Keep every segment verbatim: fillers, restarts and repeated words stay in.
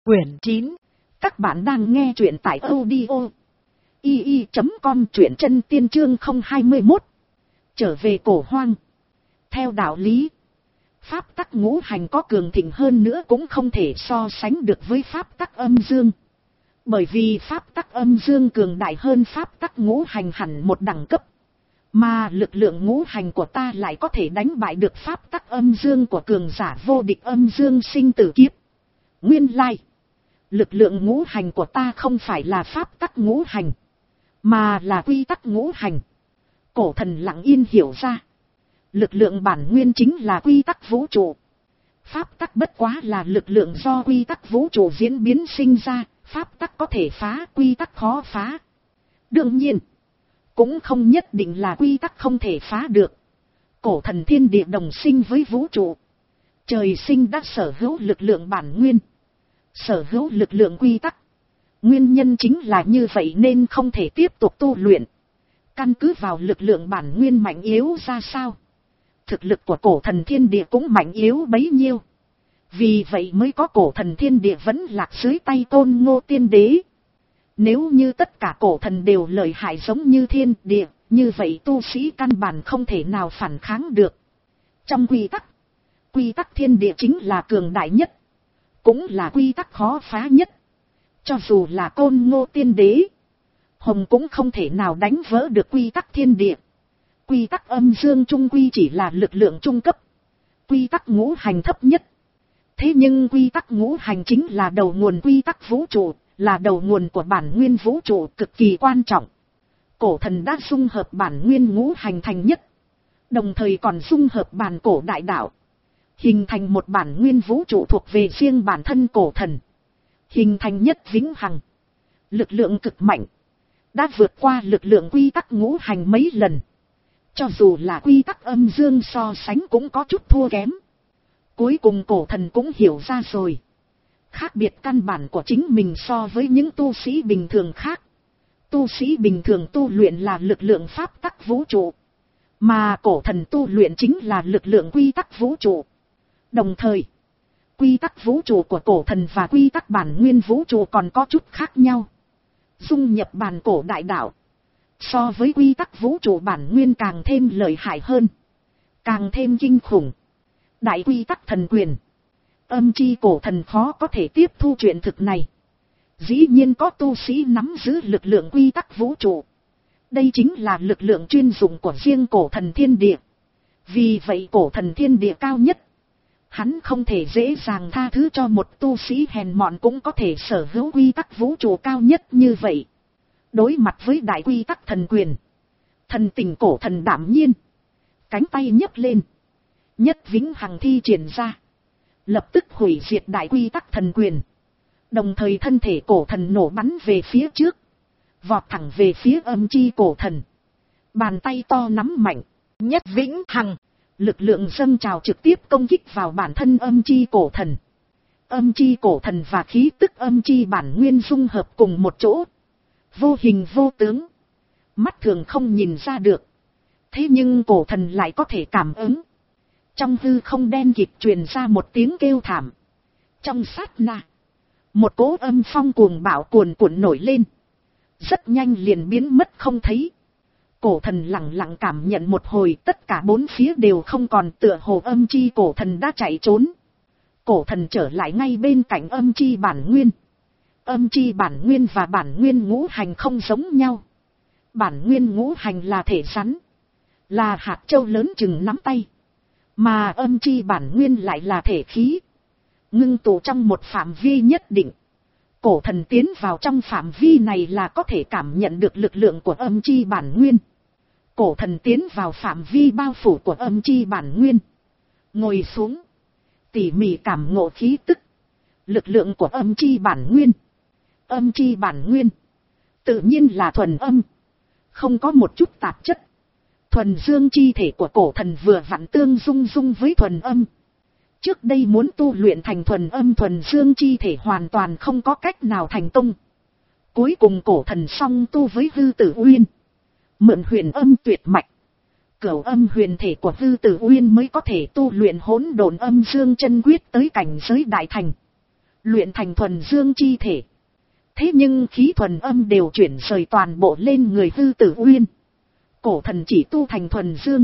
Quyển chín. Các bạn đang nghe truyện tại audio i i chấm com, truyện chân tiên chương không hai mốt. Trở về cổ hoang. Theo đạo lý, pháp tắc ngũ hành có cường thịnh hơn nữa cũng không thể so sánh được với pháp tắc âm dương. Bởi vì pháp tắc âm dương cường đại hơn pháp tắc ngũ hành hẳn một đẳng cấp. Mà lực lượng ngũ hành của ta lại có thể đánh bại được pháp tắc âm dương của cường giả vô địch âm dương sinh tử kiếp. Nguyên lai, lực lượng ngũ hành của ta không phải là pháp tắc ngũ hành, mà là quy tắc ngũ hành. Cổ thần lặng yên hiểu ra, lực lượng bản nguyên chính là quy tắc vũ trụ. Pháp tắc bất quá là lực lượng do quy tắc vũ trụ diễn biến sinh ra, pháp tắc có thể phá, quy tắc khó phá. Đương nhiên, cũng không nhất định là quy tắc không thể phá được. Cổ thần thiên địa đồng sinh với vũ trụ, trời sinh đã sở hữu lực lượng bản nguyên, sở hữu lực lượng quy tắc. Nguyên nhân chính là như vậy nên không thể tiếp tục tu luyện. Căn cứ vào lực lượng bản nguyên mạnh yếu ra sao, thực lực của cổ thần thiên địa cũng mạnh yếu bấy nhiêu. Vì vậy mới có cổ thần thiên địa vẫn lạc dưới tay Tôn Ngô Tiên Đế. Nếu như tất cả cổ thần đều lợi hại giống như thiên địa, như vậy tu sĩ căn bản không thể nào phản kháng được. Trong quy tắc, quy tắc thiên địa chính là cường đại nhất, cũng là quy tắc khó phá nhất. Cho dù là Tôn Ngô Tiên Đế, Hồng cũng không thể nào đánh vỡ được quy tắc thiên địa. Quy tắc âm dương trung quy chỉ là lực lượng trung cấp, quy tắc ngũ hành thấp nhất. Thế nhưng quy tắc ngũ hành chính là đầu nguồn quy tắc vũ trụ, là đầu nguồn của bản nguyên vũ trụ, cực kỳ quan trọng. Cổ thần đã dung hợp bản nguyên ngũ hành thành nhất, đồng thời còn dung hợp bản cổ đại đạo, hình thành một bản nguyên vũ trụ thuộc về riêng bản thân cổ thần, hình thành nhất vĩnh hằng. Lực lượng cực mạnh, đã vượt qua lực lượng quy tắc ngũ hành mấy lần. Cho dù là quy tắc âm dương so sánh cũng có chút thua kém. Cuối cùng cổ thần cũng hiểu ra rồi, khác biệt căn bản của chính mình so với những tu sĩ bình thường khác. Tu sĩ bình thường tu luyện là lực lượng pháp tắc vũ trụ, mà cổ thần tu luyện chính là lực lượng quy tắc vũ trụ. Đồng thời, quy tắc vũ trụ của cổ thần và quy tắc bản nguyên vũ trụ còn có chút khác nhau. Dung nhập bản cổ đại đạo, so với quy tắc vũ trụ bản nguyên càng thêm lợi hại hơn, càng thêm kinh khủng. Đại quy tắc thần quyền, âm chi cổ thần khó có thể tiếp thu chuyện thực này. Dĩ nhiên có tu sĩ nắm giữ lực lượng quy tắc vũ trụ. Đây chính là lực lượng chuyên dụng của riêng cổ thần thiên địa. Vì vậy cổ thần thiên địa cao nhất, hắn không thể dễ dàng tha thứ cho một tu sĩ hèn mọn cũng có thể sở hữu quy tắc vũ trụ cao nhất như vậy. Đối mặt với đại quy tắc thần quyền, thần tình cổ thần đảm nhiên, cánh tay nhấc lên, nhất vĩnh hằng thi triển ra, lập tức hủy diệt đại quy tắc thần quyền. Đồng thời thân thể cổ thần nổ bắn về phía trước, vọt thẳng về phía âm chi cổ thần. Bàn tay to nắm mạnh, nhất vĩnh hằng, lực lượng dâng trào trực tiếp công kích vào bản thân âm chi cổ thần. Âm chi cổ thần và khí tức âm chi bản nguyên dung hợp cùng một chỗ, vô hình vô tướng, mắt thường không nhìn ra được. Thế nhưng cổ thần lại có thể cảm ứng. Trong hư không đen kịt truyền ra một tiếng kêu thảm. Trong sát na, một cỗ âm phong cuồng bạo cuồn cuộn nổi lên, rất nhanh liền biến mất không thấy. Cổ thần lặng lặng cảm nhận một hồi, tất cả bốn phía đều không còn, tựa hồ âm chi cổ thần đã chạy trốn. Cổ thần trở lại ngay bên cạnh âm chi bản nguyên. Âm chi bản nguyên và bản nguyên ngũ hành không giống nhau. Bản nguyên ngũ hành là thể rắn, là hạt châu lớn chừng nắm tay. Mà âm chi bản nguyên lại là thể khí, ngưng tụ trong một phạm vi nhất định. Cổ thần tiến vào trong phạm vi này là có thể cảm nhận được lực lượng của âm chi bản nguyên. Cổ thần tiến vào phạm vi bao phủ của âm chi bản nguyên, ngồi xuống, tỉ mỉ cảm ngộ khí tức, lực lượng của âm chi bản nguyên. Âm chi bản nguyên, tự nhiên là thuần âm, không có một chút tạp chất. Thuần dương chi thể của cổ thần vừa vặn tương dung dung với thuần âm. Trước đây muốn tu luyện thành thuần âm thuần dương chi thể hoàn toàn không có cách nào thành công. Cuối cùng cổ thần song tu với Hư Tử Uyên, mượn huyền âm tuyệt mạch, cửu âm huyền thể của Hư Tử Uyên mới có thể tu luyện hỗn độn âm dương chân quyết tới cảnh giới đại thành. luyện thành thuần dương chi thể. Thế nhưng khí thuần âm đều chuyển rời toàn bộ lên người Hư Tử Uyên. Cổ thần chỉ tu thành thuần dương,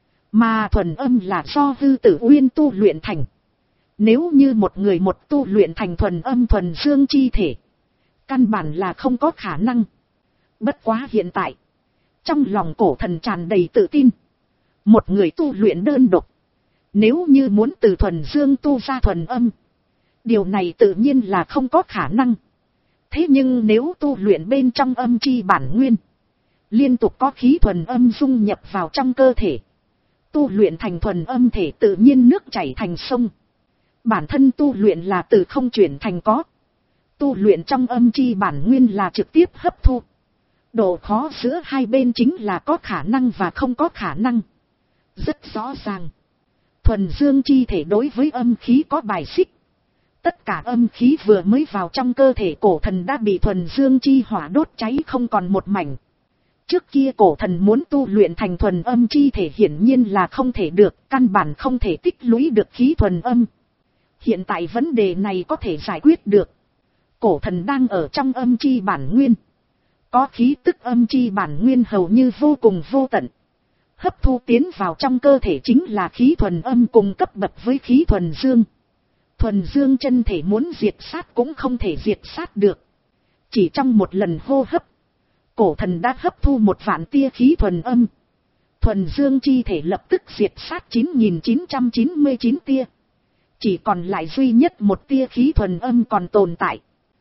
mà thuần âm là do Hư Tử Uyên tu luyện thành. Nếu như một người một tu luyện thành thuần âm thuần dương chi thể, căn bản là không có khả năng. Bất quá hiện tại, trong lòng cổ thần tràn đầy tự tin. Một người tu luyện đơn độc, nếu như muốn từ thuần dương tu ra thuần âm, điều này tự nhiên là không có khả năng. Thế nhưng nếu tu luyện bên trong âm chi bản nguyên, liên tục có khí thuần âm dung nhập vào trong cơ thể, tu luyện thành thuần âm thể tự nhiên nước chảy thành sông. Bản thân tu luyện là từ không chuyển thành có. Tu luyện trong âm chi bản nguyên là trực tiếp hấp thu. Độ khó giữa hai bên chính là có khả năng và không có khả năng. Rất rõ ràng. Thuần dương chi thể đối với âm khí có bài xích. Tất cả âm khí vừa mới vào trong cơ thể cổ thần đã bị thuần dương chi hỏa đốt cháy không còn một mảnh. Trước kia cổ thần muốn tu luyện thành thuần âm chi thể hiển nhiên là không thể được, căn bản không thể tích lũy được khí thuần âm. Hiện tại vấn đề này có thể giải quyết được. Cổ thần đang ở trong âm chi bản nguyên. Có khí tức âm chi bản nguyên hầu như vô cùng vô tận. Hấp thu tiến vào trong cơ thể chính là khí thuần âm cùng cấp bậc với khí thuần dương. Thuần dương chân thể muốn diệt sát cũng không thể diệt sát được. Chỉ trong một lần hô hấp, cổ thần đã hấp thu một vạn tia khí thuần âm. Thuần dương chi thể lập tức diệt sát chín nghìn chín trăm chín mươi chín tia. Chỉ còn lại duy nhất một tia khí thuần âm còn tồn tại.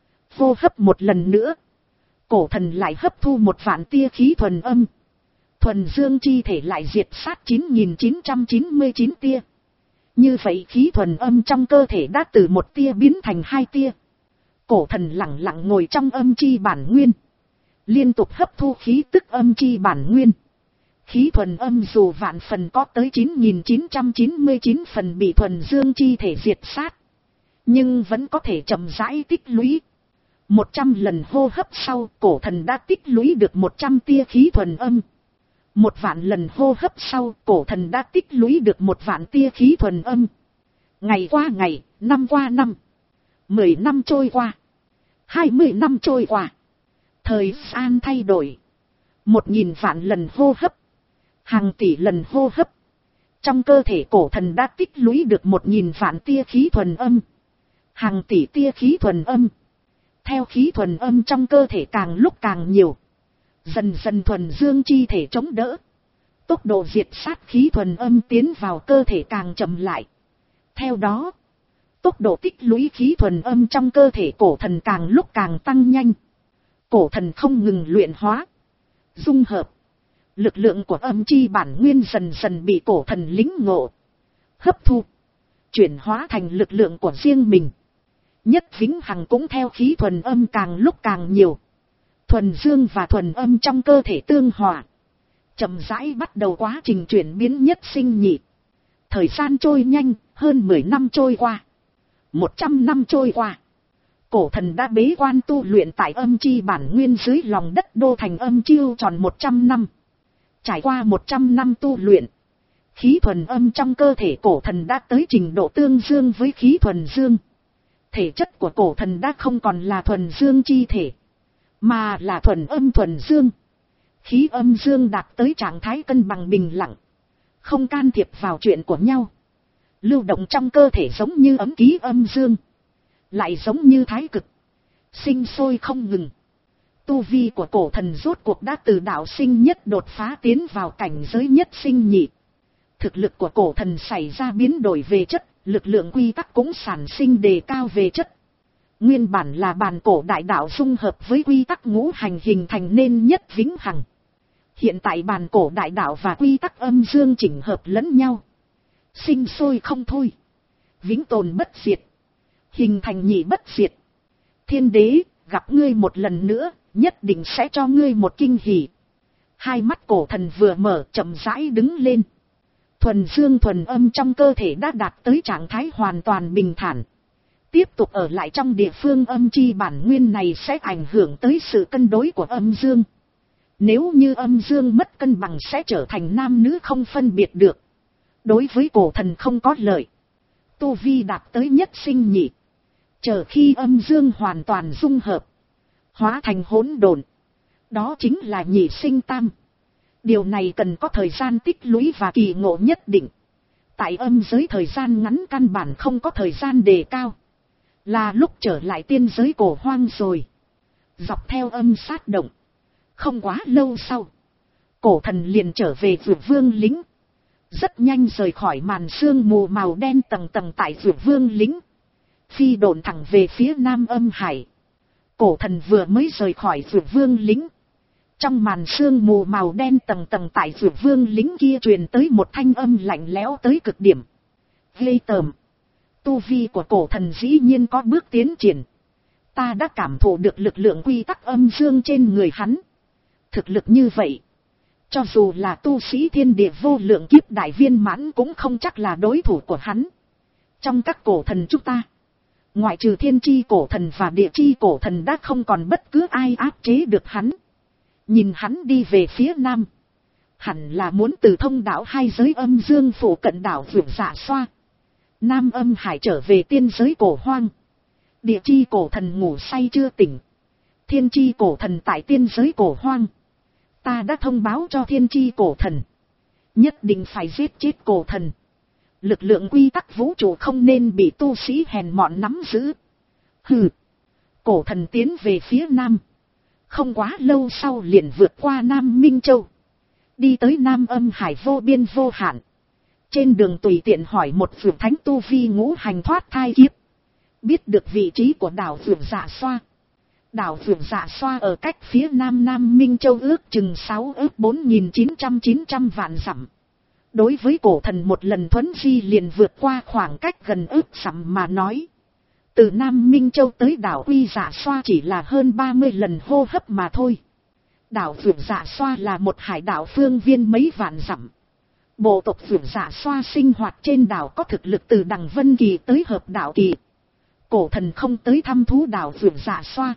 Hô hấp một lần nữa, cổ thần lại hấp thu một vạn tia khí thuần âm. Thuần dương chi thể lại diệt sát chín nghìn chín trăm chín mươi chín tia. Như vậy khí thuần âm trong cơ thể đã từ một tia biến thành hai tia. Cổ thần lặng lặng ngồi trong âm chi bản nguyên, liên tục hấp thu khí tức âm chi bản nguyên. Khí thuần âm dù vạn phần có tới chín nghìn chín trăm chín mươi chín phần bị thuần dương chi thể diệt sát, nhưng vẫn có thể chậm rãi tích lũy. Một trăm lần hô hấp sau, cổ thần đã tích lũy được một trăm tia khí thuần âm. Một vạn lần hô hấp sau, cổ thần đã tích lũy được một vạn tia khí thuần âm. Ngày qua ngày, năm qua năm, mười năm trôi qua, hai mươi năm trôi qua. Thời gian thay đổi. Một nghìn vạn lần hô hấp, hàng tỷ lần hô hấp. Trong cơ thể cổ thần đã tích lũy được một nghìn vạn tia khí thuần âm, hàng tỷ tia khí thuần âm. Theo khí thuần âm trong cơ thể càng lúc càng nhiều, dần dần thuần dương chi thể chống đỡ. Tốc độ diệt sát khí thuần âm tiến vào cơ thể càng chậm lại. Theo đó, tốc độ tích lũy khí thuần âm trong cơ thể cổ thần càng lúc càng tăng nhanh. Cổ thần không ngừng luyện hóa, dung hợp. Lực lượng của âm chi bản nguyên dần dần bị cổ thần lĩnh ngộ, hấp thu, chuyển hóa thành lực lượng của riêng mình. Nhất vĩnh hằng cũng theo khí thuần âm càng lúc càng nhiều. Thuần dương và thuần âm trong cơ thể tương hòa, chậm rãi bắt đầu quá trình chuyển biến nhất sinh nhị. Thời gian trôi nhanh, hơn mười năm trôi qua, một trăm năm trôi qua. Cổ thần đã bế quan tu luyện tại âm chi bản nguyên dưới lòng đất đô thành âm chiêu tròn một trăm năm. Trải qua một trăm năm tu luyện, khí thuần âm trong cơ thể cổ thần đã tới trình độ tương dương với khí thuần dương. Thể chất của cổ thần đã không còn là thuần dương chi thể, mà là thuần âm thuần dương. Khí âm dương đạt tới trạng thái cân bằng bình lặng, không can thiệp vào chuyện của nhau. Lưu động trong cơ thể giống như ấm ký âm dương, lại giống như thái cực, sinh sôi không ngừng. Tu vi của cổ thần rốt cuộc đã từ đạo sinh nhất đột phá tiến vào cảnh giới nhất sinh nhị. Thực lực của cổ thần xảy ra biến đổi về chất, lực lượng quy tắc cũng sản sinh đề cao về chất. Nguyên bản là bàn cổ đại đạo dung hợp với quy tắc ngũ hành hình thành nên nhất vĩnh hằng. Hiện tại bàn cổ đại đạo và quy tắc âm dương chỉnh hợp lẫn nhau, sinh sôi không thôi, vĩnh tồn bất diệt, hình thành nhị bất diệt. Thiên đế, gặp ngươi một lần nữa, nhất định sẽ cho ngươi một kinh hỉ. Hai mắt cổ thần vừa mở, chậm rãi đứng lên. Thuần dương thuần âm trong cơ thể đã đạt tới trạng thái hoàn toàn bình thản. Tiếp tục ở lại trong địa phương âm chi bản nguyên này sẽ ảnh hưởng tới sự cân đối của âm dương. Nếu như âm dương mất cân bằng sẽ trở thành nam nữ không phân biệt được. Đối với cổ thần không có lợi. Tu vi đạt tới nhất sinh nhị, Chờ khi âm dương hoàn toàn dung hợp, hóa thành hỗn độn, đó chính là nhị sinh tam. Điều này cần có thời gian tích lũy và kỳ ngộ nhất định. Tại âm giới thời gian ngắn căn bản không có thời gian đề cao, là lúc trở lại tiên giới cổ hoang rồi. Dọc theo âm sát động, không quá lâu sau, cổ thần liền trở về Dược Vương lĩnh. Rất nhanh rời khỏi màn sương mù màu đen tầng tầng tại Dược Vương lĩnh, phi độn thẳng về phía Nam Âm Hải. Cổ thần vừa mới rời khỏi Dược Vương lĩnh, trong màn sương mù màu đen tầng tầng tại Dược Vương lĩnh kia truyền tới một thanh âm lạnh lẽo tới cực điểm. Ghê tởm. Tu vi của cổ thần dĩ nhiên có bước tiến triển. Ta đã cảm thụ được lực lượng quy tắc âm dương trên người hắn. Thực lực như vậy, cho dù là tu sĩ thiên địa vô lượng kiếp đại viên mãn cũng không chắc là đối thủ của hắn. Trong các cổ thần chúng ta, ngoại trừ thiên chi cổ thần và địa chi cổ thần đã không còn bất cứ ai áp chế được hắn. Nhìn hắn đi về phía nam, hẳn là muốn từ thông đảo hai giới âm dương phủ cận đảo Vượng Dạ Xoa, Nam Âm Hải trở về tiên giới cổ hoang. Địa chi cổ thần ngủ say chưa tỉnh, thiên chi cổ thần tại tiên giới cổ hoang. Ta đã thông báo cho thiên chi cổ thần, nhất định phải giết chết cổ thần. Lực lượng quy tắc vũ trụ không nên bị tu sĩ hèn mọn nắm giữ. Hừ. Cổ thần tiến về phía nam, không quá lâu sau liền vượt qua Nam Minh Châu, đi tới Nam Âm Hải vô biên vô hạn. Trên đường tùy tiện hỏi một Phượng Thánh tu vi ngũ hành thoát thai kiếp, biết được vị trí của đảo Phượng Dạ Xoa. Đảo Phượng Dạ Xoa ở cách phía nam Nam Minh Châu ước chừng sáu ước bốn nghìn chín trăm chín trăm vạn dặm. Đối với cổ thần một lần thuấn di liền vượt qua khoảng cách gần ước dặm mà nói, từ Nam Minh Châu tới đảo Quy Dạ Xoa chỉ là hơn ba mươi lần hô hấp mà thôi. Đảo Phượng Dạ Xoa là một hải đảo phương viên mấy vạn dặm. Bộ tộc Phượng Dạ Xoa sinh hoạt trên đảo có thực lực từ đằng Vân Kỳ tới Hợp Đạo Kỳ. Cổ thần không tới thăm thú đảo Phượng Dạ Xoa,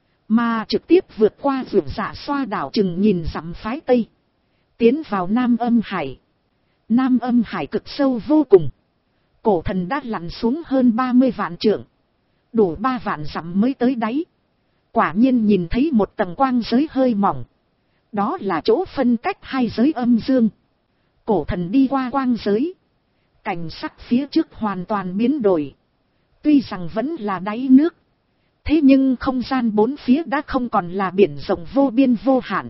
mà trực tiếp vượt qua Phượng Dạ Xoa đảo chừng nhìn dặm phái Tây, tiến vào Nam Âm Hải. Nam Âm Hải cực sâu vô cùng, cổ thần đã lặn xuống hơn ba mươi vạn trượng, đủ ba vạn dặm mới tới đáy. Quả nhiên nhìn thấy một tầng quang giới hơi mỏng, đó là chỗ phân cách hai giới âm dương. Cổ thần đi qua quang giới, cảnh sắc phía trước hoàn toàn biến đổi. Tuy rằng vẫn là đáy nước, thế nhưng không gian bốn phía đã không còn là biển rộng vô biên vô hạn,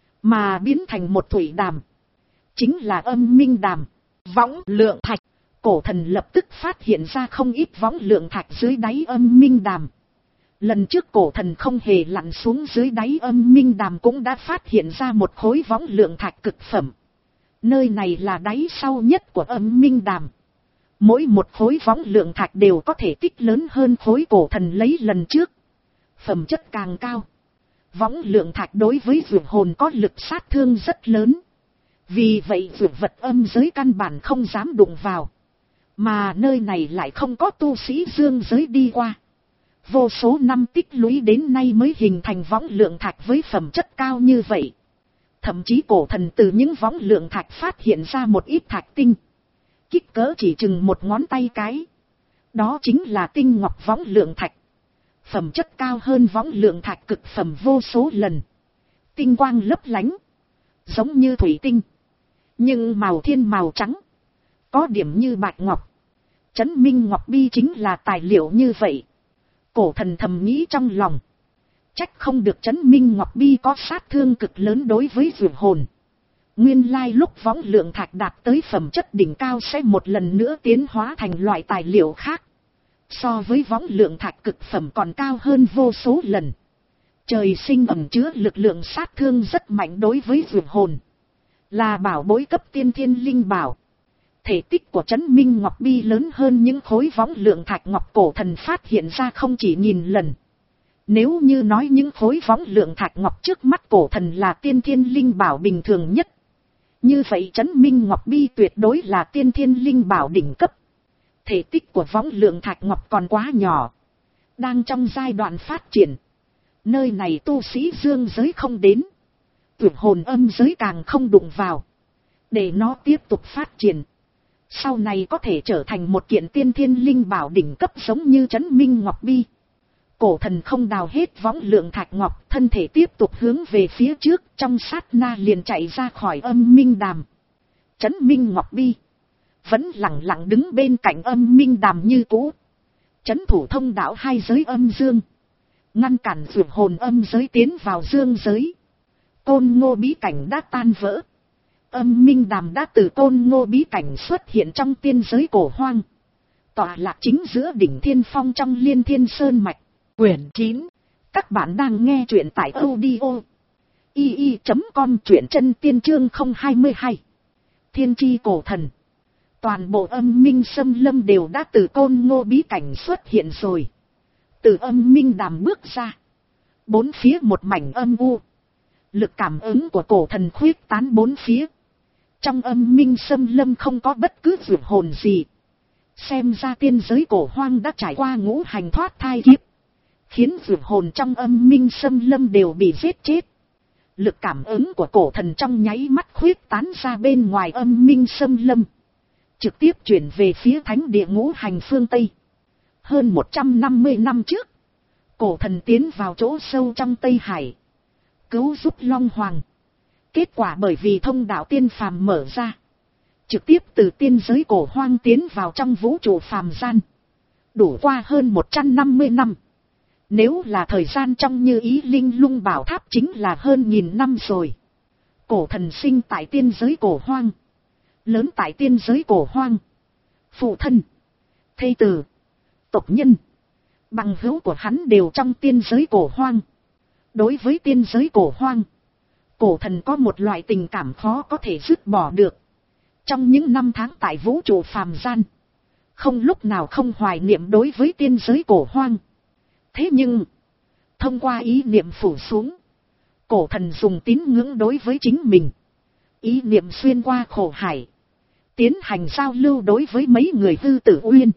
mà biến thành một thủy đàm, chính là âm minh đàm. Võng lượng thạch. Cổ thần lập tức phát hiện ra không ít võng lượng thạch dưới đáy âm minh đàm. Lần trước cổ thần không hề lặn xuống dưới đáy âm minh đàm cũng đã phát hiện ra một khối võng lượng thạch cực phẩm. Nơi này là đáy sau nhất của âm minh đàm. Mỗi một khối võng lượng thạch đều có thể tích lớn hơn khối cổ thần lấy lần trước. Phẩm chất càng cao, võng lượng thạch đối với dược hồn có lực sát thương rất lớn. Vì vậy dược vật âm giới căn bản không dám đụng vào. Mà nơi này lại không có tu sĩ dương giới đi qua. Vô số năm tích lũy đến nay mới hình thành võng lượng thạch với phẩm chất cao như vậy. Thậm chí cổ thần từ những võng lượng thạch phát hiện ra một ít thạch tinh, kích cỡ chỉ chừng một ngón tay cái. Đó chính là tinh ngọc võng lượng thạch. Phẩm chất cao hơn võng lượng thạch cực phẩm vô số lần. Tinh quang lấp lánh, giống như thủy tinh, nhưng màu thiên màu trắng, có điểm như bạch ngọc. Chấn Minh Ngọc Bi chính là tài liệu như vậy. Cổ thần thầm nghĩ trong lòng, trách không được Chấn Minh Ngọc Bi có sát thương cực lớn đối với dược hồn. Nguyên lai lúc võng lượng thạch đạt tới phẩm chất đỉnh cao sẽ một lần nữa tiến hóa thành loại tài liệu khác. So với võng lượng thạch cực phẩm còn cao hơn vô số lần. Trời sinh ẩn chứa lực lượng sát thương rất mạnh đối với dược hồn, là bảo bối cấp tiên thiên linh bảo. Thể tích của Chấn Minh Ngọc Bi lớn hơn những khối võng lượng thạch ngọc cổ thần phát hiện ra không chỉ nghìn lần. Nếu như nói những khối võng lượng thạch ngọc trước mắt cổ thần là tiên thiên linh bảo bình thường nhất, như vậy Chấn Minh Ngọc Bi tuyệt đối là tiên thiên linh bảo đỉnh cấp. Thể tích của võng lượng thạch ngọc còn quá nhỏ, đang trong giai đoạn phát triển. Nơi này tu sĩ dương giới không đến, tuyệt hồn âm giới càng không đụng vào. Để nó tiếp tục phát triển, sau này có thể trở thành một kiện tiên thiên linh bảo đỉnh cấp giống như Trấn Minh Ngọc Bi. Cổ thần không đào hết võng lượng thạch ngọc, thân thể tiếp tục hướng về phía trước, trong sát na liền chạy ra khỏi âm minh đàm. Trấn Minh Ngọc Bi vẫn lặng lặng đứng bên cạnh âm minh đàm như cũ, trấn thủ thông đạo hai giới âm dương, ngăn cản vượt hồn âm giới tiến vào dương giới. Côn Ngô bí cảnh đã tan vỡ, âm minh đàm đã từ Côn Ngô bí cảnh xuất hiện trong tiên giới cổ hoang, tọa lạc chính giữa đỉnh thiên phong trong Liên Thiên Sơn mạch. Quyển chín, các bạn đang nghe truyện tại audio i i chấm com, truyện chân tiên chương không hai hai. Thiên chi cổ thần, toàn bộ âm minh xâm lâm đều đã từ Côn Ngô bí cảnh xuất hiện rồi. Từ âm minh đàm bước ra, bốn phía một mảnh âm u, lực cảm ứng của cổ thần khuyết tán bốn phía. Trong âm minh xâm lâm không có bất cứ vượt hồn gì. Xem ra tiên giới cổ hoang đã trải qua ngũ hành thoát thai kiếp, khiến vượt hồn trong âm minh xâm lâm đều bị giết chết. Lực cảm ứng của cổ thần trong nháy mắt khuyết tán ra bên ngoài âm minh xâm lâm, trực tiếp chuyển về phía thánh địa ngũ hành phương Tây. Hơn một trăm năm mươi năm trước, cổ thần tiến vào chỗ sâu trong Tây Hải, cứu giúp Long Hoàng. Kết quả bởi vì thông đạo tiên phàm mở ra, trực tiếp từ tiên giới cổ hoang tiến vào trong vũ trụ phàm gian. Đủ qua hơn một trăm năm mươi năm. Nếu là thời gian trong Như Ý Linh Lung Bảo Tháp chính là hơn nghìn năm rồi. Cổ thần sinh tại tiên giới cổ hoang, lớn tại tiên giới cổ hoang. Phụ thân, thê tử, tộc nhân, bằng hữu của hắn đều trong tiên giới cổ hoang. Đối với tiên giới cổ hoang, cổ thần có một loại tình cảm khó có thể dứt bỏ được. Trong những năm tháng tại vũ trụ phàm gian, không lúc nào không hoài niệm đối với tiên giới cổ hoang. Thế nhưng, thông qua ý niệm phủ xuống, cổ thần dùng tín ngưỡng đối với chính mình. Ý niệm xuyên qua khổ hải, tiến hành giao lưu đối với mấy người hư tử uyên.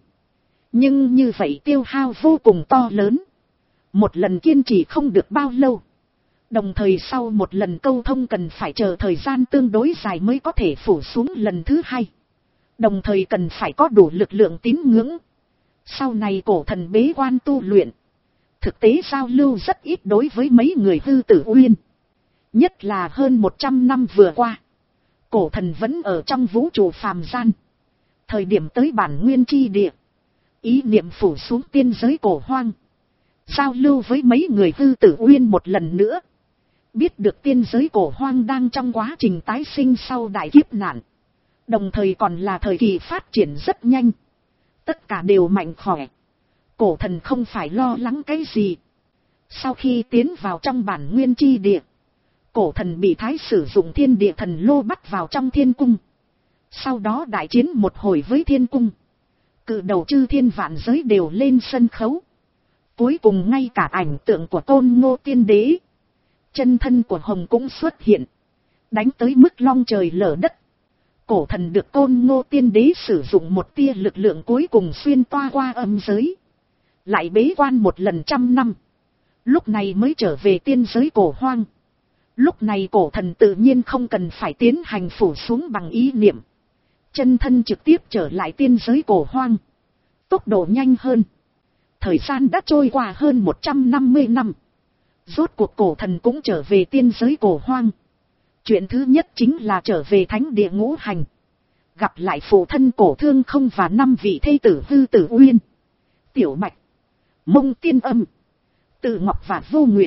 Nhưng như vậy tiêu hao vô cùng to lớn. Một lần kiên trì không được bao lâu. Đồng thời sau một lần câu thông cần phải chờ thời gian tương đối dài mới có thể phủ xuống lần thứ hai. Đồng thời cần phải có đủ lực lượng tín ngưỡng. Sau này cổ thần bế quan tu luyện, thực tế giao lưu rất ít đối với mấy người hư tử uyên. Nhất là hơn một trăm năm vừa qua, cổ thần vẫn ở trong vũ trụ phàm gian. Thời điểm tới bản nguyên chi địa, ý niệm phủ xuống tiên giới cổ hoang, giao lưu với mấy người hư tử uyên một lần nữa. Biết được tiên giới cổ hoang đang trong quá trình tái sinh sau đại kiếp nạn, đồng thời còn là thời kỳ phát triển rất nhanh, tất cả đều mạnh khỏe. Cổ thần không phải lo lắng cái gì. Sau khi tiến vào trong bản nguyên chi địa, cổ thần bị thái sử dụng thiên địa thần lô bắt vào trong thiên cung. Sau đó đại chiến một hồi với thiên cung, cự đầu chư thiên vạn giới đều lên sân khấu. Cuối cùng ngay cả ảnh tượng của Côn Ngô tiên đế, chân thân của Hồng cũng xuất hiện, đánh tới mức long trời lở đất. Cổ thần được Côn Ngô tiên đế sử dụng một tia lực lượng cuối cùng xuyên toa qua âm giới, lại bế quan một lần trăm năm, lúc này mới trở về tiên giới cổ hoang. Lúc này cổ thần tự nhiên không cần phải tiến hành phủ xuống bằng ý niệm, chân thân trực tiếp trở lại tiên giới cổ hoang, tốc độ nhanh hơn. Thời gian đã trôi qua hơn một trăm năm mươi năm, rốt cuộc cổ thần cũng trở về tiên giới cổ hoang. Chuyện thứ nhất chính là trở về thánh địa ngũ hành, gặp lại phụ thân cổ thương không và năm vị thê tử hư tử uyên, Tiểu Bạch, Mông Tiên Âm, Tự Ngọc và Vô Nguyệt.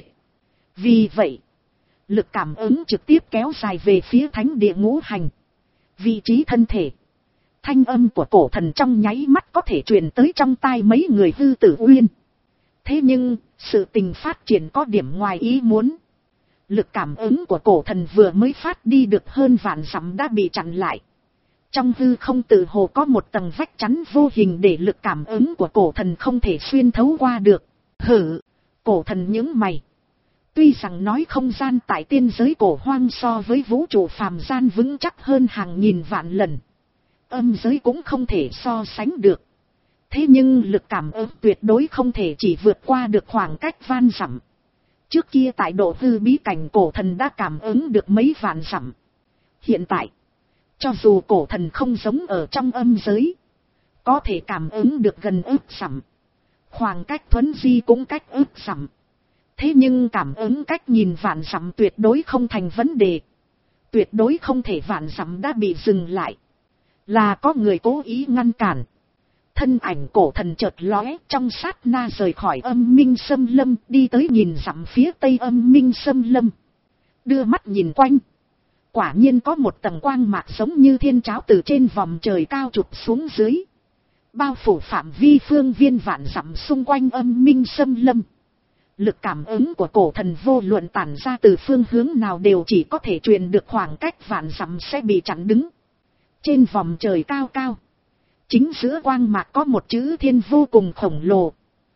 Vì vậy, lực cảm ứng trực tiếp kéo dài về phía thánh địa ngũ hành. Vị trí thân thể, thanh âm của cổ thần trong nháy mắt có thể truyền tới trong tai mấy người hư tử uyên. Thế nhưng, sự tình phát triển có điểm ngoài ý muốn. Lực cảm ứng của cổ thần vừa mới phát đi được hơn vạn dặm đã bị chặn lại. Trong hư không tự hồ có một tầng vách chắn vô hình để lực cảm ứng của cổ thần không thể xuyên thấu qua được. Hử, cổ thần những mày. Tuy rằng nói không gian tại tiên giới cổ hoang so với vũ trụ phàm gian vững chắc hơn hàng nghìn vạn lần, âm giới cũng không thể so sánh được. Thế nhưng lực cảm ứng tuyệt đối không thể chỉ vượt qua được khoảng cách van dặm. Trước kia tại độ hư bí cảnh cổ thần đã cảm ứng được mấy vạn dặm. Hiện tại, Cho dù cổ thần không giống ở trong âm giới, có thể cảm ứng được gần ước dặm, khoảng cách thuấn di cũng cách ước dặm. Thế nhưng cảm ứng cách nhìn vạn dặm tuyệt đối không thành vấn đề. Tuyệt đối không thể vạn dặm đã bị dừng lại. Là có người cố ý ngăn cản. Thân ảnh cổ thần chợt lóe, trong sát na rời khỏi âm minh xâm lâm, đi tới nhìn dặm phía tây âm minh xâm lâm. Đưa mắt nhìn quanh. Quả nhiên có một tầng quang mạc giống như thiên cháo từ trên vòm trời cao chụp xuống dưới. Bao phủ phạm vi phương viên vạn dặm xung quanh âm minh xâm lâm. Lực cảm ứng của cổ thần vô luận tản ra từ phương hướng nào đều chỉ có thể truyền được khoảng cách vạn dặm sẽ bị chặn đứng. Trên vòm trời cao cao, chính giữa quang mạc có một chữ thiên vô cùng khổng lồ,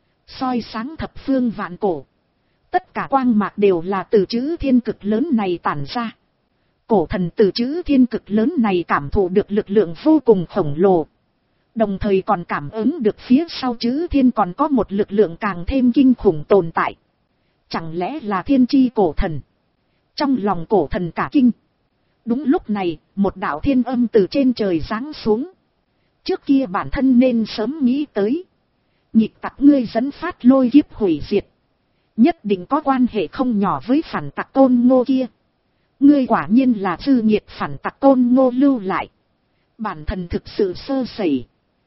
soi sáng thập phương vạn cổ. Tất cả quang mạc đều là từ chữ thiên cực lớn này tản ra. Cổ thần từ chữ thiên cực lớn này cảm thụ được lực lượng vô cùng khổng lồ. Đồng thời còn cảm ứng được phía sau chữ thiên còn có một lực lượng càng thêm kinh khủng tồn tại. Chẳng lẽ là thiên chi cổ thần? Trong lòng cổ thần cả kinh. Đúng lúc này, một đạo thiên âm từ trên trời giáng xuống. Trước kia bản thân nên sớm nghĩ tới. Nhịp tặc ngươi dẫn phát lôi kiếp hủy diệt. Nhất định có quan hệ không nhỏ với phản tặc Tôn Ngô kia. Ngươi quả nhiên là dư nhiệt phản tặc Tôn Ngô lưu lại. Bản thân thực sự sơ sẩy.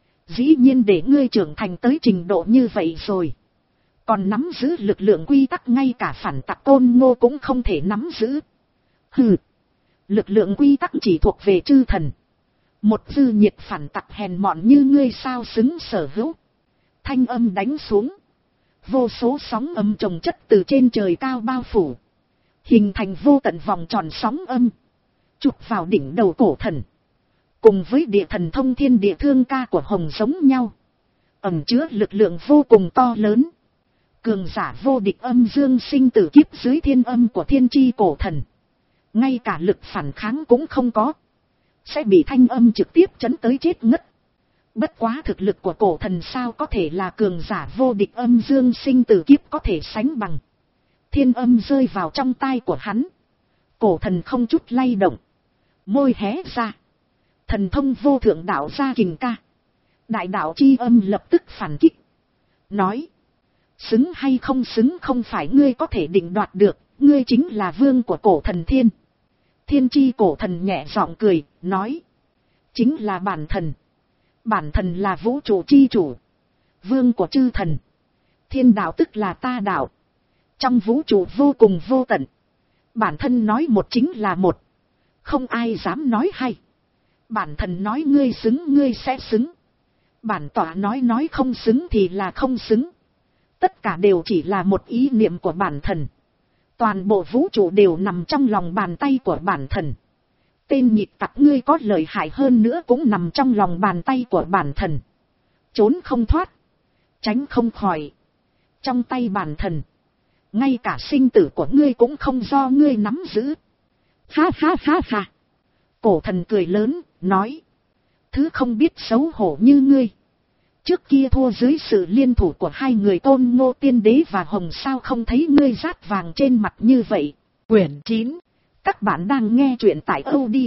Dĩ nhiên để ngươi trưởng thành tới trình độ như vậy rồi. Còn nắm giữ lực lượng quy tắc ngay cả phản tặc Tôn Ngô cũng không thể nắm giữ. Hừ. Lực lượng quy tắc chỉ thuộc về chư thần. Một dư nhiệt phản tặc hèn mọn như ngươi sao xứng sở hữu. Thanh âm đánh xuống. Vô số sóng âm chồng chất từ trên trời cao bao phủ. Hình thành vô tận vòng tròn sóng âm. Chụp vào đỉnh đầu cổ thần. Cùng với địa thần thông thiên địa thương ca của Hồng giống nhau. Ẩn chứa lực lượng vô cùng to lớn. Cường giả vô địch âm dương sinh tử kiếp dưới thiên âm của thiên chi cổ thần. Ngay cả lực phản kháng cũng không có. Sẽ bị thanh âm trực tiếp chấn tới chết ngất. Bất quá thực lực của cổ thần sao có thể là cường giả vô địch âm dương sinh tử kiếp có thể sánh bằng. Thiên âm rơi vào trong tai của hắn. Cổ thần không chút lay động. Môi hé ra. Thần thông vô thượng đạo ra kình ca. Đại đạo chi âm lập tức phản kích. Nói. Xứng hay không xứng không phải ngươi có thể định đoạt được. Ngươi chính là vương của cổ thần thiên. Thiên chi cổ thần nhẹ giọng cười. Nói. Chính là bản thần. Bản thần là vũ trụ chi chủ. Vương của chư thần. Thiên đạo tức là ta đạo. Trong vũ trụ vô cùng vô tận. Bản thân nói một chính là một. Không ai dám nói hay. Bản thần nói ngươi xứng ngươi sẽ xứng. Bản tọa nói nói không xứng thì là không xứng. Tất cả đều chỉ là một ý niệm của bản thần. Toàn bộ vũ trụ đều nằm trong lòng bàn tay của bản thần. Tên nhịp tặc ngươi có lợi hại hơn nữa cũng nằm trong lòng bàn tay của bản thần. Trốn không thoát. Tránh không khỏi. Trong tay bản thần. Ngay cả sinh tử của ngươi cũng không do ngươi nắm giữ. Ha ha ha ha. Cổ thần cười lớn, nói. Thứ không biết xấu hổ như ngươi. Trước kia thua dưới sự liên thủ của hai người Tôn Ngô Tiên Đế và Hồng sao không thấy ngươi rát vàng trên mặt như vậy. Quyển chín. Các bạn đang nghe truyện tại audio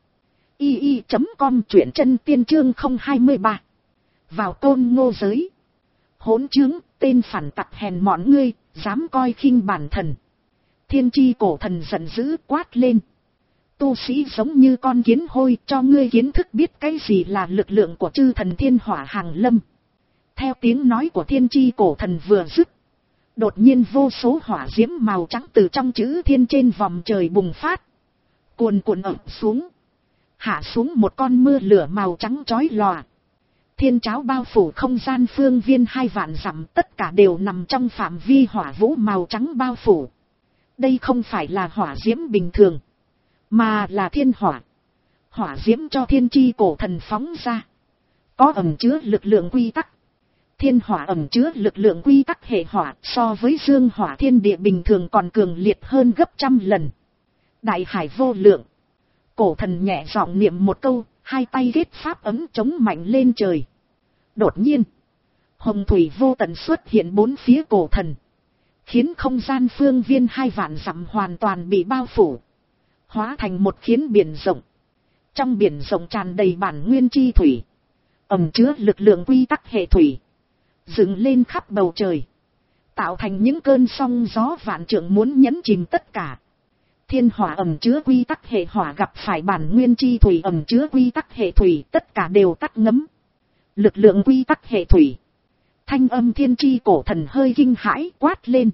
i i chấm com truyện chân tiên chương không hai ba. Vào Tôn Ngô giới. Hỗn chứng, tên phản tặc hèn mọn ngươi, dám coi khinh bản thần. Thiên chi cổ thần giận dữ quát lên. Tu sĩ giống như con kiến hôi, cho ngươi kiến thức biết cái gì là lực lượng của chư thần thiên hỏa hàng lâm. Theo tiếng nói của thiên chi cổ thần vừa dứt. Đột nhiên vô số hỏa diễm màu trắng từ trong chữ thiên trên vòm trời bùng phát. Cuồn cuộn ập xuống. Hạ xuống một con mưa lửa màu trắng chói lòa. Thiên cháo bao phủ không gian phương viên hai vạn dặm, tất cả đều nằm trong phạm vi hỏa vũ màu trắng bao phủ. Đây không phải là hỏa diễm bình thường, mà là thiên hỏa. Hỏa diễm cho thiên chi cổ thần phóng ra. Có ẩn chứa lực lượng quy tắc. Thiên hỏa ẩn chứa lực lượng quy tắc hệ hỏa, so với dương hỏa thiên địa bình thường còn cường liệt hơn gấp trăm lần. Đại hải vô lượng. Cổ thần nhẹ giọng niệm một câu, hai tay kết pháp ấm chống mạnh lên trời. Đột nhiên, hồng thủy vô tận xuất hiện bốn phía cổ thần, khiến không gian phương viên hai vạn dặm hoàn toàn bị bao phủ, hóa thành một khiến biển rộng. Trong biển rộng tràn đầy bản nguyên chi thủy, ẩn chứa lực lượng quy tắc hệ thủy, dựng lên khắp bầu trời, tạo thành những cơn sóng gió vạn trượng muốn nhấn chìm tất cả. Thiên hỏa ẩn chứa quy tắc hệ hỏa gặp phải bản nguyên chi thủy ẩn chứa quy tắc hệ thủy, tất cả đều tắt ngấm. Lực lượng quy tắc hệ thủy. Thanh âm thiên chi cổ thần hơi kinh hãi quát lên.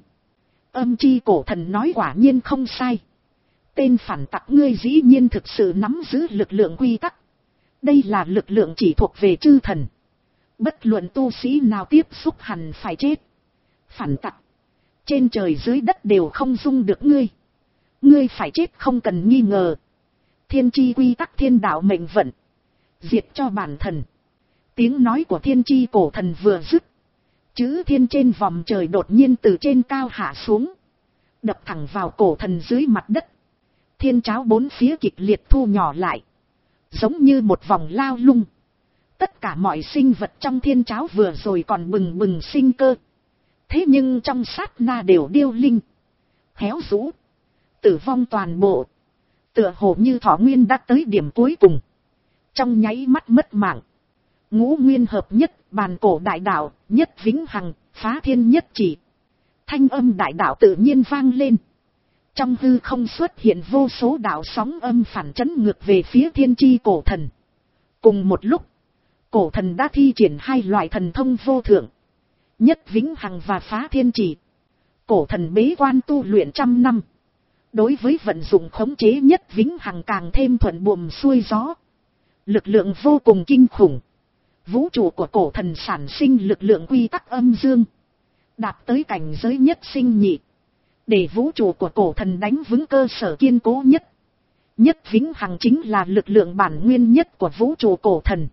Âm chi cổ thần nói quả nhiên không sai. Tên phản tặc ngươi dĩ nhiên thực sự nắm giữ lực lượng quy tắc. Đây là lực lượng chỉ thuộc về chư thần. Bất luận tu sĩ nào tiếp xúc hẳn phải chết. Phản tặc. Trên trời dưới đất đều không dung được ngươi. Ngươi phải chết không cần nghi ngờ. Thiên chi quy tắc thiên đạo mệnh vận. Diệt cho bản thần. Tiếng nói của thiên chi cổ thần vừa dứt. Chữ thiên trên vòng trời đột nhiên từ trên cao hạ xuống. Đập thẳng vào cổ thần dưới mặt đất. Thiên cháo bốn phía kịch liệt thu nhỏ lại. Giống như một vòng lao lung. Tất cả mọi sinh vật trong thiên cháo vừa rồi còn bừng bừng sinh cơ. Thế nhưng trong sát na đều điêu linh. Héo rũ. Tử vong toàn bộ. Tựa hồ như thọ nguyên đã tới điểm cuối cùng. Trong nháy mắt mất mạng. Ngũ nguyên hợp nhất, bàn cổ đại đạo, nhất vĩnh hằng, phá thiên nhất chỉ. Thanh âm đại đạo tự nhiên vang lên. Trong hư không xuất hiện vô số đạo sóng âm phản chấn ngược về phía thiên chi cổ thần. Cùng một lúc, cổ thần đã thi triển hai loại thần thông vô thượng. Nhất vĩnh hằng và phá thiên chỉ. Cổ thần bế quan tu luyện trăm năm. Đối với vận dụng khống chế nhất vĩnh hằng càng thêm thuận buồm xuôi gió. Lực lượng vô cùng kinh khủng. Vũ trụ của cổ thần sản sinh lực lượng quy tắc âm dương. Đạt tới cảnh giới nhất sinh nhị. Để vũ trụ của cổ thần đánh vững cơ sở kiên cố nhất. Nhất vĩnh hằng chính là lực lượng bản nguyên nhất của vũ trụ cổ thần.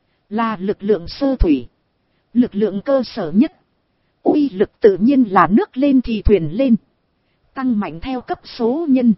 Là lực lượng sơ thủy. Lực lượng cơ sở nhất. Uy lực tự nhiên là nước lên thì thuyền lên. Tăng mạnh theo cấp số nhân.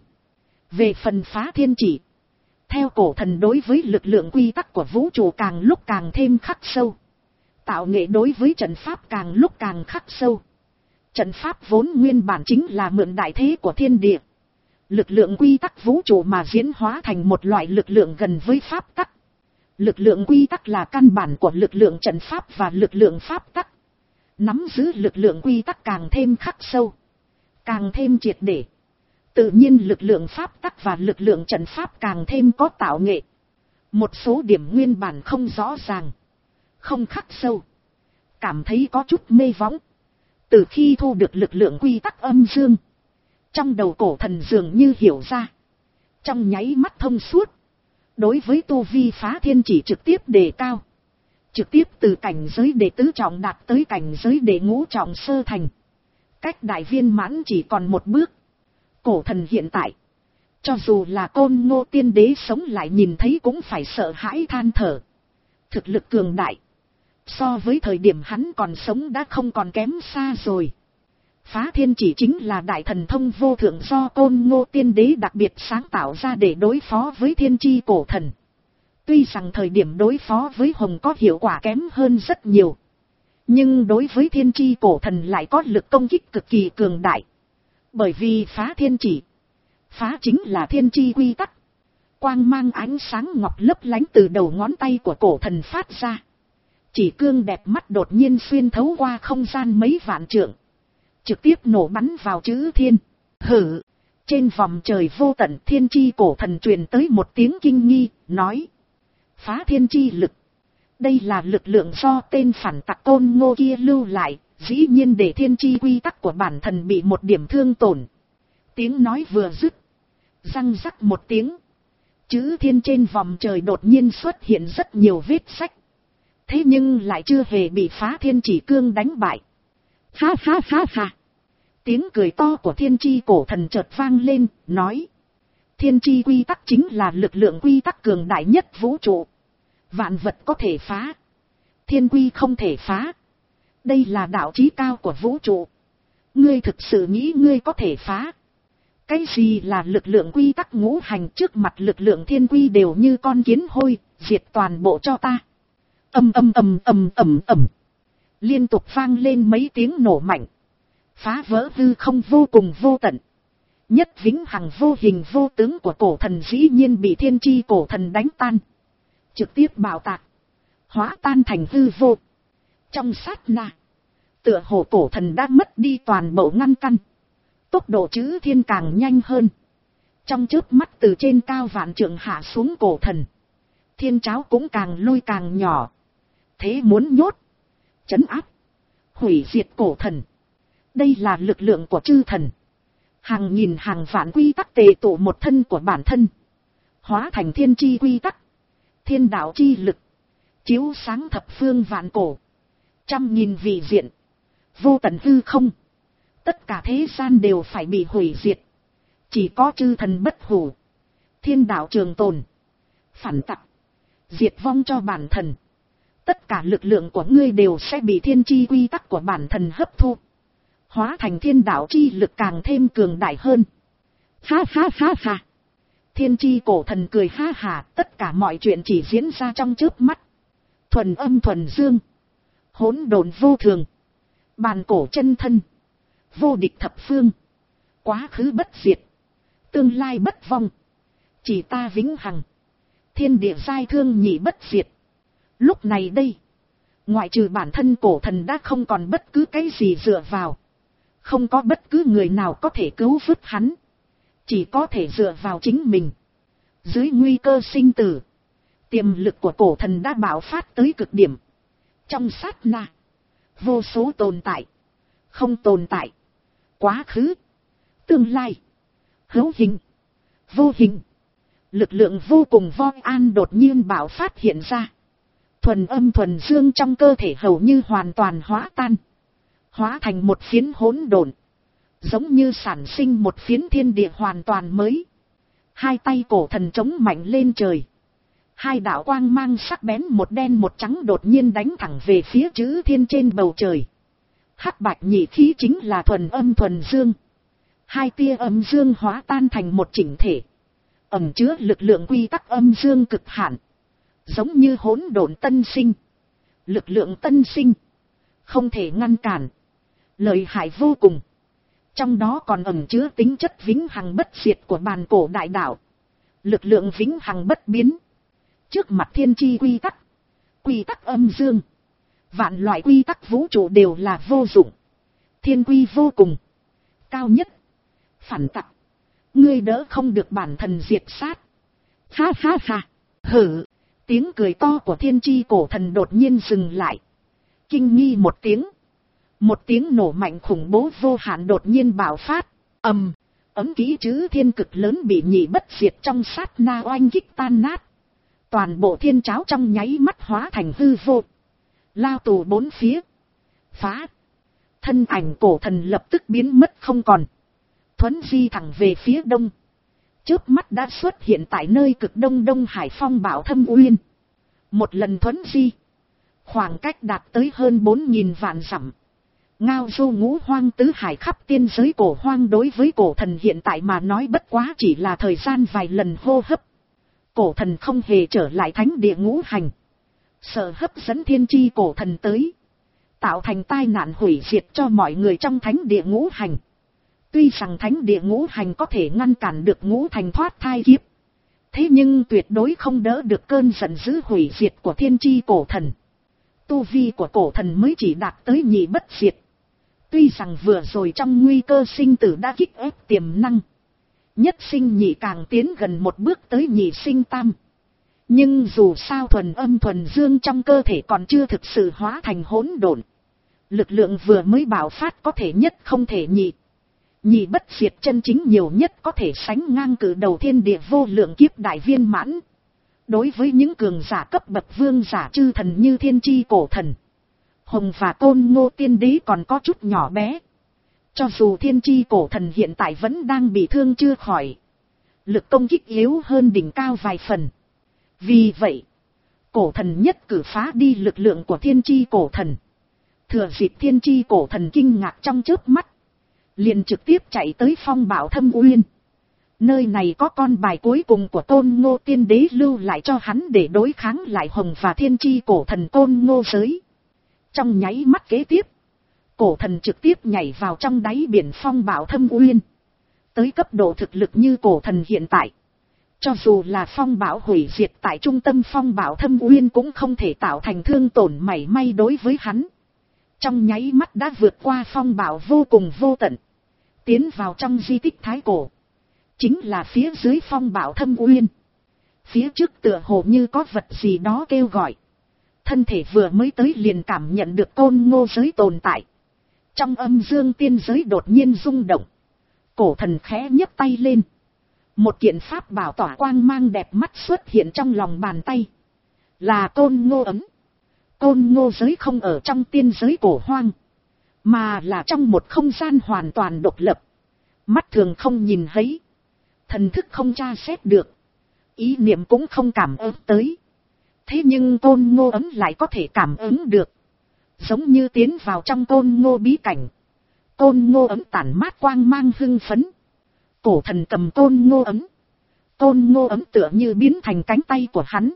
Về phần phá thiên chỉ. Theo cổ thần đối với lực lượng quy tắc của vũ trụ càng lúc càng thêm khắc sâu. Tạo nghệ đối với trận pháp càng lúc càng khắc sâu. Trận pháp vốn nguyên bản chính là mượn đại thế của thiên địa. Lực lượng quy tắc vũ trụ mà diễn hóa thành một loại lực lượng gần với pháp tắc. Lực lượng quy tắc là căn bản của lực lượng trận pháp và lực lượng pháp tắc. Nắm giữ lực lượng quy tắc càng thêm khắc sâu. Càng thêm triệt để. Tự nhiên lực lượng pháp tắc và lực lượng trận pháp càng thêm có tạo nghệ. Một số điểm nguyên bản không rõ ràng. Không khắc sâu. Cảm thấy có chút mê võng. Từ khi thu được lực lượng quy tắc âm dương. Trong đầu cổ thần dường như hiểu ra. Trong nháy mắt thông suốt. Đối với tu vi phá thiên chỉ trực tiếp đề cao. Trực tiếp từ cảnh giới đệ tứ trọng đạt tới cảnh giới đệ ngũ trọng sơ thành. Cách đại viên mãn chỉ còn một bước. Cổ thần hiện tại. Cho dù là Côn Ngô tiên đế sống lại nhìn thấy cũng phải sợ hãi than thở. Thực lực cường đại. So với thời điểm hắn còn sống đã không còn kém xa rồi. Phá thiên chỉ chính là đại thần thông vô thượng do Côn Ngô tiên đế đặc biệt sáng tạo ra để đối phó với thiên chi cổ thần. Tuy rằng thời điểm đối phó với Hồng có hiệu quả kém hơn rất nhiều. Nhưng đối với thiên chi cổ thần lại có lực công kích cực kỳ cường đại. Bởi vì phá thiên chỉ. Phá chính là thiên chi quy tắc. Quang mang ánh sáng ngọc lấp lánh từ đầu ngón tay của cổ thần phát ra. Chỉ cương đẹp mắt đột nhiên xuyên thấu qua không gian mấy vạn trượng. Trực tiếp nổ bắn vào chữ thiên. Hử. Trên vòng trời vô tận thiên chi cổ thần truyền tới một tiếng kinh nghi, nói. Phá thiên chi lực. Đây là lực lượng do tên phản tặc Côn Ngô kia lưu lại, dĩ nhiên để thiên chi quy tắc của bản thần bị một điểm thương tổn. Tiếng nói vừa dứt. Răng rắc một tiếng. Chữ thiên trên vòng trời đột nhiên xuất hiện rất nhiều vết sách. Thế nhưng lại chưa hề bị phá thiên chỉ cương đánh bại. Ha ha ha ha. Tiếng cười to của thiên chi cổ thần chợt vang lên, nói. Thiên chi quy tắc chính là lực lượng quy tắc cường đại nhất vũ trụ. Vạn vật có thể phá. Thiên quy không thể phá. Đây là đạo chí cao của vũ trụ. Ngươi thực sự nghĩ ngươi có thể phá. Cái gì là lực lượng quy tắc ngũ hành trước mặt lực lượng thiên quy đều như con kiến hôi, diệt toàn bộ cho ta. Âm âm âm âm ầm ầm. Liên tục vang lên mấy tiếng nổ mạnh. Phá vỡ hư không vô cùng vô tận. Nhất vĩnh hằng vô hình vô tướng của cổ thần dĩ nhiên bị thiên tri cổ thần đánh tan. Trực tiếp bạo tạc. Hóa tan thành hư vô. Trong sát na. Tựa hồ cổ thần đã mất đi toàn bộ ngăn căn. Tốc độ chữ thiên càng nhanh hơn. Trong chớp mắt từ trên cao vạn trượng hạ xuống cổ thần. Thiên cháo cũng càng lui càng nhỏ. Thế muốn nhốt. Trấn áp. Hủy diệt cổ thần. Đây là lực lượng của chư thần. Hàng nghìn hàng vạn quy tắc tề tụ một thân của bản thân. Hóa thành thiên chi quy tắc. Thiên đạo chi lực. Chiếu sáng thập phương vạn cổ. Trăm nghìn vị diện. Vô tận hư không. Tất cả thế gian đều phải bị hủy diệt. Chỉ có chư thần bất hủ. Thiên đạo trường tồn. Phản tặc. Diệt vong cho bản thần. Tất cả lực lượng của ngươi đều sẽ bị thiên chi quy tắc của bản thần hấp thu. Hóa thành thiên đạo chi lực càng thêm cường đại hơn. Ha ha ha ha. Thiên chi cổ thần cười ha ha. Tất cả mọi chuyện chỉ diễn ra trong chớp mắt. Thuần âm thuần dương. Hỗn độn vô thường. Bàn cổ chân thân. Vô địch thập phương. Quá khứ bất diệt. Tương lai bất vong. Chỉ ta vĩnh hằng. Thiên địa giai thương nhị bất diệt. Lúc này đây. Ngoại trừ bản thân cổ thần đã không còn bất cứ cái gì dựa vào. Không có bất cứ người nào có thể cứu vớt hắn. Chỉ có thể dựa vào chính mình. Dưới nguy cơ sinh tử. Tiềm lực của cổ thần đã bạo phát tới cực điểm. Trong sát na. Vô số tồn tại. Không tồn tại. Quá khứ. Tương lai. Hữu hình. Vô hình. Lực lượng vô cùng voi an đột nhiên bạo phát hiện ra. Thuần âm thuần dương trong cơ thể hầu như hoàn toàn hóa tan. Hóa thành một phiến hỗn độn. Giống như sản sinh một phiến thiên địa hoàn toàn mới. Hai tay cổ thần chống mạnh lên trời. Hai đạo quang mang sắc bén một đen một trắng đột nhiên đánh thẳng về phía chữ thiên trên bầu trời. Hắc bạch nhị khí chính là thuần âm thuần dương. Hai tia âm dương hóa tan thành một chỉnh thể. Ẩn chứa lực lượng quy tắc âm dương cực hạn. Giống như hỗn độn tân sinh. Lực lượng tân sinh. Không thể ngăn cản. Lợi hại vô cùng. Trong đó còn ẩn chứa tính chất vĩnh hằng bất diệt của bàn cổ đại đạo. Lực lượng vĩnh hằng bất biến. Trước mặt thiên chi quy tắc. Quy tắc âm dương. Vạn loại quy tắc vũ trụ đều là vô dụng. Thiên quy vô cùng. Cao nhất. Phản tặc. Ngươi đỡ không được bản thần diệt sát. Ha ha ha. Hử. Tiếng cười to của thiên chi cổ thần đột nhiên dừng lại. Kinh nghi một tiếng. Một tiếng nổ mạnh khủng bố vô hạn đột nhiên bạo phát. Ầm. Ấm ký chữ thiên cực lớn bị nhị bất diệt trong sát na oanh kích tan nát. Toàn bộ thiên cháo trong nháy mắt hóa thành hư vô. Lao tù bốn phía. Phá. Thân ảnh cổ thần lập tức biến mất không còn. Thuấn di thẳng về phía đông. Chớp mắt đã xuất hiện tại nơi cực đông Đông Hải phong bảo thâm uyên. Một lần thuấn di. Khoảng cách đạt tới hơn bốn nghìn vạn dặm. Ngao du ngũ hoang tứ hải khắp tiên giới cổ hoang đối với cổ thần hiện tại mà nói bất quá chỉ là thời gian vài lần hô hấp. Cổ thần không hề trở lại thánh địa ngũ hành. Sợ hấp dẫn thiên chi cổ thần tới. Tạo thành tai nạn hủy diệt cho mọi người trong thánh địa ngũ hành. Tuy rằng thánh địa ngũ hành có thể ngăn cản được ngũ thành thoát thai kiếp. Thế nhưng tuyệt đối không đỡ được cơn giận dữ hủy diệt của thiên chi cổ thần. Tu vi của cổ thần mới chỉ đạt tới nhị bất diệt. Tuy rằng vừa rồi trong nguy cơ sinh tử đã kích ép tiềm năng. Nhất sinh nhị càng tiến gần một bước tới nhị sinh tam. Nhưng dù sao thuần âm thuần dương trong cơ thể còn chưa thực sự hóa thành hỗn độn. Lực lượng vừa mới bạo phát có thể nhất không thể nhị. Nhị bất diệt chân chính nhiều nhất có thể sánh ngang cử đầu thiên địa vô lượng kiếp đại viên mãn. Đối với những cường giả cấp bậc vương giả chư thần như thiên chi cổ thần, Hồng và Tôn Ngô tiên đế còn có chút nhỏ bé. Cho dù thiên chi cổ thần hiện tại vẫn đang bị thương chưa khỏi. Lực công kích yếu hơn đỉnh cao vài phần. Vì vậy, cổ thần nhất cử phá đi lực lượng của thiên chi cổ thần. Thừa dịp thiên chi cổ thần kinh ngạc trong chớp mắt. Liền trực tiếp chạy tới phong bảo thâm uyên. Nơi này có con bài cuối cùng của Tôn Ngô tiên đế lưu lại cho hắn để đối kháng lại Hồng và thiên chi cổ thần Tôn Ngô giới. Trong nháy mắt kế tiếp, cổ thần trực tiếp nhảy vào trong đáy biển phong bảo thâm uyên. Tới cấp độ thực lực như cổ thần hiện tại. Cho dù là phong bạo hủy diệt tại trung tâm phong bạo thâm uyên cũng không thể tạo thành thương tổn mảy may đối với hắn. Trong nháy mắt đã vượt qua phong bạo vô cùng vô tận. Tiến vào trong di tích thái cổ. Chính là phía dưới phong bạo thâm uyên. Phía trước tựa hồ như có vật gì đó kêu gọi. Thân thể vừa mới tới liền cảm nhận được côn ngô giới tồn tại. Trong âm dương tiên giới đột nhiên rung động. Cổ thần khẽ nhấc tay lên. Một kiện pháp bảo tỏa quang mang đẹp mắt xuất hiện trong lòng bàn tay. Là côn ngô ấm. Côn ngô giới không ở trong tiên giới cổ hoang. Mà là trong một không gian hoàn toàn độc lập. Mắt thường không nhìn thấy. Thần thức không tra xét được. Ý niệm cũng không cảm ứng tới. Thế nhưng côn ngô ấm lại có thể cảm ứng được. Giống như tiến vào trong côn ngô bí cảnh. Côn ngô ấm tản mát quang mang hưng phấn. Cổ thần cầm côn ngô ấm. Côn ngô ấm tựa như biến thành cánh tay của hắn.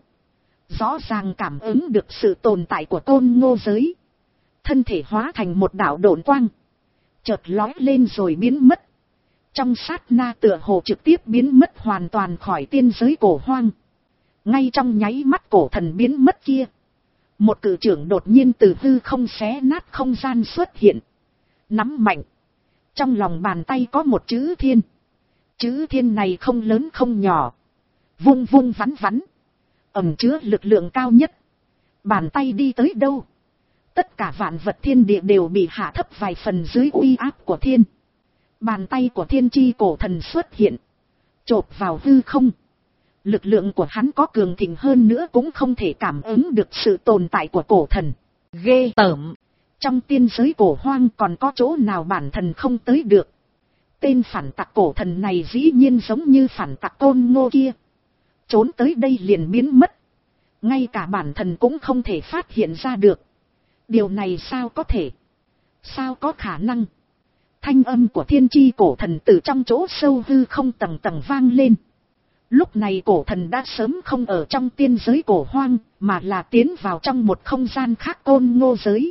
Rõ ràng cảm ứng được sự tồn tại của côn ngô giới. Thân thể hóa thành một đạo độn quang. Chợt lói lên rồi biến mất. Trong sát na tựa hồ trực tiếp biến mất hoàn toàn khỏi tiên giới cổ hoang. Ngay trong nháy mắt cổ thần biến mất kia. Một cự trưởng đột nhiên từ hư không xé nát không gian xuất hiện. Nắm mạnh. Trong lòng bàn tay có một chữ thiên. Chữ thiên này không lớn không nhỏ. Vung vung vắn vắn. Ẩn chứa lực lượng cao nhất. Bàn tay đi tới đâu. Tất cả vạn vật thiên địa đều bị hạ thấp vài phần dưới uy áp của thiên. Bàn tay của thiên chi cổ thần xuất hiện. Chộp vào hư không. Lực lượng của hắn có cường thịnh hơn nữa cũng không thể cảm ứng được sự tồn tại của cổ thần. Ghê tởm. Trong tiên giới cổ hoang còn có chỗ nào bản thần không tới được. Tên phản tặc cổ thần này dĩ nhiên giống như phản tặc côn ngô kia. Trốn tới đây liền biến mất. Ngay cả bản thần cũng không thể phát hiện ra được. Điều này sao có thể? Sao có khả năng? Thanh âm của thiên chi cổ thần từ trong chỗ sâu hư không tầng tầng vang lên. Lúc này cổ thần đã sớm không ở trong tiên giới cổ hoang, mà là tiến vào trong một không gian khác côn ngô giới.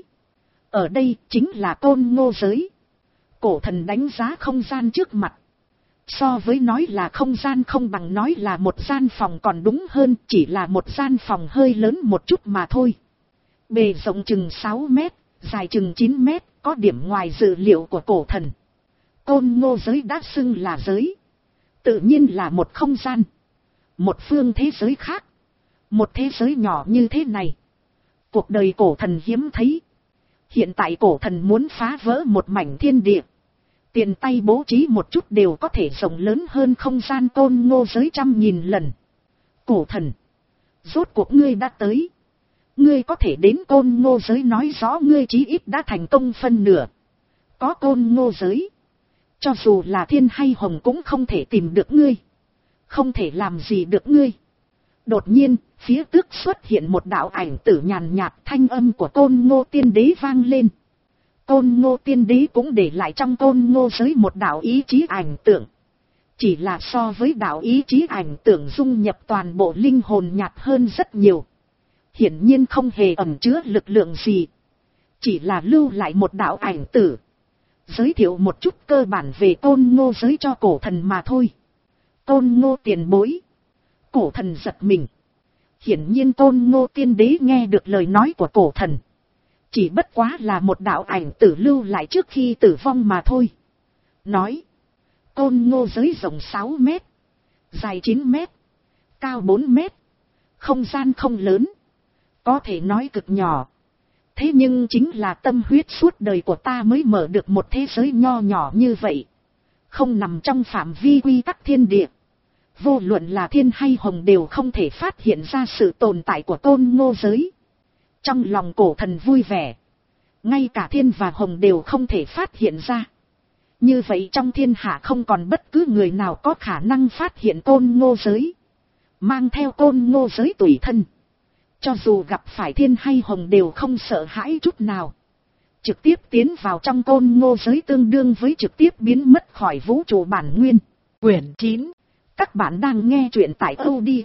Ở đây chính là côn ngô giới. Cổ thần đánh giá không gian trước mặt. So với nói là không gian không bằng nói là một gian phòng còn đúng hơn, chỉ là một gian phòng hơi lớn một chút mà thôi. Bề rộng chừng sáu mét, dài chừng chín mét, có điểm ngoài dự liệu của cổ thần. Côn ngô giới đã xưng là giới. Tự nhiên là một không gian. Một phương thế giới khác. Một thế giới nhỏ như thế này. Cuộc đời cổ thần hiếm thấy. Hiện tại cổ thần muốn phá vỡ một mảnh thiên địa. Tiền tay bố trí một chút đều có thể rộng lớn hơn không gian côn ngô giới trăm nghìn lần. Cổ thần. Rốt cuộc ngươi đã tới. Ngươi có thể đến côn ngô giới nói rõ ngươi chí ít đã thành công phân nửa. Có côn ngô giới. Cho dù là thiên hay hồng cũng không thể tìm được ngươi. Không thể làm gì được ngươi. Đột nhiên, phía trước xuất hiện một đạo ảnh tử nhàn nhạt, thanh âm của côn ngô tiên đế vang lên. Côn ngô tiên đế cũng để lại trong côn ngô giới một đạo ý chí ảnh tượng. Chỉ là so với đạo ý chí ảnh tượng dung nhập toàn bộ linh hồn nhạt hơn rất nhiều. Hiển nhiên không hề ẩn chứa lực lượng gì. Chỉ là lưu lại một đạo ảnh tử. Giới thiệu một chút cơ bản về côn ngô giới cho cổ thần mà thôi. Côn ngô tiền bối. Cổ thần giật mình. Hiển nhiên côn ngô tiên đế nghe được lời nói của cổ thần. Chỉ bất quá là một đạo ảnh tử lưu lại trước khi tử vong mà thôi. Nói. Côn ngô giới rộng sáu mét. Dài chín mét. Cao bốn mét. Không gian không lớn. Có thể nói cực nhỏ. Thế nhưng chính là tâm huyết suốt đời của ta mới mở được một thế giới nho nhỏ như vậy. Không nằm trong phạm vi quy tắc thiên địa. Vô luận là thiên hay hồng đều không thể phát hiện ra sự tồn tại của côn ngô giới. Trong lòng cổ thần vui vẻ. Ngay cả thiên và hồng đều không thể phát hiện ra. Như vậy trong thiên hạ không còn bất cứ người nào có khả năng phát hiện côn ngô giới. Mang theo côn ngô giới tùy thân. Cho dù gặp phải thiên hay hồng đều không sợ hãi chút nào. Trực tiếp tiến vào trong côn ngô giới tương đương với trực tiếp biến mất khỏi vũ trụ bản nguyên. Quyển chín. Các bạn đang nghe truyện tại audio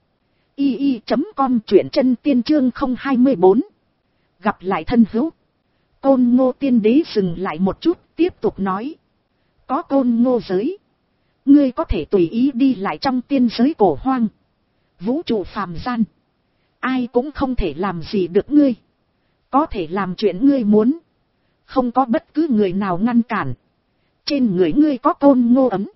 i i chấm com, truyện chân tiên chương không hai bốn. Gặp lại thân hữu. Côn ngô tiên đế dừng lại một chút, tiếp tục nói. Có côn ngô giới. Ngươi có thể tùy ý đi lại trong tiên giới cổ hoang, vũ trụ phàm gian, ai cũng không thể làm gì được ngươi, có thể làm chuyện ngươi muốn, không có bất cứ người nào ngăn cản. Trên người ngươi có côn ngô ấm,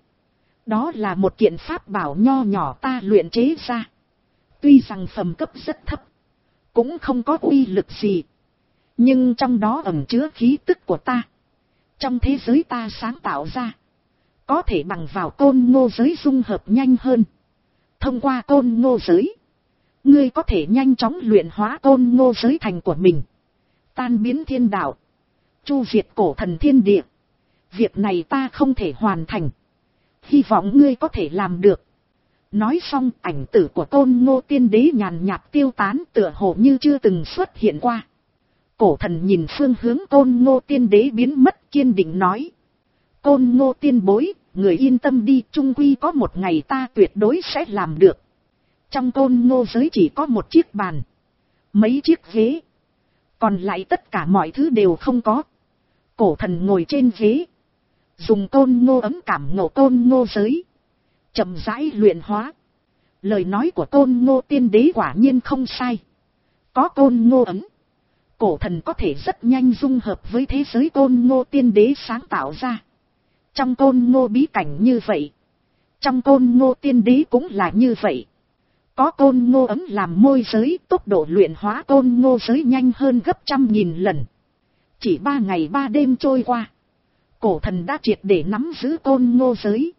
đó là một kiện pháp bảo nho nhỏ ta luyện chế ra, tuy rằng phẩm cấp rất thấp, cũng không có uy lực gì, nhưng trong đó ẩn chứa khí tức của ta, trong thế giới ta sáng tạo ra, có thể bằng vào côn ngô giới dung hợp nhanh hơn. Thông qua côn ngô giới, ngươi có thể nhanh chóng luyện hóa côn ngô giới thành của mình, tan biến thiên đạo, chu diệt cổ thần thiên địa. Việc này ta không thể hoàn thành, hy vọng ngươi có thể làm được. Nói xong, ảnh tử của côn ngô tiên đế nhàn nhạt tiêu tán, tựa hồ như chưa từng xuất hiện qua. Cổ thần nhìn phương hướng côn ngô tiên đế biến mất, kiên định nói: Côn ngô tiên bối, người yên tâm đi, chung quy có một ngày ta tuyệt đối sẽ làm được. Trong côn ngô giới chỉ có một chiếc bàn, mấy chiếc ghế, còn lại tất cả mọi thứ đều không có. Cổ thần ngồi trên ghế, dùng côn ngô ấm cảm ngộ côn ngô giới, chậm rãi luyện hóa. Lời nói của côn ngô tiên đế quả nhiên không sai. Có côn ngô ấm, cổ thần có thể rất nhanh dung hợp với thế giới côn ngô tiên đế sáng tạo ra. Trong côn ngô bí cảnh như vậy, trong côn ngô tiên đế cũng là như vậy. Có côn ngô ấm làm môi giới, tốc độ luyện hóa côn ngô giới nhanh hơn gấp trăm nghìn lần. Chỉ ba ngày ba đêm trôi qua, cổ thần đã triệt để nắm giữ côn ngô giới.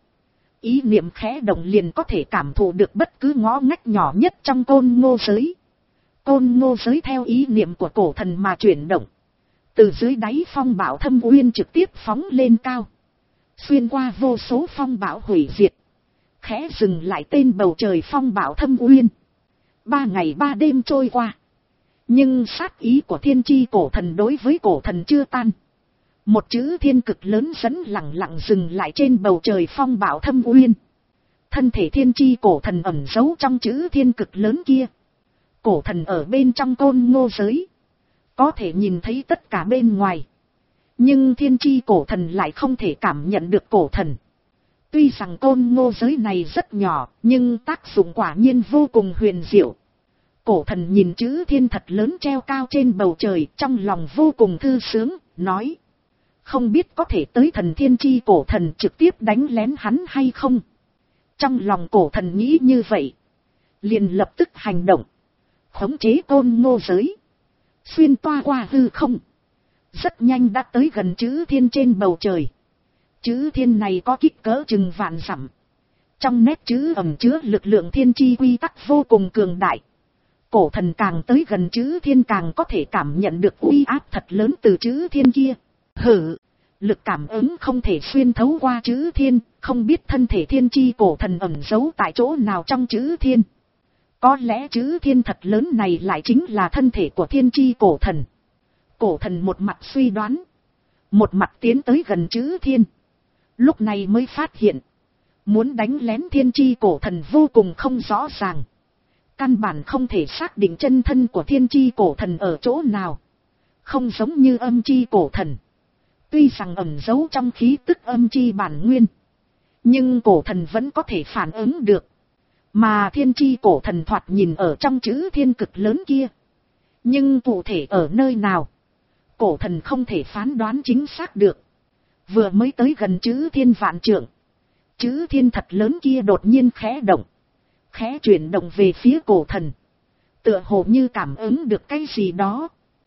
Ý niệm khẽ động liền có thể cảm thụ được bất cứ ngõ ngách nhỏ nhất trong côn ngô giới. Côn ngô giới theo ý niệm của cổ thần mà chuyển động, từ dưới đáy phong bão thâm uyên trực tiếp phóng lên cao, xuyên qua vô số phong bão hủy diệt, khẽ dừng lại tên bầu trời phong bão thâm uyên. Ba ngày ba đêm trôi qua, nhưng sát ý của thiên chi cổ thần đối với cổ thần chưa tan. Một chữ thiên cực lớn dẫn lặng lặng dừng lại trên bầu trời phong bão thâm uyên. Thân thể thiên chi cổ thần ẩn giấu trong chữ thiên cực lớn kia. Cổ thần ở bên trong côn ngô giới, có thể nhìn thấy tất cả bên ngoài, nhưng thiên chi cổ thần lại không thể cảm nhận được cổ thần. Tuy rằng côn ngô giới này rất nhỏ, nhưng tác dụng quả nhiên vô cùng huyền diệu. Cổ thần nhìn chữ thiên thật lớn treo cao trên bầu trời, trong lòng vô cùng thư sướng, nói: không biết có thể tới thần thiên chi cổ thần trực tiếp đánh lén hắn hay không. Trong lòng cổ thần nghĩ như vậy, liền lập tức hành động, khống chế côn ngô giới, xuyên toa qua hư không, rất nhanh đã tới gần chữ thiên trên bầu trời. Chữ thiên này có kích cỡ chừng vạn dặm, trong nét chữ ẩn chứa lực lượng thiên chi quy tắc vô cùng cường đại. Cổ thần càng tới gần chữ thiên càng có thể cảm nhận được uy áp thật lớn từ chữ thiên kia. Hử, lực cảm ứng không thể xuyên thấu qua chữ thiên, không biết thân thể thiên chi cổ thần ẩn giấu tại chỗ nào trong chữ thiên. Có lẽ chữ thiên thật lớn này lại chính là thân thể của thiên chi cổ thần. Cổ thần một mặt suy đoán, một mặt tiến tới gần chữ thiên. Lúc này mới phát hiện, muốn đánh lén thiên chi cổ thần vô cùng không rõ ràng. Căn bản không thể xác định chân thân của thiên chi cổ thần ở chỗ nào. Không giống như âm chi cổ thần, tuy rằng ẩn giấu trong khí tức âm chi bản nguyên, nhưng cổ thần vẫn có thể phản ứng được. Mà thiên chi cổ thần thoạt nhìn ở trong chữ thiên cực lớn kia, nhưng cụ thể ở nơi nào, cổ thần không thể phán đoán chính xác được. Vừa mới tới gần chữ thiên vạn trượng, chữ thiên thật lớn kia đột nhiên khẽ động, khẽ chuyển động về phía cổ thần, tựa hồ như cảm ứng được cái gì đó.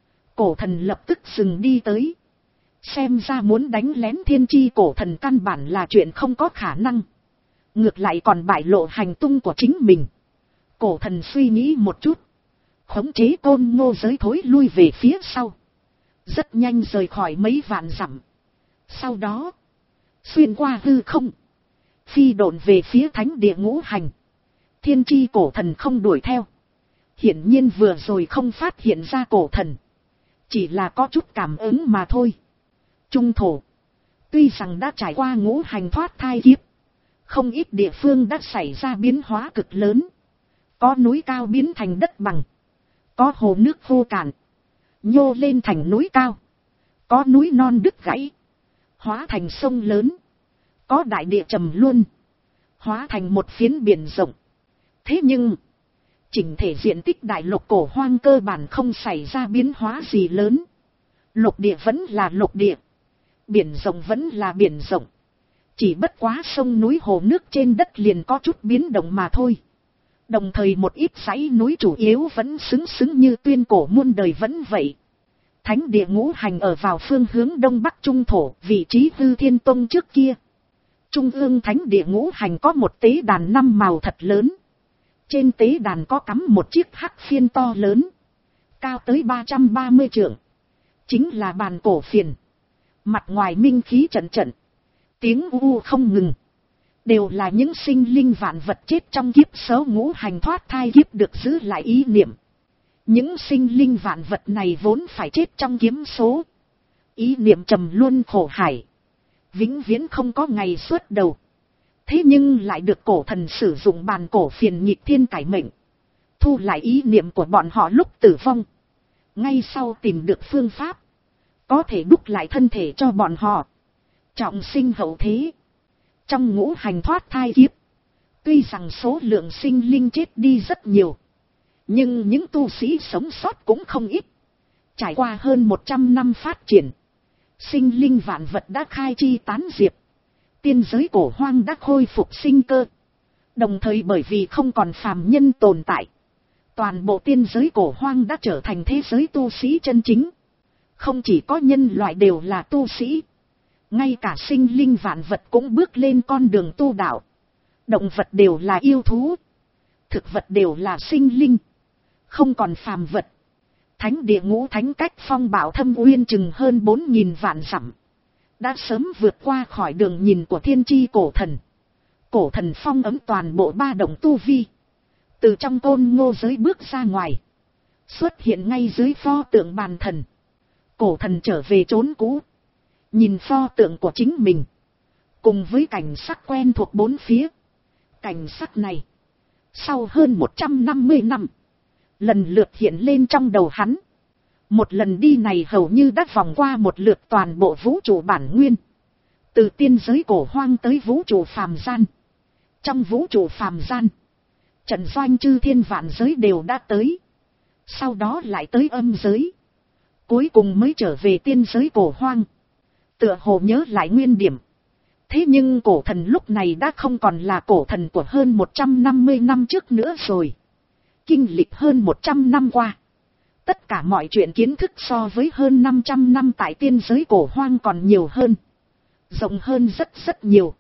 Cổ thần lập tức dừng đi tới. Xem ra muốn đánh lén thiên chi cổ thần căn bản là chuyện không có khả năng, ngược lại còn bại lộ hành tung của chính mình. Cổ thần suy nghĩ một chút, khống chế côn ngô giới thối lui về phía sau, rất nhanh rời khỏi mấy vạn dặm. Sau đó, xuyên qua hư không, phi độn về phía thánh địa ngũ hành. Thiên chi cổ thần không đuổi theo. Hiển nhiên vừa rồi không phát hiện ra cổ thần, chỉ là có chút cảm ứng mà thôi. Trung thổ, tuy rằng đã trải qua ngũ hành thoát thai kiếp, không ít địa phương đã xảy ra biến hóa cực lớn. Có núi cao biến thành đất bằng, có hồ nước khô cạn, nhô lên thành núi cao, có núi non đứt gãy, hóa thành sông lớn, có đại địa trầm luân, hóa thành một phiến biển rộng. Thế nhưng, chỉnh thể diện tích đại lục Cổ Hoang cơ bản không xảy ra biến hóa gì lớn. Lục địa vẫn là lục địa, biển rộng vẫn là biển rộng. Chỉ bất quá sông núi hồ nước trên đất liền có chút biến động mà thôi. Đồng thời một ít dãy núi chủ yếu vẫn xứng xứng như tuyên cổ muôn đời vẫn vậy. Thánh địa ngũ hành ở vào phương hướng đông bắc trung thổ, vị trí Hư Thiên Tông trước kia. Trung ương thánh địa ngũ hành có một tế đàn năm màu thật lớn. Trên tế đàn có cắm một chiếc hắc phiên to lớn, cao tới ba trăm ba mươi trượng. Chính là bàn cổ phiền. Mặt ngoài minh khí trận trận, tiếng u không ngừng. Đều là những sinh linh vạn vật chết trong kiếp số ngũ hành thoát thai kiếp được giữ lại ý niệm. Những sinh linh vạn vật này vốn phải chết trong kiếm số. Ý niệm trầm luân khổ hải, vĩnh viễn không có ngày xuất đầu. Thế nhưng lại được cổ thần sử dụng bàn cổ phiền nhịp thiên cải mệnh, thu lại ý niệm của bọn họ lúc tử vong. Ngay sau tìm được phương pháp, có thể đúc lại thân thể cho bọn họ, trọng sinh hậu thế. Trong ngũ hành thoát thai kiếp, tuy rằng số lượng sinh linh chết đi rất nhiều, nhưng những tu sĩ sống sót cũng không ít. Trải qua hơn một trăm năm phát triển, sinh linh vạn vật đã khai chi tán diệp. Tiên giới Cổ Hoang đã khôi phục sinh cơ. Đồng thời bởi vì không còn phàm nhân tồn tại, toàn bộ tiên giới Cổ Hoang đã trở thành thế giới tu sĩ chân chính. Không chỉ có nhân loại đều là tu sĩ, ngay cả sinh linh vạn vật cũng bước lên con đường tu đạo. Động vật đều là yêu thú, thực vật đều là sinh linh, không còn phàm vật. Thánh địa ngũ thánh cách phong bảo thâm uyên chừng hơn bốn nghìn vạn dặm, đã sớm vượt qua khỏi đường nhìn của thiên tri cổ thần. Cổ thần phong ấm toàn bộ ba động tu vi, từ trong côn ngô giới bước ra ngoài, xuất hiện ngay dưới pho tượng bàn thần. Cổ thần trở về chốn cũ, nhìn pho tượng của chính mình, cùng với cảnh sắc quen thuộc bốn phía. Cảnh sắc này, sau hơn một trăm năm mươi năm, lần lượt hiện lên trong đầu hắn. Một lần đi này hầu như đã vòng qua một lượt toàn bộ vũ trụ bản nguyên, từ tiên giới Cổ Hoang tới vũ trụ phàm gian. Trong vũ trụ phàm gian, trận doanh chư thiên vạn giới đều đã tới, sau đó lại tới âm giới, cuối cùng mới trở về tiên giới Cổ Hoang. Tựa hồ nhớ lại nguyên điểm. Thế nhưng cổ thần lúc này đã không còn là cổ thần của hơn một trăm năm mươi năm trước nữa rồi. Kinh lịch hơn một trăm năm qua, tất cả mọi chuyện kiến thức so với hơn năm trăm năm tại tiên giới Cổ Hoang còn nhiều hơn, rộng hơn rất rất nhiều.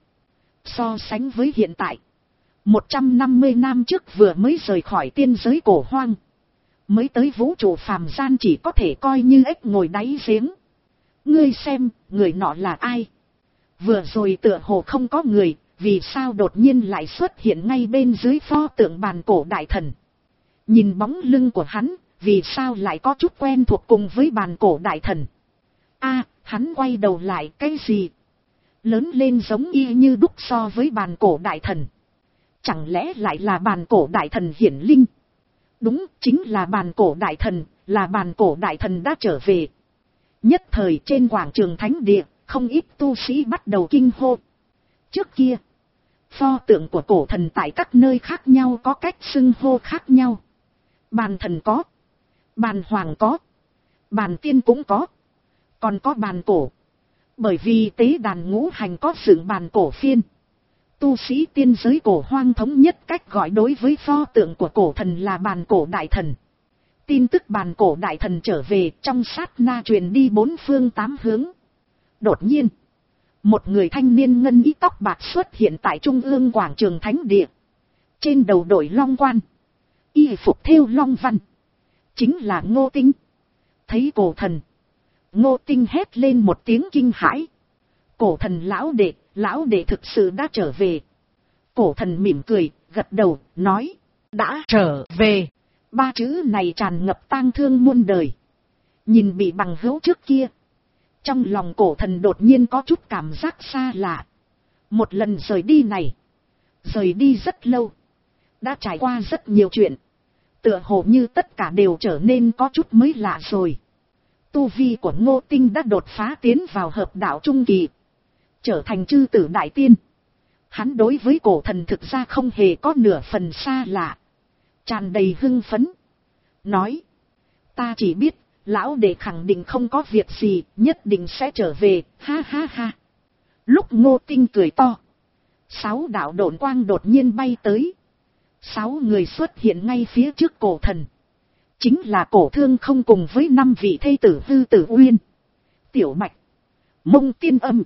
So sánh với hiện tại, một trăm năm mươi năm trước vừa mới rời khỏi tiên giới Cổ Hoang, mới tới vũ trụ phàm gian chỉ có thể coi như ếch ngồi đáy giếng. Ngươi xem, người nọ là ai? Vừa rồi tựa hồ không có người, vì sao đột nhiên lại xuất hiện ngay bên dưới pho tượng bàn cổ đại thần? Nhìn bóng lưng của hắn, vì sao lại có chút quen thuộc cùng với bàn cổ đại thần? A, hắn quay đầu lại, cái gì? Lớn lên giống y như đúc so với bàn cổ đại thần. Chẳng lẽ lại là bàn cổ đại thần hiển linh? Đúng, chính là bàn cổ đại thần, là bàn cổ đại thần đã trở về. Nhất thời trên quảng trường thánh địa, không ít tu sĩ bắt đầu kinh hô. Trước kia, pho tượng của cổ thần tại các nơi khác nhau có cách xưng hô khác nhau. Bàn thần có, bàn hoàng có, bàn tiên cũng có, còn có bàn cổ. Bởi vì tế đàn ngũ hành có dựng bàn cổ phiên, tu sĩ tiên giới Cổ Hoang thống nhất cách gọi đối với pho tượng của cổ thần là bàn cổ đại thần. Tin tức bàn cổ đại thần trở về trong sát na truyền đi bốn phương tám hướng. Đột nhiên, một người thanh niên ngân y tóc bạc xuất hiện tại trung ương quảng trường thánh địa. Trên đầu đội long quan, y phục thêu long văn, chính là Ngô Tinh. Thấy cổ thần, Ngô Tinh hét lên một tiếng kinh hãi. Cổ thần lão đệ, lão đệ thực sự đã trở về. Cổ thần mỉm cười, gật đầu, nói, đã trở về. Ba chữ này tràn ngập tang thương muôn đời. Nhìn bị bằng hữu trước kia, trong lòng cổ thần đột nhiên có chút cảm giác xa lạ. Một lần rời đi này, rời đi rất lâu, đã trải qua rất nhiều chuyện, tựa hồ như tất cả đều trở nên có chút mới lạ rồi. Tu vi của Ngô Tinh đã đột phá tiến vào hợp đạo trung kỳ, trở thành chư tử đại tiên. Hắn đối với cổ thần thực ra không hề có nửa phần xa lạ. Tràn đầy hưng phấn. Nói. Ta chỉ biết, lão đệ khẳng định không có việc gì, nhất định sẽ trở về, ha ha ha. Lúc Ngô Tinh cười to. Sáu đạo độn quang đột nhiên bay tới. Sáu người xuất hiện ngay phía trước cổ thần. Chính là Cổ Thương Không cùng với năm vị thê tử Hư Tử Uyên, Tiểu Bạch, Mông Tiên Âm,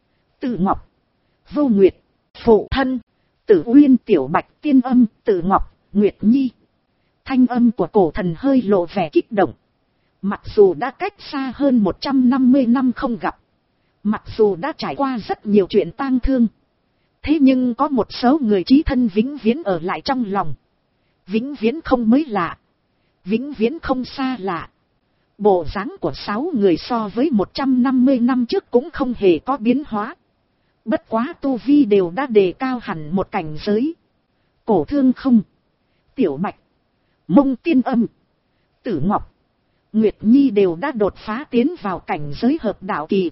Tử Ngọc, Vô Nguyệt, phụ thân, Tử Uyên, Tiểu Bạch, Tiên Âm, Tử Ngọc, Nguyệt Nhi. Thanh âm của cổ thần hơi lộ vẻ kích động. Mặc dù đã cách xa hơn một trăm năm mươi năm không gặp, mặc dù đã trải qua rất nhiều chuyện tang thương, thế nhưng có một số người chí thân vĩnh viễn ở lại trong lòng. Vĩnh viễn không mới lạ, vĩnh viễn không xa lạ. Bộ dáng của sáu người so với một trăm năm mươi năm trước cũng không hề có biến hóa. Bất quá tu vi đều đã đề cao hẳn một cảnh giới. Cổ Thương Không, Tiểu Bạch, Mông Tiên Âm, Tử Ngọc, Nguyệt Nhi đều đã đột phá tiến vào cảnh giới hợp đạo kỳ.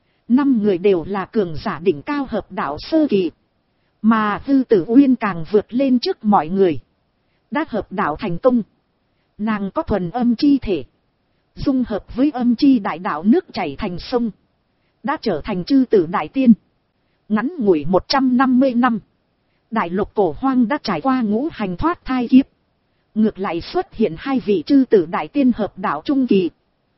Năm người đều là cường giả đỉnh cao hợp đạo sơ kỳ. Mà Hư Tử Uyên càng vượt lên trước mọi người. Đã hợp đạo thành công. Nàng có thuần âm chi thể. Dung hợp với âm chi đại đạo nước chảy thành sông. Đã trở thành chư tử đại tiên. Ngắn ngủi một trăm năm mươi năm. Đại lục cổ hoang đã trải qua ngũ hành thoát thai kiếp. Ngược lại xuất hiện hai vị chư tử đại tiên hợp đạo trung kỳ.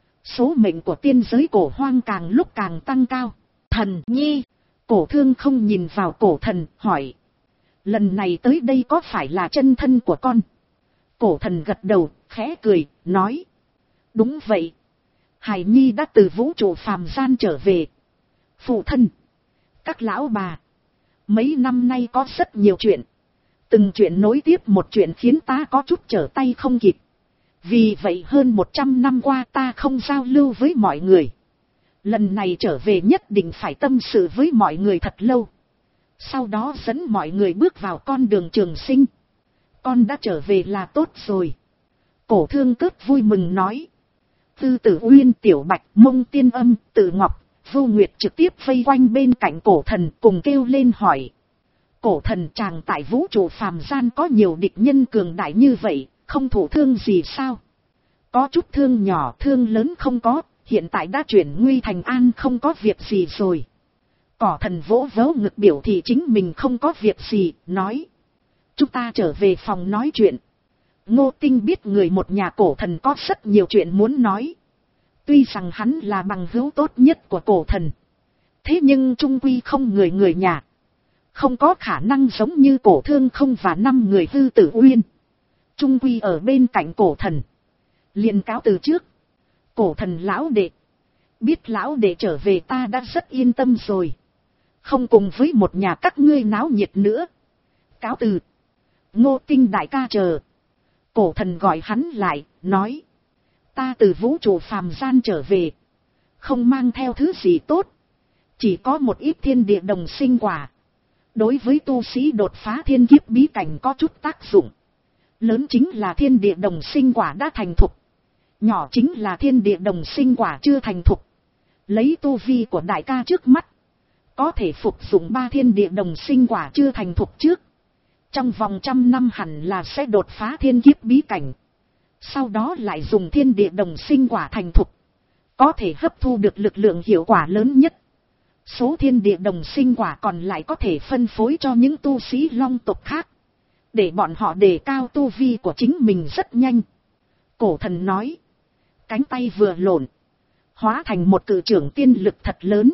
Số mệnh của tiên giới cổ hoang càng lúc càng tăng cao. Thần Nhi, Cổ Thương Không nhìn vào cổ thần, hỏi. Lần này tới đây có phải là chân thân của con? Cổ thần gật đầu, khẽ cười, nói. Đúng vậy. Hải Nhi đã từ vũ trụ phàm gian trở về. Phụ thân, các lão bà, mấy năm nay có rất nhiều chuyện. Từng chuyện nối tiếp một chuyện khiến ta có chút trở tay không kịp. Vì vậy hơn một trăm năm qua ta không giao lưu với mọi người. Lần này trở về nhất định phải tâm sự với mọi người thật lâu. Sau đó dẫn mọi người bước vào con đường trường sinh. Con đã trở về là tốt rồi. Cổ Thương Cớt vui mừng nói. Tư Tử Uyên, Tiểu Bạch, Mông Tiên Âm, Tử Ngọc, Vô Nguyệt trực tiếp vây quanh bên cạnh cổ thần cùng kêu lên hỏi. Cổ thần, chàng tại vũ trụ phàm gian có nhiều địch nhân cường đại như vậy, không thụ thương gì sao? Có chút thương nhỏ, thương lớn không có, hiện tại đã chuyển nguy thành an, không có việc gì rồi. Cỏ thần vỗ vỗ ngực biểu thị chính mình không có việc gì, nói. Chúng ta trở về phòng nói chuyện. Ngô Tinh biết người một nhà cổ thần có rất nhiều chuyện muốn nói. Tuy rằng hắn là bằng hữu tốt nhất của cổ thần. Thế nhưng trung quy không người người nhà. Không có khả năng giống như Cổ Thương Không và năm người Hư Tử Uyên. Trung quy ở bên cạnh cổ thần. Liền cáo từ trước. Cổ thần lão đệ. Biết lão đệ trở về ta đã rất yên tâm rồi. Không cùng với một nhà các ngươi náo nhiệt nữa. Cáo từ. Ngô Tinh đại ca chờ. Cổ thần gọi hắn lại, nói. Ta từ vũ trụ phàm gian trở về. Không mang theo thứ gì tốt. Chỉ có một ít thiên địa đồng sinh quả. Đối với tu sĩ đột phá thiên kiếp bí cảnh có chút tác dụng. Lớn chính là thiên địa đồng sinh quả đã thành thục. Nhỏ chính là thiên địa đồng sinh quả chưa thành thục. Lấy tu vi của đại ca trước mắt. Có thể phục dụng ba thiên địa đồng sinh quả chưa thành thục trước. Trong vòng trăm năm hẳn là sẽ đột phá thiên kiếp bí cảnh. Sau đó lại dùng thiên địa đồng sinh quả thành thục. Có thể hấp thu được lực lượng hiệu quả lớn nhất. Số thiên địa đồng sinh quả còn lại có thể phân phối cho những tu sĩ long tộc khác. Để bọn họ đề cao tu vi của chính mình rất nhanh. Cổ thần nói. Cánh tay vừa lộn. Hóa thành một cự trưởng tiên lực thật lớn.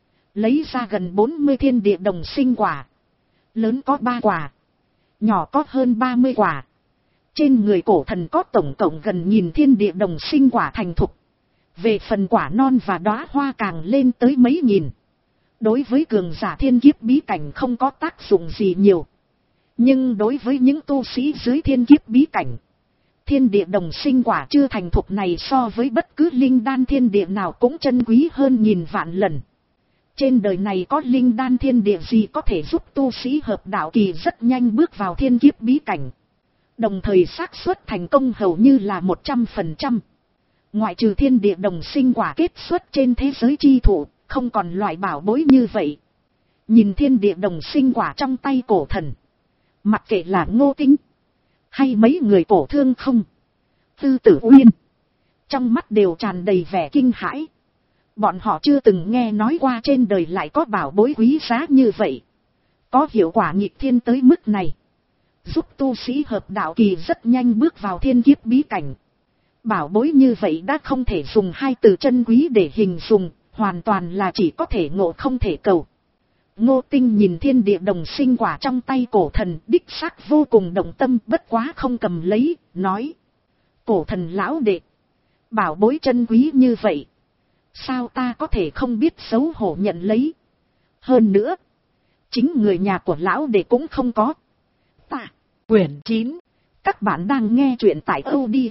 Lấy ra gần bốn mươi thiên địa đồng sinh quả. Lớn có ba quả. Nhỏ có hơn ba mươi quả. Trên người cổ thần có tổng cộng gần nghìn thiên địa đồng sinh quả thành thục. Về phần quả non và đóa hoa càng lên tới mấy nghìn. Đối với cường giả thiên kiếp bí cảnh không có tác dụng gì nhiều. Nhưng đối với những tu sĩ dưới thiên kiếp bí cảnh, thiên địa đồng sinh quả chưa thành thục này so với bất cứ linh đan thiên địa nào cũng chân quý hơn nghìn vạn lần. Trên đời này có linh đan thiên địa gì có thể giúp tu sĩ hợp đạo kỳ rất nhanh bước vào thiên kiếp bí cảnh. Đồng thời xác suất thành công hầu như là một trăm phần trăm. Ngoại trừ thiên địa đồng sinh quả kết xuất trên thế giới chi thụ, không còn loại bảo bối như vậy. Nhìn thiên địa đồng sinh quả trong tay cổ thần. Mặc kệ là Ngô Tinh. Hay mấy người cổ thương không. Tư Tử Uyên. Trong mắt đều tràn đầy vẻ kinh hãi. Bọn họ chưa từng nghe nói qua trên đời lại có bảo bối quý giá như vậy. Có hiệu quả nghịch thiên tới mức này. Giúp tu sĩ hợp đạo kỳ rất nhanh bước vào thiên kiếp bí cảnh. Bảo bối như vậy đã không thể dùng hai từ chân quý để hình dung. Hoàn toàn là chỉ có thể ngộ không thể cầu. Ngô Tinh nhìn thiên địa đồng sinh quả trong tay cổ thần, đích xác vô cùng động tâm, bất quá không cầm lấy, nói. Cổ thần lão đệ, bảo bối chân quý như vậy, sao ta có thể không biết xấu hổ nhận lấy. Hơn nữa, chính người nhà của lão đệ cũng không có. Ta, quyển chín, các bạn đang nghe truyện tại audio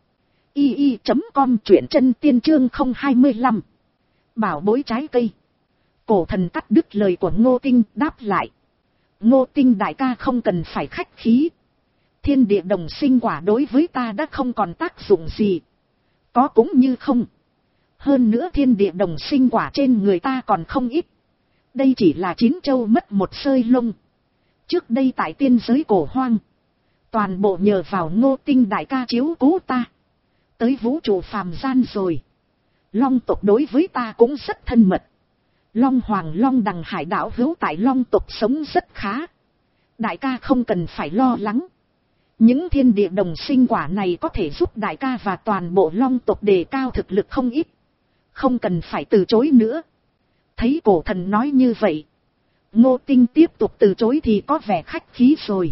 i i chấm com, truyện chân tiên chương không hai lăm. Bảo bối trái cây. Cổ thần cắt đứt lời của Ngô Tinh, đáp lại. Ngô Tinh đại ca không cần phải khách khí. Thiên địa đồng sinh quả đối với ta đã không còn tác dụng gì. Có cũng như không. Hơn nữa thiên địa đồng sinh quả trên người ta còn không ít. Đây chỉ là chín châu mất một sơi lông. Trước đây tại tiên giới cổ hoang, toàn bộ nhờ vào Ngô Tinh đại ca chiếu cố ta. Tới vũ trụ phàm gian rồi. Long tộc đối với ta cũng rất thân mật. Long Hoàng Long Đằng Hải đảo hữu tại Long tộc sống rất khá. Đại ca không cần phải lo lắng. Những thiên địa đồng sinh quả này có thể giúp đại ca và toàn bộ Long tộc đề cao thực lực không ít. Không cần phải từ chối nữa. Thấy cổ thần nói như vậy, Ngô Tinh tiếp tục từ chối thì có vẻ khách khí rồi.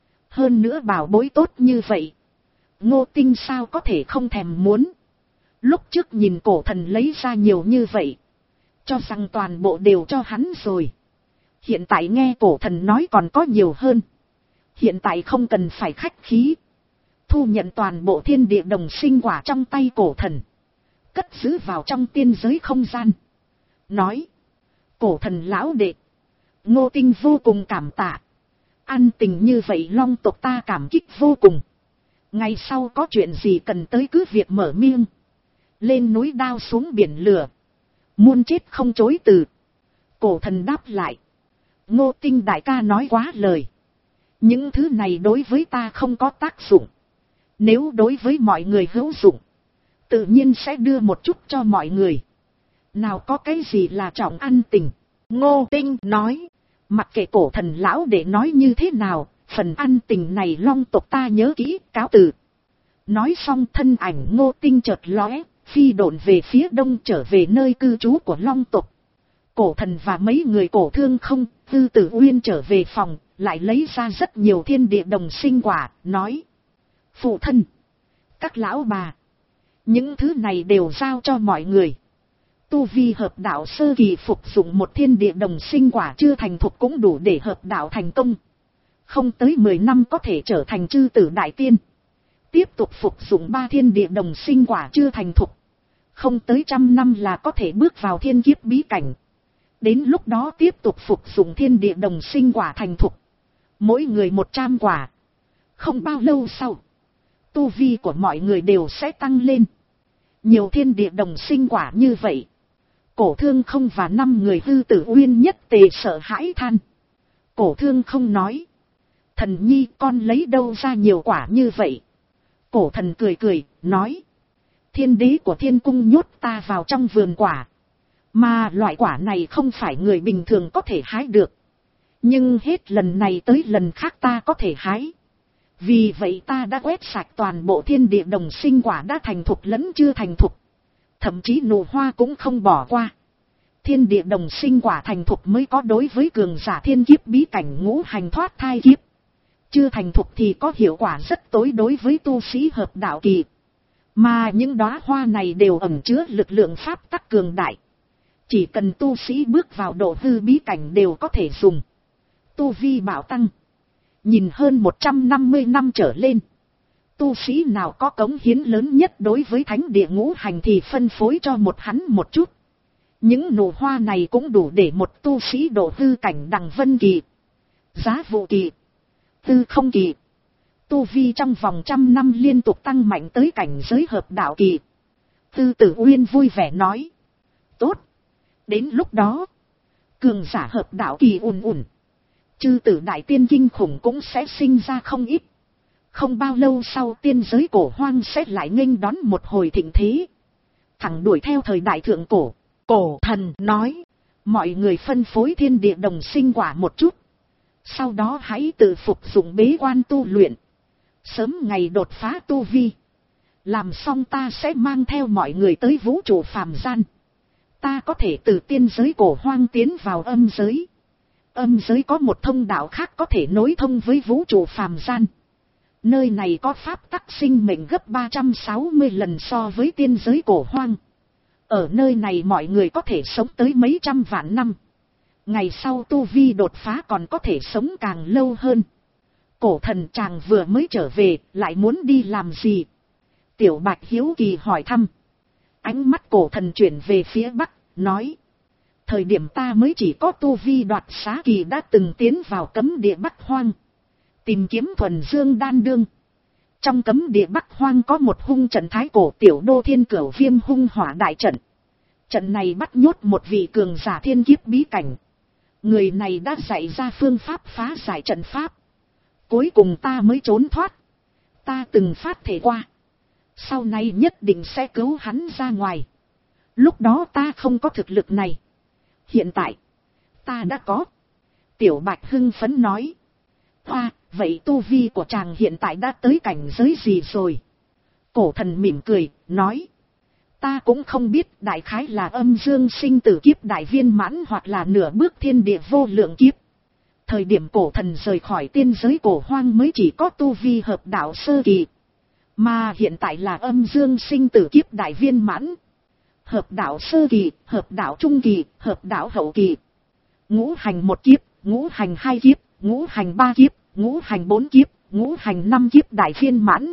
Hơn nữa bảo bối tốt như vậy, Ngô Tinh sao có thể không thèm muốn. Lúc trước nhìn cổ thần lấy ra nhiều như vậy, cho rằng toàn bộ đều cho hắn rồi. Hiện tại nghe cổ thần nói còn có nhiều hơn. Hiện tại không cần phải khách khí. Thu nhận toàn bộ thiên địa đồng sinh quả trong tay cổ thần. Cất giữ vào trong tiên giới không gian. Nói. Cổ thần lão đệ. Ngô Tinh vô cùng cảm tạ. Ăn tình như vậy Long tộc ta cảm kích vô cùng. Ngày sau có chuyện gì cần tới cứ việc mở miệng. Lên núi đao xuống biển lửa. Muôn chết không chối từ. Cổ thần đáp lại. Ngô Tinh đại ca nói quá lời. Những thứ này đối với ta không có tác dụng. Nếu đối với mọi người hữu dụng, tự nhiên sẽ đưa một chút cho mọi người. Nào có cái gì là trọng ăn tình. Ngô Tinh nói. Mặc kệ cổ thần lão để nói như thế nào, phần ăn tình này Long tộc ta nhớ kỹ, cáo từ. Nói xong thân ảnh Ngô Tinh chợt lóe, phi độn về phía đông trở về nơi cư trú của Long tộc. Cổ thần và mấy người cổ thương không, Tư Tử Uyên trở về phòng, lại lấy ra rất nhiều thiên địa đồng sinh quả, nói. Phụ thân, các lão bà, những thứ này đều giao cho mọi người. Tu vi hợp đạo sơ kỳ phục dụng một thiên địa đồng sinh quả chưa thành thục cũng đủ để hợp đạo thành công. Không tới mười năm có thể trở thành chư tử đại tiên. Tiếp tục phục dụng ba thiên địa đồng sinh quả chưa thành thục. Không tới trăm năm là có thể bước vào thiên kiếp bí cảnh. Đến lúc đó tiếp tục phục dụng thiên địa đồng sinh quả thành thục. Mỗi người một trăm quả. Không bao lâu sau, tu vi của mọi người đều sẽ tăng lên. Nhiều thiên địa đồng sinh quả như vậy. Cổ thương không và năm người Tư Tử Uyên nhất tề sợ hãi than. Cổ thương không nói. Thần nhi con lấy đâu ra nhiều quả như vậy. Cổ thần cười cười, nói. Thiên đế của thiên cung nhốt ta vào trong vườn quả. Mà loại quả này không phải người bình thường có thể hái được. Nhưng hết lần này tới lần khác ta có thể hái. Vì vậy ta đã quét sạch toàn bộ thiên địa đồng sinh quả đã thành thục lẫn chưa thành thục. Thậm chí nụ hoa cũng không bỏ qua. Thiên địa đồng sinh quả thành thục mới có đối với cường giả thiên kiếp bí cảnh ngũ hành thoát thai kiếp. Chưa thành thục thì có hiệu quả rất tối đối với tu sĩ hợp đạo kỳ. Mà những đóa hoa này đều ẩn chứa lực lượng pháp tắc cường đại. Chỉ cần tu sĩ bước vào độ hư bí cảnh đều có thể dùng. Tu vi bảo tăng. Nhìn hơn một trăm năm mươi năm trở lên. Tu sĩ nào có cống hiến lớn nhất đối với thánh địa ngũ hành thì phân phối cho một hắn một chút. Những nụ hoa này cũng đủ để một tu sĩ độ hư cảnh đằng vân kỳ. Giá vụ kỳ. Tư không kỳ. Tu vi trong vòng trăm năm liên tục tăng mạnh tới cảnh giới hợp đạo kỳ. Tư Tử Uyên vui vẻ nói. Tốt. Đến lúc đó, Cường giả hợp đạo kỳ ùn ùn. Chư tử đại tiên kinh khủng cũng sẽ sinh ra không ít. Không bao lâu sau tiên giới cổ hoang sẽ lại nghênh đón một hồi thịnh thế. Thẳng đuổi theo thời đại thượng cổ. Cổ thần nói. Mọi người phân phối thiên địa đồng sinh quả một chút. Sau đó hãy tự phục dụng bế quan tu luyện. Sớm ngày đột phá tu vi. Làm xong ta sẽ mang theo mọi người tới vũ trụ phàm gian. Ta có thể từ tiên giới cổ hoang tiến vào âm giới. Âm giới có một thông đạo khác có thể nối thông với vũ trụ phàm gian. Nơi này có pháp tắc sinh mệnh gấp ba trăm sáu mươi lần so với tiên giới cổ hoang. Ở nơi này mọi người có thể sống tới mấy trăm vạn năm. Ngày sau tu vi đột phá còn có thể sống càng lâu hơn. Cổ thần chàng vừa mới trở về, lại muốn đi làm gì? Tiểu Bạch hiếu kỳ hỏi thăm. Ánh mắt cổ thần chuyển về phía bắc, nói. Thời điểm ta mới chỉ có tu vi đoạt xá kỳ đã từng tiến vào cấm địa Bắc Hoang. Tìm kiếm thuần dương đan đương. Trong cấm địa Bắc Hoang có một hung trận thái cổ tiểu đô thiên cửu viêm hung hỏa đại trận. Trận này bắt nhốt một vị cường giả thiên kiếp bí cảnh. Người này đã dạy ra phương pháp phá giải trận pháp. Cuối cùng ta mới trốn thoát. Ta từng phát thể qua. Sau này nhất định sẽ cứu hắn ra ngoài. Lúc đó ta không có thực lực này. Hiện tại, ta đã có. Tiểu Bạch hưng phấn nói. Hoa, vậy tu vi của chàng hiện tại đã tới cảnh giới gì rồi? Cổ thần mỉm cười, nói. Ta cũng không biết, đại khái là âm dương sinh tử kiếp đại viên mãn hoặc là nửa bước thiên địa vô lượng kiếp. Thời điểm cổ thần rời khỏi tiên giới cổ hoang mới chỉ có tu vi hợp đạo sơ kỳ. Mà hiện tại là âm dương sinh tử kiếp đại viên mãn. Hợp đạo sơ kỳ, hợp đạo trung kỳ, hợp đạo hậu kỳ. Ngũ hành một kiếp, ngũ hành hai kiếp, ngũ hành ba kiếp, ngũ hành bốn kiếp, ngũ hành năm kiếp đại viên mãn.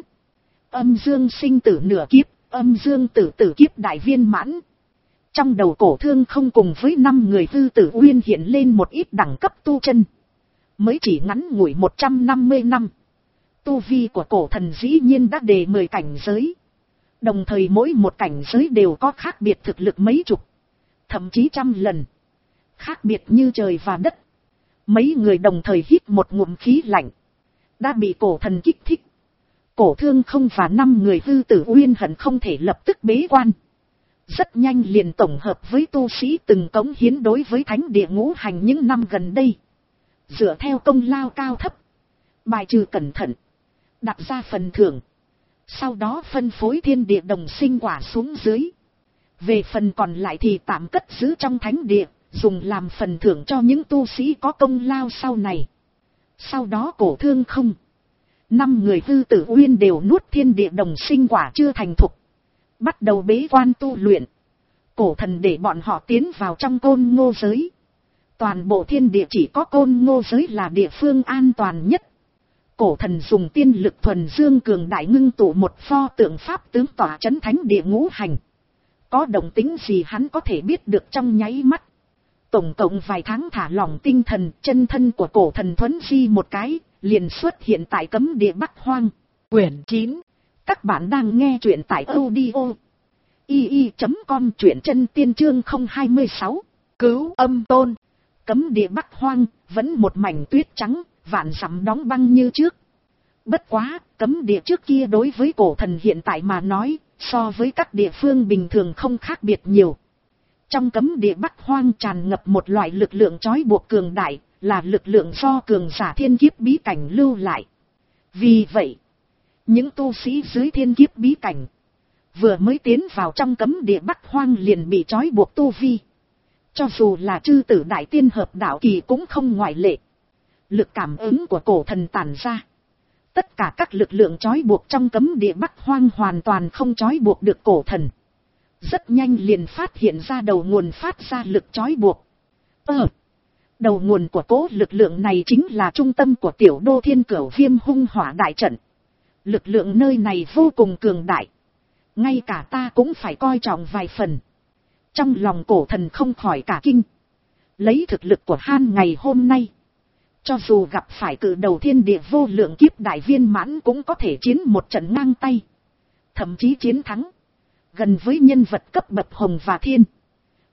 Âm dương sinh tử nửa kiếp, âm dương tử tử kiếp đại viên mãn. Trong đầu cổ thương không cùng với năm người hư tử uyên hiện lên một ít đẳng cấp tu chân. Mới chỉ ngắn ngủi một trăm năm mươi năm. Tu vi của cổ thần dĩ nhiên đã đề mười cảnh giới. Đồng thời mỗi một cảnh giới đều có khác biệt thực lực mấy chục. Thậm chí trăm lần. Khác biệt như trời và đất. Mấy người đồng thời hít một ngụm khí lạnh. Đã bị cổ thần kích thích. Cổ thương không và năm người hư tử uyên hận không thể lập tức bế quan. Rất nhanh liền tổng hợp với tu sĩ từng cống hiến đối với thánh địa ngũ hành những năm gần đây. Dựa theo công lao cao thấp. Bài trừ cẩn thận. Đặt ra phần thưởng. Sau đó phân phối thiên địa đồng sinh quả xuống dưới. Về phần còn lại thì tạm cất giữ trong thánh địa. Dùng làm phần thưởng cho những tu sĩ có công lao sau này. Sau đó cổ thương không. Năm người hư tử uyên đều nuốt thiên địa đồng sinh quả chưa thành thục. Bắt đầu bế quan tu luyện. Cổ thần để bọn họ tiến vào trong côn ngô giới. Toàn bộ thiên địa chỉ có côn ngô giới là địa phương an toàn nhất. Cổ thần dùng tiên lực thuần dương cường đại ngưng tụ một pho tượng pháp tướng tỏa chấn thánh địa ngũ hành. Có động tính gì hắn có thể biết được trong nháy mắt. Tổng cộng vài tháng thả lỏng tinh thần, chân thân của cổ thần thuấn di một cái, liền xuất hiện tại cấm địa Bắc Hoang. Quyển chín. Các bạn đang nghe truyện tại audio i i chấm com, truyện chân tiên chương không hai sáu. Cứu âm tôn. Cấm địa Bắc Hoang, vẫn một mảnh tuyết trắng, vạn dặm đóng băng như trước. Bất quá, cấm địa trước kia đối với cổ thần hiện tại mà nói, so với các địa phương bình thường không khác biệt nhiều. Trong cấm địa Bắc Hoang tràn ngập một loại lực lượng trói buộc cường đại, là lực lượng do cường giả thiên kiếp bí cảnh lưu lại. Vì vậy, những tu sĩ dưới thiên kiếp bí cảnh, vừa mới tiến vào trong cấm địa Bắc Hoang liền bị trói buộc tu vi. Cho dù là chư tử đại tiên hợp đạo kỳ cũng không ngoại lệ. Lực cảm ứng của cổ thần tản ra. Tất cả các lực lượng trói buộc trong cấm địa Bắc Hoang hoàn toàn không trói buộc được cổ thần. Rất nhanh liền phát hiện ra đầu nguồn phát ra lực trói buộc. Ờ, đầu nguồn của cố lực lượng này chính là trung tâm của tiểu đô thiên cửu viêm hung hỏa đại trận. Lực lượng nơi này vô cùng cường đại. Ngay cả ta cũng phải coi trọng vài phần. Trong lòng cổ thần không khỏi cả kinh. Lấy thực lực của Han ngày hôm nay, cho dù gặp phải cự đầu thiên địa vô lượng kiếp đại viên mãn cũng có thể chiến một trận ngang tay. Thậm chí chiến thắng. Gần với nhân vật cấp bậc Hồng và Thiên.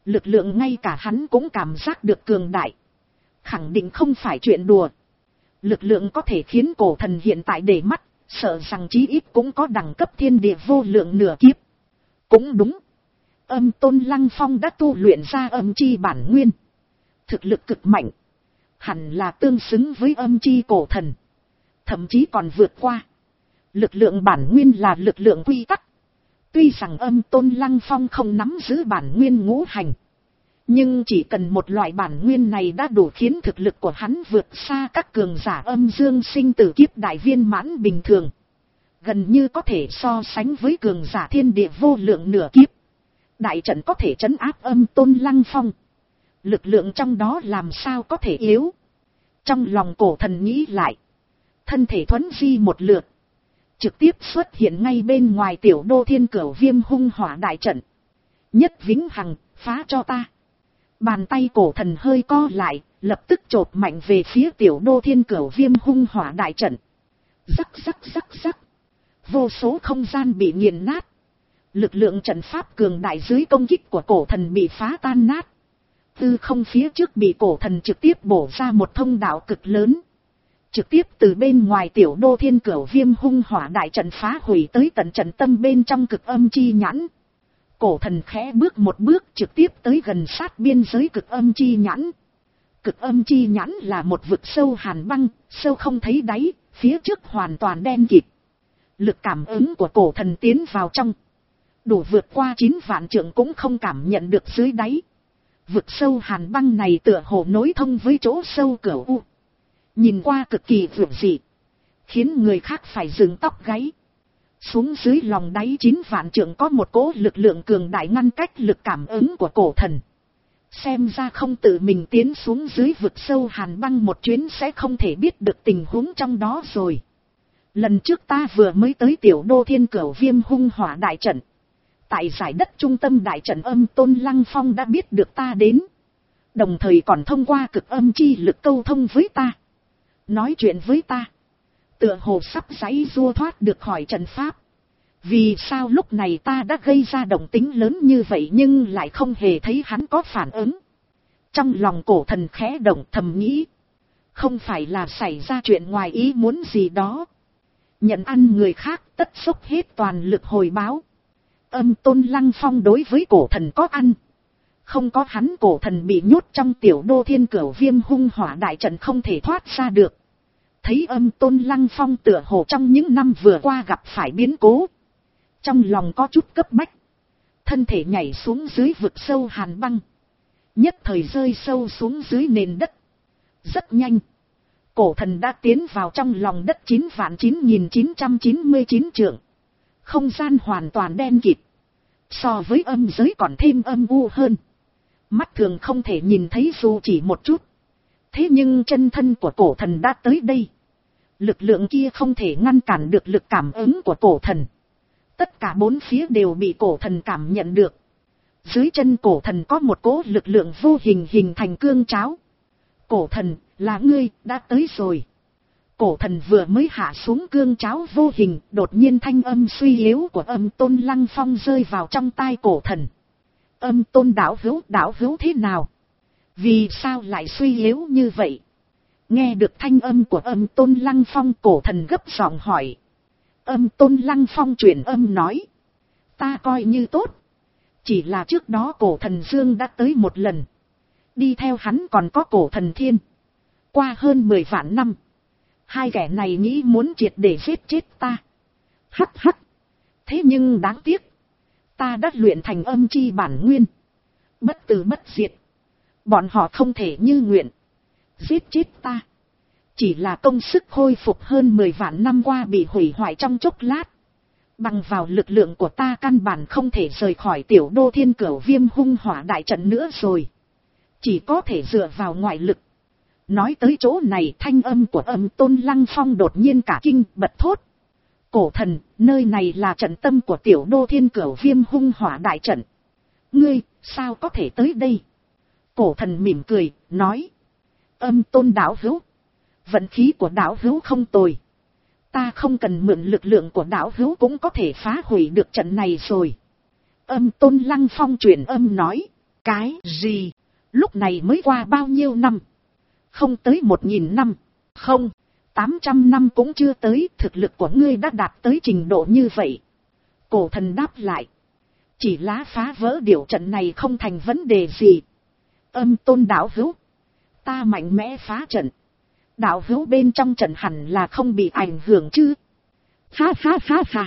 Lực lượng ngay cả hắn cũng cảm giác được cường đại. Khẳng định không phải chuyện đùa. Lực lượng có thể khiến cổ thần hiện tại để mắt, sợ rằng chí ít cũng có đẳng cấp thiên địa vô lượng nửa kiếp. Cũng đúng. Âm Tôn Lăng Phong đã tu luyện ra âm chi bản nguyên. Thực lực cực mạnh. Hẳn là tương xứng với âm chi cổ thần. Thậm chí còn vượt qua. Lực lượng bản nguyên là lực lượng quy tắc. Tuy rằng âm Tôn Lăng Phong không nắm giữ bản nguyên ngũ hành. Nhưng chỉ cần một loại bản nguyên này đã đủ khiến thực lực của hắn vượt xa các cường giả âm dương sinh tử kiếp đại viên mãn bình thường. Gần như có thể so sánh với cường giả thiên địa vô lượng nửa kiếp. Đại trận có thể trấn áp âm Tôn Lăng Phong. Lực lượng trong đó làm sao có thể yếu. Trong lòng cổ thần nghĩ lại. Thân thể thuấn di một lượt. Trực tiếp xuất hiện ngay bên ngoài tiểu đô thiên cửu viêm hung hỏa đại trận. Nhất vĩnh hằng, phá cho ta. Bàn tay cổ thần hơi co lại, lập tức chộp mạnh về phía tiểu đô thiên cửu viêm hung hỏa đại trận. Rắc rắc rắc rắc. Vô số không gian bị nghiền nát. Lực lượng trận pháp cường đại dưới công kích của cổ thần bị phá tan nát. Tư không phía trước bị cổ thần trực tiếp bổ ra một thông đạo cực lớn. Trực tiếp từ bên ngoài tiểu đô thiên cửu viêm hung hỏa đại trận phá hủy tới tận trận tâm bên trong cực âm chi nhãn. Cổ thần khẽ bước một bước trực tiếp tới gần sát biên giới cực âm chi nhãn. Cực âm chi nhãn là một vực sâu hàn băng, sâu không thấy đáy, phía trước hoàn toàn đen kịt. Lực cảm ứng của cổ thần tiến vào trong. Đủ vượt qua chín vạn trượng cũng không cảm nhận được dưới đáy. Vực sâu hàn băng này tựa hồ nối thông với chỗ sâu cửu u. Nhìn qua cực kỳ vượt dị. Khiến người khác phải dừng tóc gáy. Xuống dưới lòng đáy chín vạn trượng có một cỗ lực lượng cường đại ngăn cách lực cảm ứng của cổ thần. Xem ra không tự mình tiến xuống dưới vực sâu hàn băng một chuyến sẽ không thể biết được tình huống trong đó rồi. Lần trước ta vừa mới tới tiểu đô thiên cửu viêm hung hỏa đại trận. Tại giải đất trung tâm đại trận âm Tôn Lăng Phong đã biết được ta đến. Đồng thời còn thông qua cực âm chi lực câu thông với ta. Nói chuyện với ta. Tựa hồ sắp giãy giụa thoát được khỏi trận pháp. Vì sao lúc này ta đã gây ra động tĩnh lớn như vậy nhưng lại không hề thấy hắn có phản ứng. Trong lòng cổ thần khẽ động thầm nghĩ. Không phải là xảy ra chuyện ngoài ý muốn gì đó. Nhận ăn người khác tất xúc hết toàn lực hồi báo. Âm Tôn Lăng Phong đối với cổ thần có ăn. Không có hắn cổ thần bị nhốt trong tiểu đô thiên cửu viêm hung hỏa đại trận không thể thoát ra được. Thấy âm Tôn Lăng Phong tựa hồ trong những năm vừa qua gặp phải biến cố. Trong lòng có chút cấp bách. Thân thể nhảy xuống dưới vực sâu hàn băng. Nhất thời rơi sâu xuống dưới nền đất. Rất nhanh. Cổ thần đã tiến vào trong lòng đất chín vạn chín nghìn chín trăm chín mươi chín trượng. Không gian hoàn toàn đen kịt. So với âm giới còn thêm âm u hơn. Mắt thường không thể nhìn thấy dù chỉ một chút. Thế nhưng chân thân của cổ thần đã tới đây. Lực lượng kia không thể ngăn cản được lực cảm ứng của cổ thần. Tất cả bốn phía đều bị cổ thần cảm nhận được. Dưới chân cổ thần có một cỗ lực lượng vô hình hình thành cương cháo. Cổ thần, là ngươi, đã tới rồi. Cổ thần vừa mới hạ xuống cương cháo vô hình, đột nhiên thanh âm suy yếu của âm Tôn Lăng Phong rơi vào trong tai cổ thần. Âm Tôn đạo hữu, đạo hữu thế nào? Vì sao lại suy yếu như vậy? Nghe được thanh âm của âm Tôn Lăng Phong, cổ thần gấp giọng hỏi. Âm Tôn Lăng Phong chuyển âm nói. Ta coi như tốt. Chỉ là trước đó cổ thần Dương đã tới một lần. Đi theo hắn còn có cổ thần Thiên. Qua hơn mười vạn năm. Hai kẻ này nghĩ muốn triệt để giết chết ta. Hắc hắc. Thế nhưng đáng tiếc. Ta đã luyện thành âm chi bản nguyên. Bất tử bất diệt. Bọn họ không thể như nguyện. Giết chết ta. Chỉ là công sức khôi phục hơn mười vạn năm qua bị hủy hoại trong chốc lát. Bằng vào lực lượng của ta căn bản không thể rời khỏi tiểu đô thiên cửu viêm hung hỏa đại trận nữa rồi. Chỉ có thể dựa vào ngoại lực. Nói tới chỗ này thanh âm của âm Tôn Lăng Phong đột nhiên cả kinh bật thốt. Cổ thần, nơi này là trận tâm của tiểu đô thiên cửu viêm hung hỏa đại trận. Ngươi, sao có thể tới đây? Cổ thần mỉm cười, nói. Âm Tôn đạo hữu. Vận khí của đạo hữu không tồi. Ta không cần mượn lực lượng của đạo hữu cũng có thể phá hủy được trận này rồi. Âm Tôn Lăng Phong truyền âm nói. Cái gì? Lúc này mới qua bao nhiêu năm? Không tới một nghìn năm. Không, tám trăm năm cũng chưa tới, thực lực của ngươi đã đạt tới trình độ như vậy. Cổ thần đáp lại. Chỉ lá phá vỡ điều trận này không thành vấn đề gì. Âm tôn đạo hữu. Ta mạnh mẽ phá trận. Đạo hữu bên trong trận hẳn là không bị ảnh hưởng chứ. Ha ha ha ha.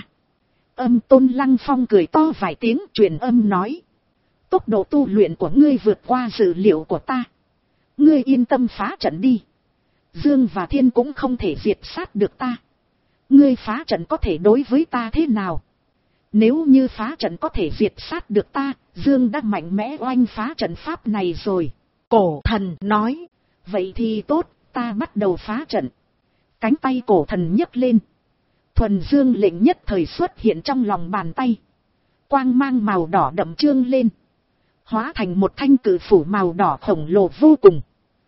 Âm tôn lăng phong cười to vài tiếng, truyền âm nói. Tốc độ tu luyện của ngươi vượt qua dự liệu của ta. Ngươi yên tâm phá trận đi. Dương và Thiên cũng không thể diệt sát được ta. Ngươi phá trận có thể đối với ta thế nào? Nếu như phá trận có thể diệt sát được ta, Dương đã mạnh mẽ oanh phá trận pháp này rồi. Cổ thần nói. Vậy thì tốt, ta bắt đầu phá trận. Cánh tay cổ thần nhấc lên. Thuần dương lệnh nhất thời xuất hiện trong lòng bàn tay. Quang mang màu đỏ đậm trương lên. Hóa thành một thanh cự phủ màu đỏ khổng lồ vô cùng.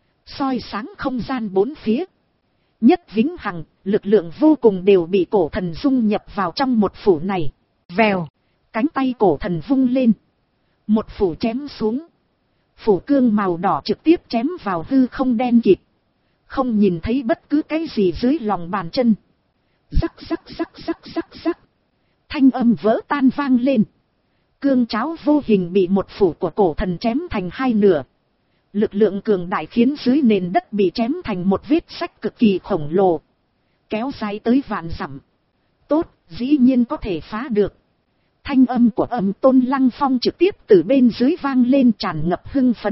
Soi sáng không gian bốn phía. Nhất vĩnh hằng, lực lượng vô cùng đều bị cổ thần dung nhập vào trong một phủ này. Vèo, cánh tay cổ thần vung lên. Một phủ chém xuống. Phủ cương màu đỏ trực tiếp chém vào hư không đen kịt. Không nhìn thấy bất cứ cái gì dưới lòng bàn chân. Rắc rắc rắc rắc rắc rắc. Thanh âm vỡ tan vang lên. Cương cháo vô hình bị một phủ của cổ thần chém thành hai nửa. Lực lượng cường đại khiến dưới nền đất bị chém thành một vết sách cực kỳ khổng lồ. Kéo dài tới vạn dặm. Tốt, dĩ nhiên có thể phá được. Thanh âm của âm tôn lăng phong trực tiếp từ bên dưới vang lên tràn ngập hưng phấn.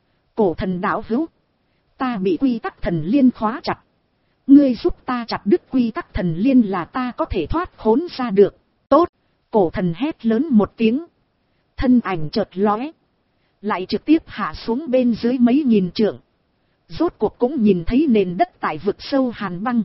Cổ thần đạo hữu. Ta bị quy tắc thần liên khóa chặt. Ngươi giúp ta chặt đứt quy tắc thần liên là ta có thể thoát khốn ra được. Tốt, cổ thần hét lớn một tiếng. Thân ảnh chợt lóe. Lại trực tiếp hạ xuống bên dưới mấy nghìn trượng. Rốt cuộc cũng nhìn thấy nền đất tại vực sâu hàn băng.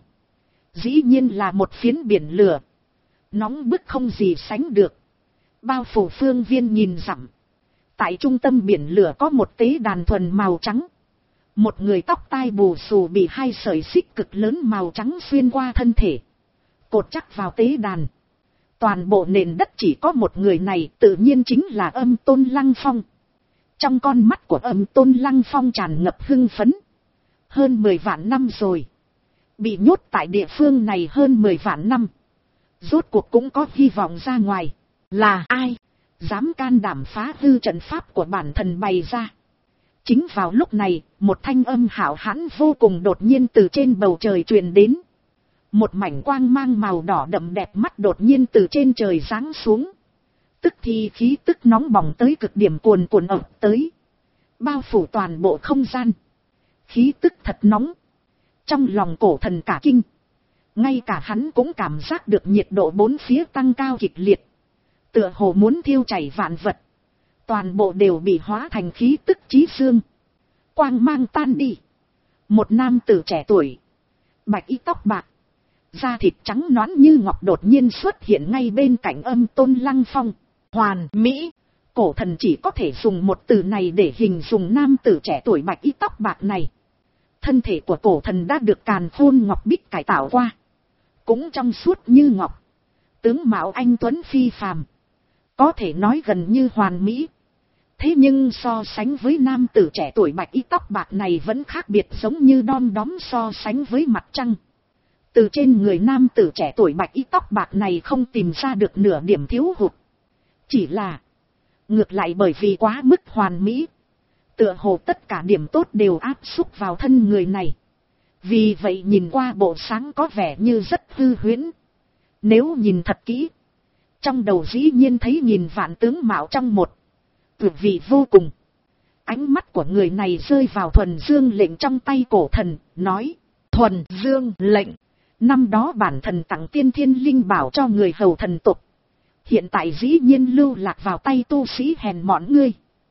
Dĩ nhiên là một phiến biển lửa. Nóng bức không gì sánh được. Bao phủ phương viên nhìn dặm. Tại trung tâm biển lửa có một tế đàn thuần màu trắng. Một người tóc tai bù xù bị hai sợi xích cực lớn màu trắng xuyên qua thân thể. Cột chắc vào tế đàn. Toàn bộ nền đất chỉ có một người này, tự nhiên chính là Âm Tôn Lăng Phong. Trong con mắt của Âm Tôn Lăng Phong tràn ngập hưng phấn. Hơn mười vạn năm rồi. Bị nhốt tại địa phương này hơn mười vạn năm. Rốt cuộc cũng có hy vọng ra ngoài. Là ai? Dám can đảm phá hư trận pháp của bản thần bày ra. Chính vào lúc này, một thanh âm hảo hãn vô cùng đột nhiên từ trên bầu trời truyền đến. Một mảnh quang mang màu đỏ đậm đẹp mắt đột nhiên từ trên trời giáng xuống. Tức thì khí tức nóng bỏng tới cực điểm cuồn cuộn ập tới. Bao phủ toàn bộ không gian. Khí tức thật nóng. Trong lòng cổ thần cả kinh. Ngay cả hắn cũng cảm giác được nhiệt độ bốn phía tăng cao kịch liệt. Tựa hồ muốn thiêu chảy vạn vật. Toàn bộ đều bị hóa thành khí tức chí dương. Quang mang tan đi. Một nam tử trẻ tuổi. Bạch y tóc bạc. Da thịt trắng nõn như ngọc đột nhiên xuất hiện ngay bên cạnh Âm Tôn Lăng Phong. Hoàn mỹ. Cổ thần chỉ có thể dùng một từ này để hình dung nam tử trẻ tuổi bạch y tóc bạc này. Thân thể của cổ thần đã được càn khôn ngọc bích cải tạo qua. Cũng trong suốt như ngọc. Tướng mạo anh tuấn phi phàm. Có thể nói gần như hoàn mỹ. Thế nhưng so sánh với nam tử trẻ tuổi bạch y tóc bạc này vẫn khác biệt, giống như đom đóm so sánh với mặt trăng. Từ trên người nam tử trẻ tuổi bạch y tóc bạc này không tìm ra được nửa điểm thiếu hụt. Chỉ là ngược lại bởi vì quá mức hoàn mỹ. Tựa hồ tất cả điểm tốt đều áp xúc vào thân người này. Vì vậy nhìn qua bộ sáng có vẻ như rất hư huyễn. Nếu nhìn thật kỹ, trong đầu dĩ nhiên thấy nhìn vạn tướng mạo trong một. Tuyệt vị vô cùng. Ánh mắt của người này rơi vào thuần dương lệnh trong tay cổ thần, nói. Thuần dương lệnh. Năm đó bản thần tặng tiên thiên linh bảo cho người hầu thần tục. Hiện tại dĩ nhiên lưu lạc vào tay tu sĩ hèn mọn ngươi.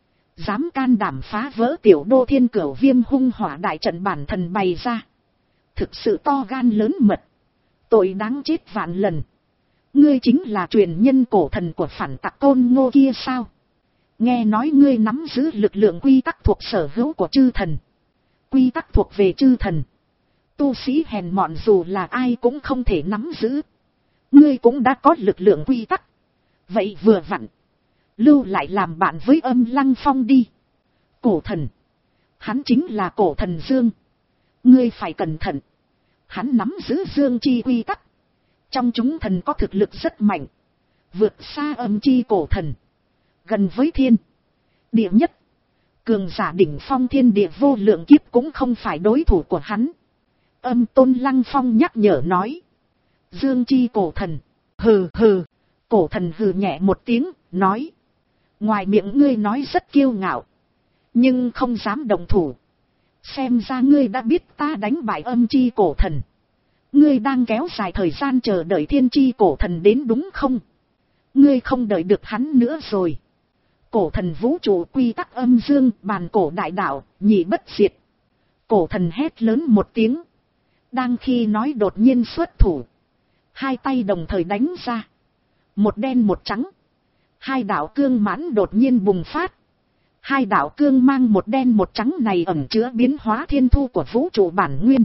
Dám can đảm phá vỡ tiểu đô thiên cửu viêm hung hỏa đại trận bản thần bày ra. Thực sự to gan lớn mật. Tội đáng chết vạn lần. Ngươi chính là truyền nhân cổ thần của phản tặc Côn Ngô kia sao? Nghe nói ngươi nắm giữ lực lượng quy tắc thuộc sở hữu của chư thần. Quy tắc thuộc về chư thần. Tu sĩ hèn mọn dù là ai cũng không thể nắm giữ. Ngươi cũng đã có lực lượng quy tắc. Vậy vừa vặn. Lưu lại làm bạn với Âm Lăng Phong đi. Cổ thần. Hắn chính là cổ thần Dương. Ngươi phải cẩn thận. Hắn nắm giữ dương chi quy tắc. Trong chúng thần có thực lực rất mạnh. Vượt xa âm chi cổ thần. Gần với thiên địa nhất. Cường giả đỉnh phong thiên địa vô lượng kiếp cũng không phải đối thủ của hắn. Âm Tôn Lăng Phong nhắc nhở nói. Dương chi cổ thần. Hừ hừ. Cổ thần hừ nhẹ một tiếng, nói. Ngoài miệng ngươi nói rất kiêu ngạo. Nhưng không dám đồng thủ. Xem ra ngươi đã biết ta đánh bại âm chi cổ thần. Ngươi đang kéo dài thời gian chờ đợi thiên chi cổ thần đến đúng không? Ngươi không đợi được hắn nữa rồi. Cổ thần vũ trụ quy tắc âm dương bàn cổ đại đạo, nhị bất diệt. Cổ thần hét lớn một tiếng. Đang khi nói đột nhiên xuất thủ. Hai tay đồng thời đánh ra. Một đen một trắng. Hai đạo cương mãn đột nhiên bùng phát. Hai đạo cương mang một đen một trắng này ẩn chứa biến hóa thiên thu của vũ trụ bản nguyên.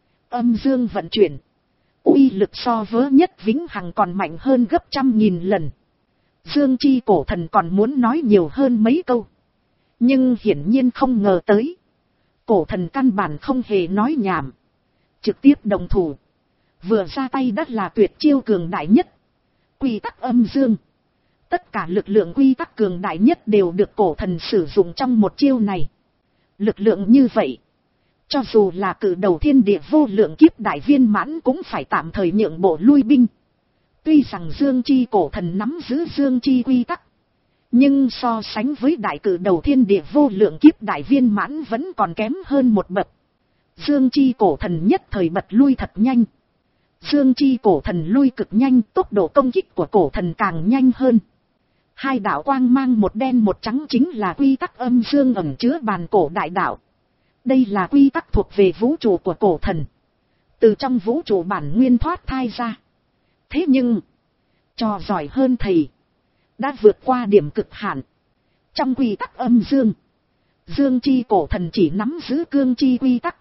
Âm dương vận chuyển. Uy lực so với nhất vĩnh hằng còn mạnh hơn gấp trăm nghìn lần. Dương chi cổ thần còn muốn nói nhiều hơn mấy câu. Nhưng hiển nhiên không ngờ tới. Cổ thần căn bản không hề nói nhảm. Trực tiếp đồng thủ. Vừa ra tay đất là tuyệt chiêu cường đại nhất. Quy tắc âm dương. Tất cả lực lượng quy tắc cường đại nhất đều được cổ thần sử dụng trong một chiêu này. Lực lượng như vậy. Cho dù là cử đầu thiên địa vô lượng kiếp đại viên mãn cũng phải tạm thời nhượng bộ lui binh. Tuy rằng dương chi cổ thần nắm giữ dương chi quy tắc. Nhưng so sánh với đại cử đầu thiên địa vô lượng kiếp đại viên mãn vẫn còn kém hơn một bậc. Dương chi cổ thần nhất thời bật lui thật nhanh. Dương chi cổ thần lui cực nhanh, tốc độ công kích của cổ thần càng nhanh hơn. Hai đạo quang mang một đen một trắng chính là quy tắc âm dương ẩn chứa bàn cổ đại đạo. Đây là quy tắc thuộc về vũ trụ của cổ thần. Từ trong vũ trụ bản nguyên thoát thai ra. Thế nhưng, trò giỏi hơn thầy, đã vượt qua điểm cực hạn. Trong quy tắc âm dương, dương chi cổ thần chỉ nắm giữ cương chi quy tắc.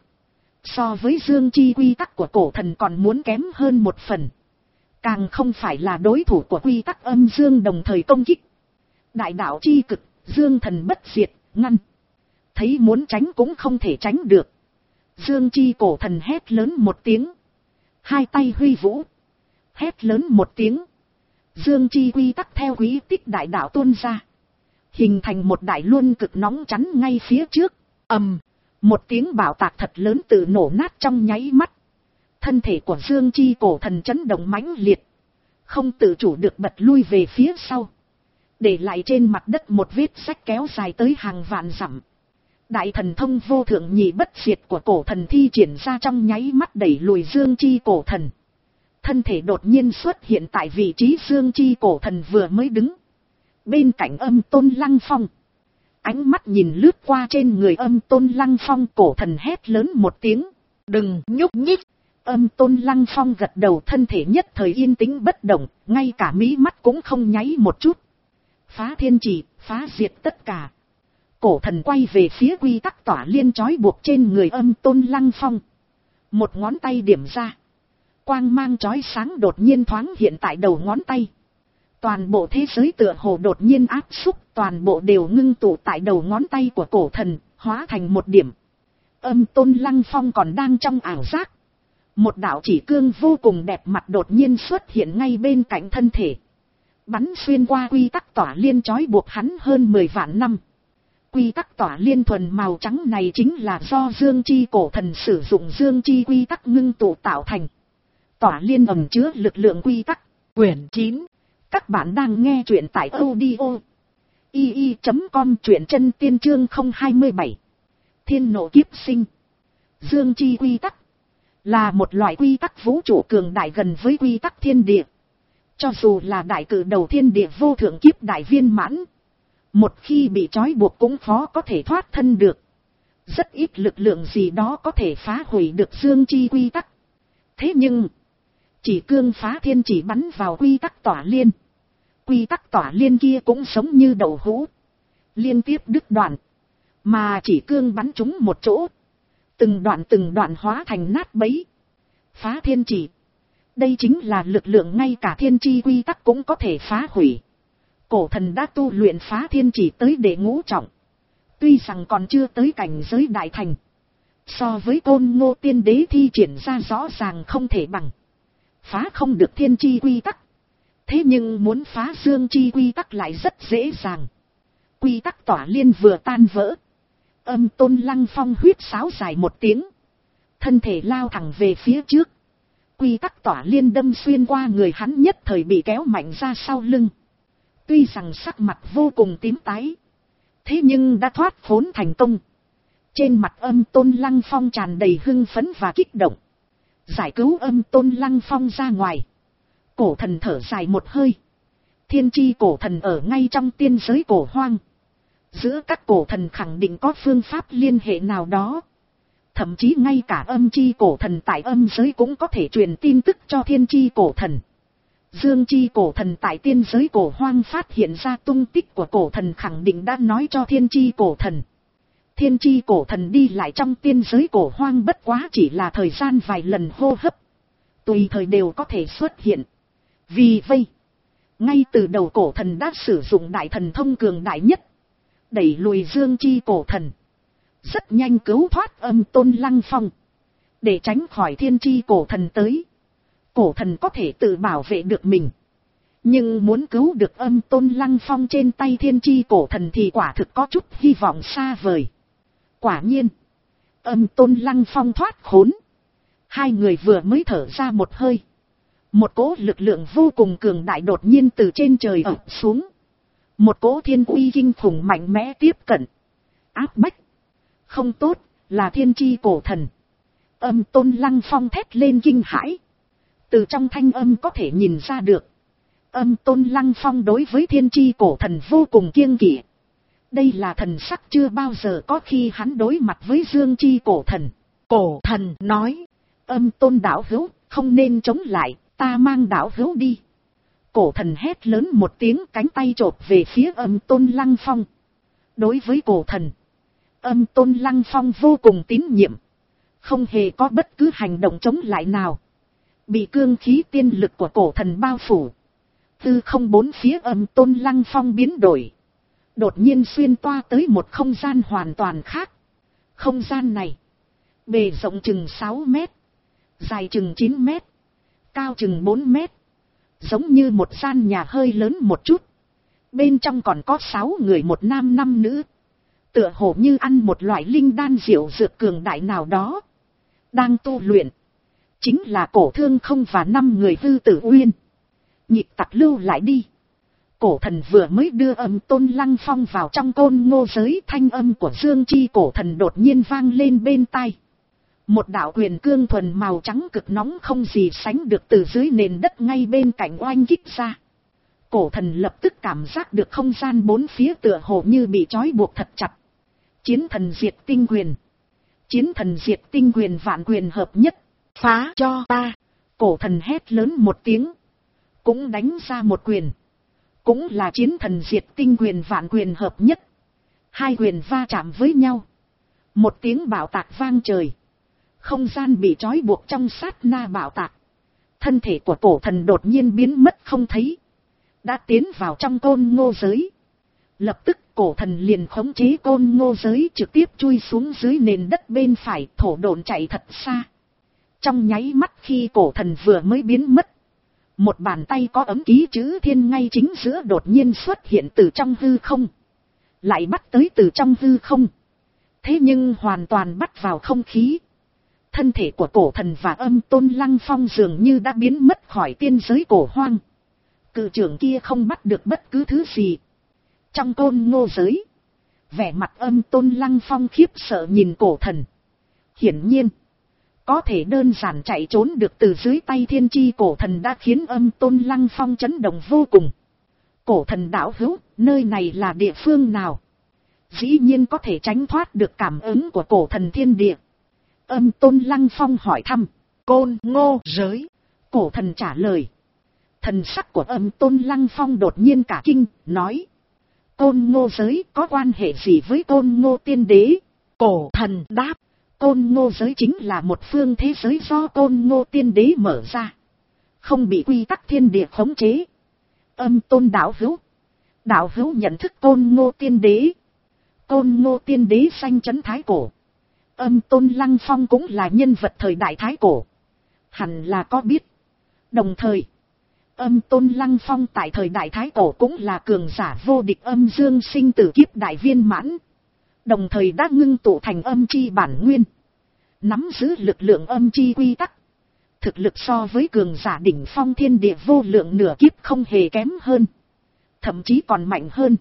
So với dương chi quy tắc của cổ thần còn muốn kém hơn một phần. Càng không phải là đối thủ của quy tắc âm dương đồng thời công kích. Đại đạo chi cực, dương thần bất diệt, ngăn. Thấy muốn tránh cũng không thể tránh được. Dương chi cổ thần hét lớn một tiếng. Hai tay huy vũ. Hét lớn một tiếng. Dương chi quy tắc theo quý tích đại đạo tuôn ra. Hình thành một đại luân cực nóng chắn ngay phía trước. Ầm. Một tiếng bạo tạc thật lớn tự nổ nát trong nháy mắt. Thân thể của Dương chi cổ thần chấn động mãnh liệt. Không tự chủ được bật lui về phía sau. Để lại trên mặt đất một vết rách kéo dài tới hàng vạn dặm. Đại thần thông vô thượng nhị bất diệt của cổ thần thi triển ra trong nháy mắt đẩy lùi Dương chi cổ thần. Thân thể đột nhiên xuất hiện tại vị trí Dương chi cổ thần vừa mới đứng. Bên cạnh Âm Tôn Lăng Phong. Ánh mắt nhìn lướt qua trên người Âm Tôn Lăng Phong, cổ thần hét lớn một tiếng. Đừng nhúc nhích. Âm Tôn Lăng Phong gật đầu, thân thể nhất thời yên tĩnh bất động, ngay cả mí mắt cũng không nháy một chút. Phá thiên chỉ, phá diệt tất cả. Cổ thần quay về phía quy tắc tỏa liên trói buộc trên người Âm Tôn Lăng Phong. Một ngón tay điểm ra. Quang mang chói sáng đột nhiên thoáng hiện tại đầu ngón tay. Toàn bộ thế giới tựa hồ đột nhiên áp xúc, toàn bộ đều ngưng tụ tại đầu ngón tay của cổ thần, hóa thành một điểm. Âm Tôn Lăng Phong còn đang trong ảo giác. Một đạo chỉ cương vô cùng đẹp mặt đột nhiên xuất hiện ngay bên cạnh thân thể. Bắn xuyên qua quy tắc tỏa liên trói buộc hắn hơn mười vạn năm. Quy tắc tỏa liên thuần màu trắng này chính là do Dương chi cổ thần sử dụng Dương chi quy tắc ngưng tụ tạo thành. Tỏa liên ẩn chứa lực lượng quy tắc. Quyển chín. Các bạn đang nghe truyện tại audio i i chấm com, truyện chân tiên chương không hai bảy. Thiên nộ kiếp sinh. Dương chi quy tắc là một loại quy tắc vũ trụ cường đại gần với quy tắc thiên địa. Cho dù là đại cử đầu thiên địa vô thượng kiếp đại viên mãn, một khi bị trói buộc cũng khó có thể thoát thân được. Rất ít lực lượng gì đó có thể phá hủy được Dương chi quy tắc. Thế nhưng, chỉ cương phá thiên chỉ bắn vào quy tắc tỏa liên. Quy tắc tỏa liên kia cũng giống như đậu hũ, liên tiếp đứt đoạn. Mà chỉ cương bắn trúng một chỗ, từng đoạn từng đoạn hóa thành nát bấy. Phá thiên chỉ. Đây chính là lực lượng ngay cả thiên chi quy tắc cũng có thể phá hủy. Cổ thần đã tu luyện phá thiên chỉ tới đệ ngũ trọng. Tuy rằng còn chưa tới cảnh giới đại thành, so với Côn Ngô tiên đế thi triển ra rõ ràng không thể bằng, phá không được thiên chi quy tắc. Thế nhưng muốn phá dương chi quy tắc lại rất dễ dàng. Quy tắc tỏa liên vừa tan vỡ, Âm Tôn Lăng Phong huýt sáo dài một tiếng, thân thể lao thẳng về phía trước. Quy tắc tỏa liên đâm xuyên qua người hắn, nhất thời bị kéo mạnh ra sau lưng. Tuy rằng sắc mặt vô cùng tím tái, thế nhưng đã thoát khốn thành công. Trên mặt Âm Tôn Lăng Phong tràn đầy hưng phấn và kích động. Giải cứu Âm Tôn Lăng Phong ra ngoài, cổ thần thở dài một hơi. Thiên chi cổ thần ở ngay trong tiên giới cổ hoang. Giữa các cổ thần khẳng định có phương pháp liên hệ nào đó. Thậm chí ngay cả âm chi cổ thần tại âm giới cũng có thể truyền tin tức cho thiên chi cổ thần. Dương chi cổ thần tại tiên giới cổ hoang phát hiện ra tung tích của cổ thần khẳng định đã nói cho thiên chi cổ thần. Thiên chi cổ thần đi lại trong tiên giới cổ hoang bất quá chỉ là thời gian vài lần hô hấp, tùy thời đều có thể xuất hiện. Vì vậy, ngay từ đầu cổ thần đã sử dụng đại thần thông cường đại nhất, đẩy lùi dương chi cổ thần, rất nhanh cứu thoát Âm Tôn Lăng Phong. Để tránh khỏi thiên chi cổ thần tới, cổ thần có thể tự bảo vệ được mình. Nhưng muốn cứu được Âm Tôn Lăng Phong trên tay thiên chi cổ thần thì quả thực có chút hy vọng xa vời. Quả nhiên, Âm Tôn Lăng Phong thoát khốn. Hai người vừa mới thở ra một hơi, một cỗ lực lượng vô cùng cường đại đột nhiên từ trên trời ập xuống. Một cỗ thiên uy kinh khủng mạnh mẽ tiếp cận, áp bách. Không tốt, là thiên chi cổ thần. Âm Tôn Lăng Phong thét lên kinh hãi. Từ trong thanh âm có thể nhìn ra được, Âm Tôn Lăng Phong đối với thiên chi cổ thần vô cùng kiêng kỵ. Đây là thần sắc chưa bao giờ có khi hắn đối mặt với dương chi cổ thần. Cổ thần nói, Âm Tôn đạo hữu, không nên chống lại, ta mang đạo hữu đi. Cổ thần hét lớn một tiếng, cánh tay chộp về phía Âm Tôn Lăng Phong. Đối với cổ thần, Âm Tôn Lăng Phong vô cùng tín nhiệm, không hề có bất cứ hành động chống lại nào. Bị cương khí tiên lực của cổ thần bao phủ, tư không bốn phía Âm Tôn Lăng Phong biến đổi, đột nhiên xuyên toa tới một không gian hoàn toàn khác. Không gian này, bề rộng chừng sáu mét, dài chừng chín mét, cao chừng bốn mét, giống như một gian nhà hơi lớn một chút. Bên trong còn có sáu người, một nam năm nữ, tựa hồ như ăn một loại linh đan diệu dược cường đại nào đó, đang tu luyện. Chính là Cổ Thương Không và năm người Hư Tử Uyên. Nhịp tặc lưu lại đi. Cổ thần vừa mới đưa Âm Tôn Lăng Phong vào trong Côn Ngô giới, thanh âm của dương chi cổ thần đột nhiên vang lên bên tai. Một đạo quyền cương thuần màu trắng cực nóng không gì sánh được từ dưới nền đất ngay bên cạnh oanh kích ra. Cổ thần lập tức cảm giác được không gian bốn phía tựa hồ như bị trói buộc thật chặt. Chiến thần diệt tinh quyền. Chiến thần diệt tinh quyền, vạn quyền hợp nhất. Phá cho ta. Cổ thần hét lớn một tiếng, cũng đánh ra một quyền. Cũng là chiến thần diệt tinh quyền, vạn quyền hợp nhất. Hai quyền va chạm với nhau, một tiếng bạo tạc vang trời. Không gian bị trói buộc trong sát na bạo tạc. Thân thể của cổ thần đột nhiên biến mất không thấy, đã tiến vào trong Côn Ngô giới. Lập tức cổ thần liền khống chế Côn Ngô giới, trực tiếp chui xuống dưới nền đất bên phải, thổ độn chạy thật xa. Trong nháy mắt khi cổ thần vừa mới biến mất, một bàn tay có ấm ký chữ thiên ngay chính giữa đột nhiên xuất hiện từ trong hư không. Lại bắt tới từ trong hư không. Thế nhưng hoàn toàn bắt vào không khí. Thân thể của cổ thần và Âm Tôn Lăng Phong dường như đã biến mất khỏi tiên giới cổ hoang. Cự trưởng kia không bắt được bất cứ thứ gì. Trong Côn Ngô giới, vẻ mặt Âm Tôn Lăng Phong khiếp sợ nhìn cổ thần. Hiển nhiên, có thể đơn giản chạy trốn được từ dưới tay thiên chi cổ thần đã khiến Âm Tôn Lăng Phong chấn động vô cùng. Cổ thần đạo hữu, nơi này là địa phương nào? Dĩ nhiên có thể tránh thoát được cảm ứng của cổ thần thiên địa. Âm Tôn Lăng Phong hỏi thăm. Côn Ngô giới. Cổ thần trả lời. Thần sắc của Âm Tôn Lăng Phong đột nhiên cả kinh, nói. Côn Ngô giới có quan hệ gì với Côn Ngô tiên đế? Cổ thần đáp. Côn Ngô giới chính là một phương thế giới do Côn Ngô tiên đế mở ra, không bị quy tắc thiên địa khống chế. Âm Tôn đạo hữu, đạo hữu nhận thức Côn Ngô tiên đế? Côn Ngô Tiên Đế sanh chấn thái cổ. Âm Tôn Lăng Phong cũng là nhân vật thời đại thái cổ. Hẳn là có biết. Đồng thời, Âm Tôn Lăng Phong tại thời đại thái cổ cũng là cường giả vô địch âm dương sinh tử kiếp đại viên mãn. Đồng thời đã ngưng tụ thành âm chi bản nguyên. Nắm giữ lực lượng âm chi quy tắc. Thực lực so với cường giả đỉnh phong thiên địa vô lượng nửa kiếp không hề kém hơn. Thậm chí còn mạnh hơn.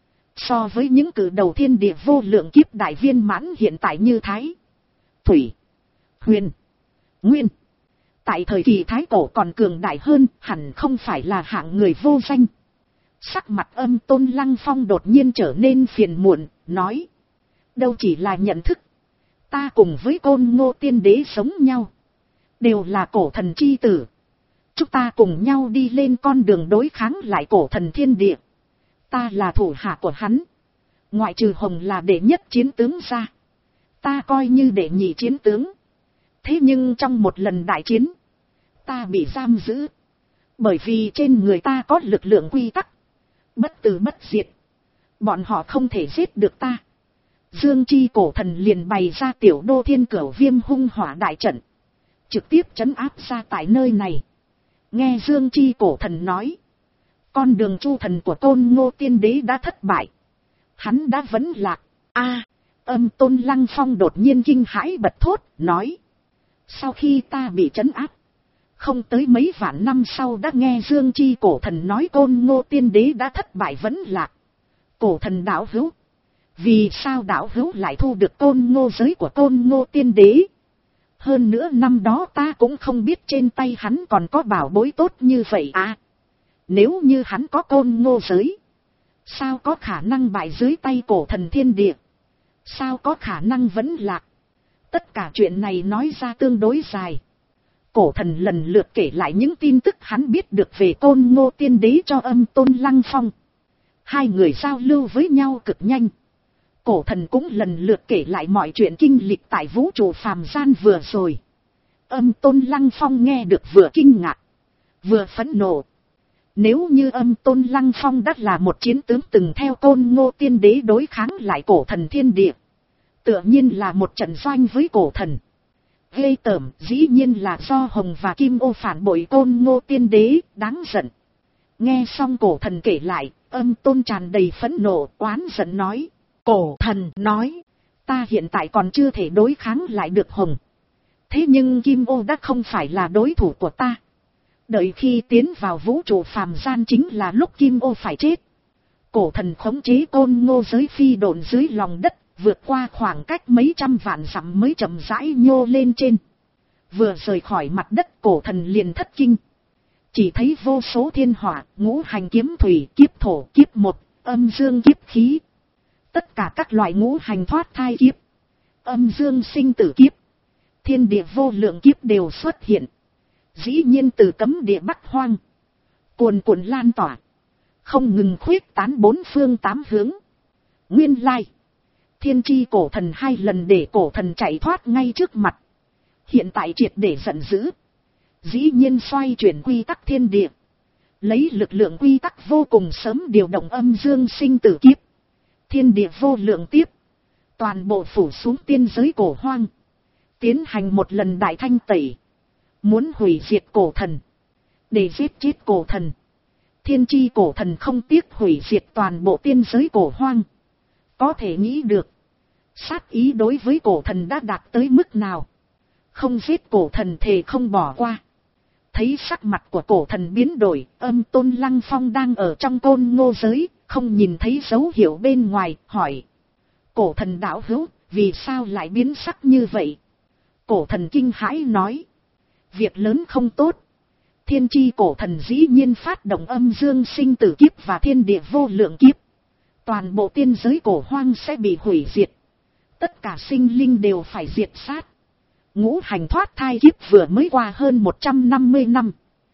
So với những cử đầu thiên địa vô lượng kiếp đại viên mãn hiện tại như Thái, Thủy, Huyền, Nguyên. Tại thời kỳ thái cổ còn cường đại hơn, hẳn không phải là hạng người vô danh. Sắc mặt Âm Tôn Lăng Phong đột nhiên trở nên phiền muộn, nói. Đâu chỉ là nhận thức. Ta cùng với Côn Ngô Tiên Đế sống nhau. Đều là cổ thần chi tử. Chúng ta cùng nhau đi lên con đường đối kháng lại cổ thần thiên địa. Ta là thủ hạ của hắn. Ngoại trừ Hồng là đệ nhất chiến tướng ra. Ta coi như đệ nhị chiến tướng. Thế nhưng trong một lần đại chiến, ta bị giam giữ. Bởi vì trên người ta có lực lượng quy tắc. Bất tử bất diệt. Bọn họ không thể giết được ta. Dương Chi cổ thần liền bày ra tiểu đô thiên cửu viêm hung hỏa đại trận. Trực tiếp trấn áp ra tại nơi này. Nghe Dương Chi cổ thần nói. Con đường chu thần của Côn Ngô Tiên Đế đã thất bại. Hắn đã vấn lạc. A, Âm Tôn Lăng Phong đột nhiên kinh hãi bật thốt, nói. Sau khi ta bị trấn áp. Không tới mấy vạn năm sau đã nghe Dương Chi cổ thần nói Côn Ngô Tiên Đế đã thất bại vấn lạc. Cổ thần đạo hữu. Vì sao đạo hữu lại thu được Côn Ngô giới của Côn Ngô Tiên Đế? Hơn nữa năm đó ta cũng không biết trên tay hắn còn có bảo bối tốt như vậy à. Nếu như hắn có Côn Ngô giới, sao có khả năng bại dưới tay cổ thần thiên địa? Sao có khả năng vẫn lạc? Tất cả chuyện này nói ra tương đối dài. Cổ thần lần lượt kể lại những tin tức hắn biết được về Côn Ngô Tiên Đế cho Âm Tôn Lăng Phong. Hai người giao lưu với nhau cực nhanh. Cổ thần cũng lần lượt kể lại mọi chuyện kinh lịch tại vũ trụ phàm gian vừa rồi. Âm Tôn Lăng Phong nghe được vừa kinh ngạc, vừa phẫn nộ. Nếu như Âm Tôn Lăng Phong đã là một chiến tướng từng theo Côn Ngô Tiên Đế đối kháng lại cổ thần thiên địa, tựa nhiên là một trận doanh với cổ thần. Ghê tởm, dĩ nhiên là do Hồng và Kim Ô phản bội Côn Ngô Tiên Đế, đáng giận. Nghe xong cổ thần kể lại, Âm Tôn tràn đầy phẫn nộ, oán giận nói. Cổ thần nói, ta hiện tại còn chưa thể đối kháng lại được Hồng. Thế nhưng Kim Ô đã không phải là đối thủ của ta. Đợi khi tiến vào vũ trụ phàm gian chính là lúc Kim Ô phải chết. Cổ thần khống chế Côn Ngô giới phi độn dưới lòng đất, vượt qua khoảng cách mấy trăm vạn dặm mới chậm rãi nhô lên trên. Vừa rời khỏi mặt đất cổ thần liền thất kinh. Chỉ thấy vô số thiên hỏa, ngũ hành kiếm thủy, kiếp thổ, kiếp một, âm dương kiếp khí. Tất cả các loại ngũ hành thoát thai kiếp, âm dương sinh tử kiếp, thiên địa vô lượng kiếp đều xuất hiện. Dĩ nhiên từ cấm địa Bắc Hoang, cuồn cuộn lan tỏa, không ngừng khuyết tán bốn phương tám hướng. Nguyên lai, thiên tri cổ thần hai lần để cổ thần chạy thoát ngay trước mặt. Hiện tại triệt để giận dữ. Dĩ nhiên xoay chuyển quy tắc thiên địa. Lấy lực lượng quy tắc vô cùng sớm điều động âm dương sinh tử kiếp. Thiên địa vô lượng tiếp. Toàn bộ phủ xuống tiên giới cổ hoang. Tiến hành một lần đại thanh tẩy. Muốn hủy diệt cổ thần. Để giết chết cổ thần. Thiên tri cổ thần không tiếc hủy diệt toàn bộ tiên giới cổ hoang. Có thể nghĩ được. Sát ý đối với cổ thần đã đạt tới mức nào. Không giết cổ thần thề không bỏ qua. Thấy sắc mặt của cổ thần biến đổi, Âm Tôn Lăng Phong đang ở trong Côn Ngô giới, không nhìn thấy dấu hiệu bên ngoài, hỏi. Cổ thần đạo hữu, vì sao lại biến sắc như vậy? Cổ thần kinh hãi nói. Việc lớn không tốt. Thiên tri cổ thần dĩ nhiên phát động âm dương sinh tử kiếp và thiên địa vô lượng kiếp. Toàn bộ tiên giới cổ hoang sẽ bị hủy diệt. Tất cả sinh linh đều phải diệt sát. Ngũ hành thoát thai kiếp vừa mới qua hơn một trăm năm mươi năm.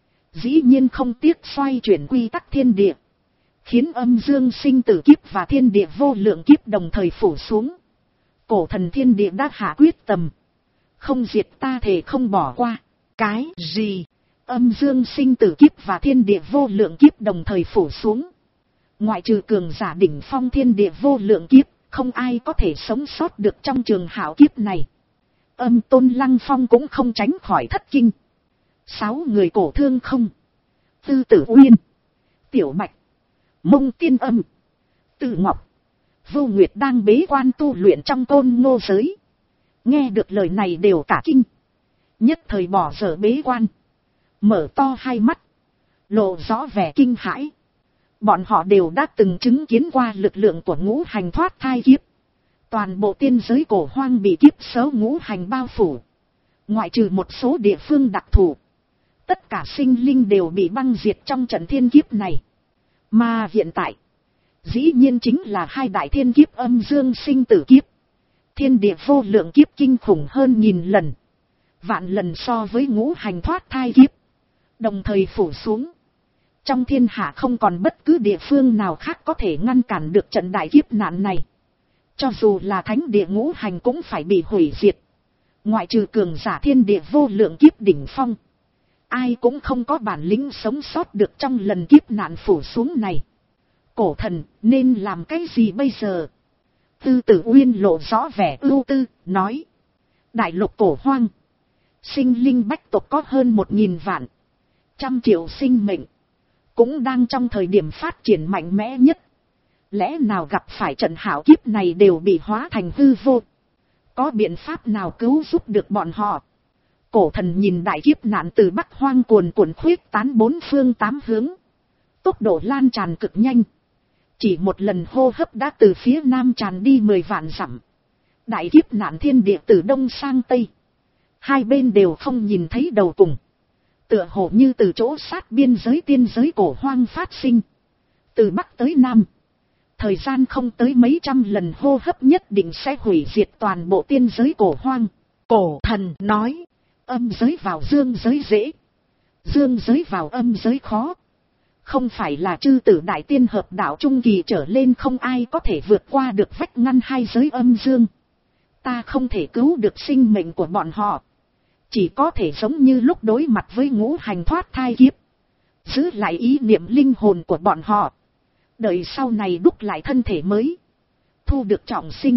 Dĩ nhiên không tiếc xoay chuyển quy tắc thiên địa. Khiến âm dương sinh tử kiếp và thiên địa vô lượng kiếp đồng thời phủ xuống. Cổ thần thiên địa đã hạ quyết tâm. Không diệt ta thể không bỏ qua. Cái gì? Âm dương sinh tử kiếp và thiên địa vô lượng kiếp đồng thời phủ xuống. Ngoại trừ cường giả đỉnh phong thiên địa vô lượng kiếp, không ai có thể sống sót được trong trường hạo kiếp này. Âm Tôn Lăng Phong cũng không tránh khỏi thất kinh. Sáu người cổ thương không, Tư Tử Uyên, Tiểu Bạch, Mông Tiên Âm, Từ Ngọc, Vô Nguyệt đang bế quan tu luyện trong Côn Ngô giới. Nghe được lời này đều cả kinh. Nhất thời bỏ dở bế quan, mở to hai mắt, lộ rõ vẻ kinh hãi. Bọn họ đều đã từng chứng kiến qua lực lượng của ngũ hành thoát thai kiếp. Toàn bộ tiên giới cổ hoang bị kiếp số ngũ hành bao phủ. Ngoại trừ một số địa phương đặc thù, tất cả sinh linh đều bị băng diệt trong trận thiên kiếp này. Mà hiện tại, dĩ nhiên chính là hai đại thiên kiếp âm dương sinh tử kiếp. Thiên địa vô lượng kiếp kinh khủng hơn nghìn lần, vạn lần so với ngũ hành thoát thai kiếp. Đồng thời phủ xuống. Trong thiên hạ không còn bất cứ địa phương nào khác có thể ngăn cản được trận đại kiếp nạn này. Cho dù là thánh địa ngũ hành cũng phải bị hủy diệt. Ngoại trừ cường giả thiên địa vô lượng kiếp đỉnh phong, ai cũng không có bản lĩnh sống sót được trong lần kiếp nạn phủ xuống này. Cổ thần nên làm cái gì bây giờ? Tư Tử Uyên lộ rõ vẻ ưu tư, nói. Đại lục cổ hoang, sinh linh bách tộc có hơn một nghìn vạn, trăm triệu sinh mệnh, cũng đang trong thời điểm phát triển mạnh mẽ nhất. Lẽ nào gặp phải trận hạo kiếp này đều bị hóa thành hư vô? Có biện pháp nào cứu giúp được bọn họ? Cổ thần nhìn đại kiếp nạn từ Bắc Hoang cuồn cuộn khuyết tán bốn phương tám hướng, tốc độ lan tràn cực nhanh. Chỉ một lần hô hấp đã từ phía nam tràn đi mười vạn dặm. Đại kiếp nạn thiên địa từ đông sang tây, hai bên đều không nhìn thấy đầu cùng. Tựa hồ như từ chỗ sát biên giới tiên giới cổ hoang phát sinh. Từ Bắc tới Nam, thời gian không tới mấy trăm lần hô hấp nhất định sẽ hủy diệt toàn bộ tiên giới cổ hoang. Cổ thần nói, âm giới vào dương giới dễ, dương giới vào âm giới khó. Không phải là chư tử đại tiên hợp đạo trung kỳ trở lên không ai có thể vượt qua được vách ngăn hai giới âm dương. Ta không thể cứu được sinh mệnh của bọn họ, chỉ có thể giống như lúc đối mặt với ngũ hành thoát thai kiếp, giữ lại ý niệm linh hồn của bọn họ, đợi sau này đúc lại thân thể mới, thu được trọng sinh.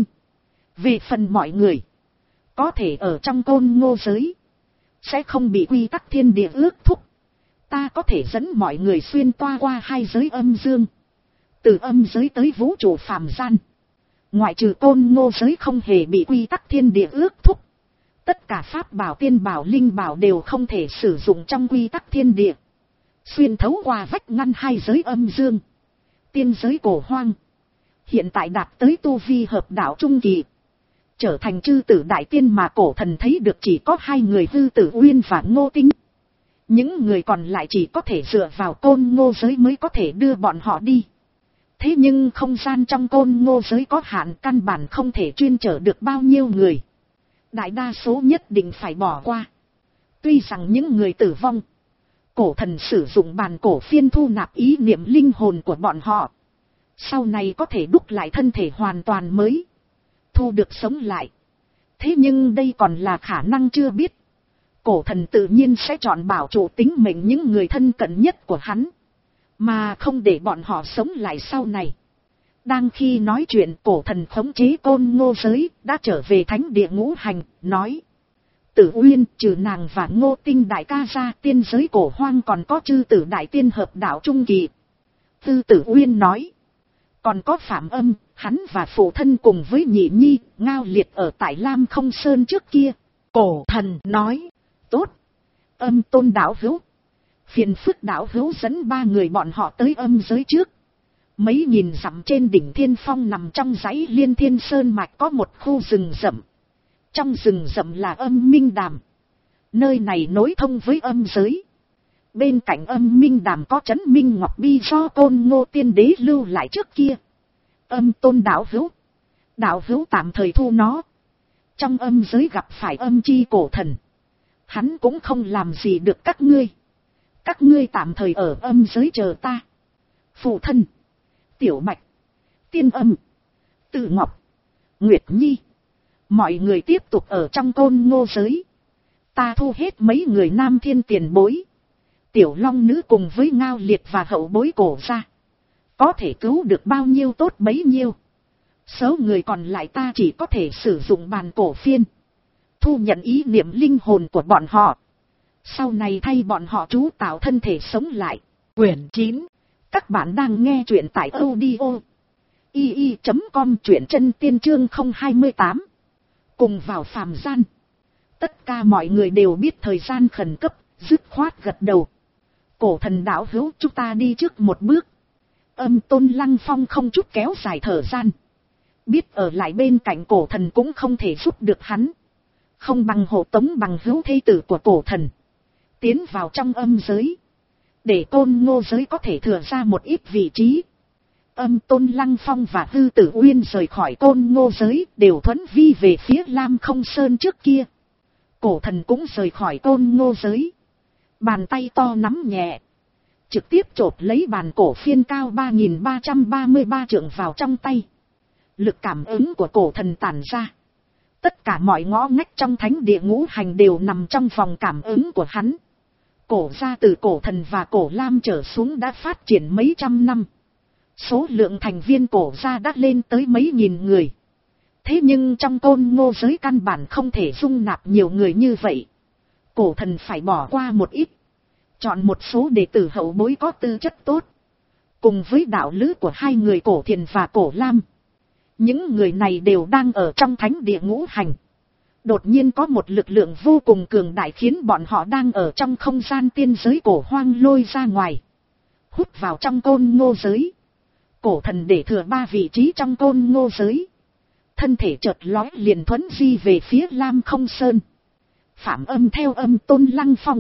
Về phần mọi người, có thể ở trong Côn Ngô giới, sẽ không bị quy tắc thiên địa ước thúc. Ta có thể dẫn mọi người xuyên toa qua hai giới âm dương, từ âm giới tới vũ trụ phàm gian. Ngoại trừ Côn Ngô giới không hề bị quy tắc thiên địa ước thúc, tất cả pháp bảo tiên bảo linh bảo đều không thể sử dụng trong quy tắc thiên địa. Xuyên thấu qua vách ngăn hai giới âm dương, tiên giới cổ hoang hiện tại đạt tới tu vi hợp đạo trung kỳ, trở thành chư tử đại tiên mà cổ thần thấy được chỉ có hai người Tư Tử Uyên và Ngô Tinh. Những người còn lại chỉ có thể dựa vào Côn Ngô giới mới có thể đưa bọn họ đi. Thế nhưng không gian trong Côn Ngô giới có hạn, căn bản không thể chuyên chở được bao nhiêu người. Đại đa số nhất định phải bỏ qua. Tuy rằng những người tử vong, cổ thần sử dụng bàn cổ phiên thu nạp ý niệm linh hồn của bọn họ, sau này có thể đúc lại thân thể hoàn toàn mới, thu được sống lại. Thế nhưng đây còn là khả năng chưa biết. Cổ thần tự nhiên sẽ chọn bảo trụ tính mệnh những người thân cận nhất của hắn, mà không để bọn họ sống lại sau này. Đang khi nói chuyện, cổ thần khống chế Côn Ngô giới đã trở về thánh địa ngũ hành, nói. Tử Uyên, trừ nàng và Ngô Tinh đại ca ra, tiên giới cổ hoang còn có chư tử đại tiên hợp đạo trung kỳ. Tư Tử Uyên nói. Còn có Phạm Âm, hắn và phụ thân cùng với Nhị Nhi, Ngao Liệt ở tại Lam Không Sơn trước kia. Cổ thần nói. Tốt. Âm Tôn đạo hữu, Phiền Phức đạo hữu dẫn ba người bọn họ tới âm giới trước. Mấy nghìn dặm trên đỉnh Thiên Phong nằm trong dãy Liên Thiên Sơn mạch có một khu rừng rậm. Trong rừng rậm là âm minh đàm. Nơi này nối thông với âm giới. Bên cạnh âm minh đàm có trấn Minh Ngọc Bi do Côn Ngô Tiên Đế lưu lại trước kia. Âm Tôn đạo hữu, đạo hữu tạm thời thu nó. Trong âm giới gặp phải âm chi cổ thần, hắn cũng không làm gì được các ngươi. Các ngươi tạm thời ở âm giới chờ ta. Phụ thân, Tiểu Bạch, Tiên Âm, Từ Ngọc, Nguyệt Nhi, mọi người tiếp tục ở trong Côn Ngô giới. Ta thu hết mấy người nam thiên tiền bối, Tiểu Long nữ cùng với Ngao Liệt và hậu bối cổ ra. Có thể cứu được bao nhiêu tốt bấy nhiêu. Số người còn lại ta chỉ có thể sử dụng bàn cổ phiên, thu nhận ý niệm linh hồn của bọn họ, sau này thay bọn họ chú tạo thân thể sống lại. Quyển chín. Các bạn đang nghe truyện tại audio i i chấm com, truyện chân tiên chương không hai tám. Cùng vào phàm gian. Tất cả mọi người đều biết thời gian khẩn cấp, dứt khoát gật đầu. Cổ thần đạo hữu, chúng ta đi trước một bước. Âm Tôn Lăng Phong không chút kéo dài thời gian. Biết ở lại bên cạnh cổ thần cũng không thể giúp được hắn. Không bằng hộ tống bằng hữu thê tử của cổ thần. Tiến vào trong âm giới. Để Côn Ngô giới có thể thừa ra một ít vị trí. Âm Tôn Lăng Phong và Hư Tử Uyên rời khỏi Côn Ngô giới, đều thuấn vi về phía Lam Không Sơn trước kia. Cổ thần cũng rời khỏi Côn Ngô giới. Bàn tay to nắm nhẹ, trực tiếp chộp lấy bàn cổ phiên cao ba nghìn ba trăm ba mươi ba trượng vào trong tay. Lực cảm ứng của cổ thần tản ra. Tất cả mọi ngõ ngách trong thánh địa ngũ hành đều nằm trong vòng cảm ứng của hắn. Cổ gia từ cổ thần và cổ lam trở xuống đã phát triển mấy trăm năm. Số lượng thành viên cổ gia đã lên tới mấy nghìn người. Thế nhưng trong Côn Ngô giới căn bản không thể dung nạp nhiều người như vậy. Cổ thần phải bỏ qua một ít. Chọn một số đệ tử hậu bối có tư chất tốt. Cùng với đạo lữ của hai người cổ thiền và cổ lam. Những người này đều đang ở trong thánh địa ngũ hành. Đột nhiên có một lực lượng vô cùng cường đại khiến bọn họ đang ở trong không gian tiên giới cổ hoang lôi ra ngoài. Hút vào trong Côn Ngô giới. Cổ thần để thừa ba vị trí trong Côn Ngô giới. Thân thể chợt lói liền thuấn di về phía Lam Không Sơn. Phạm Âm theo Âm Tôn Lăng Phong.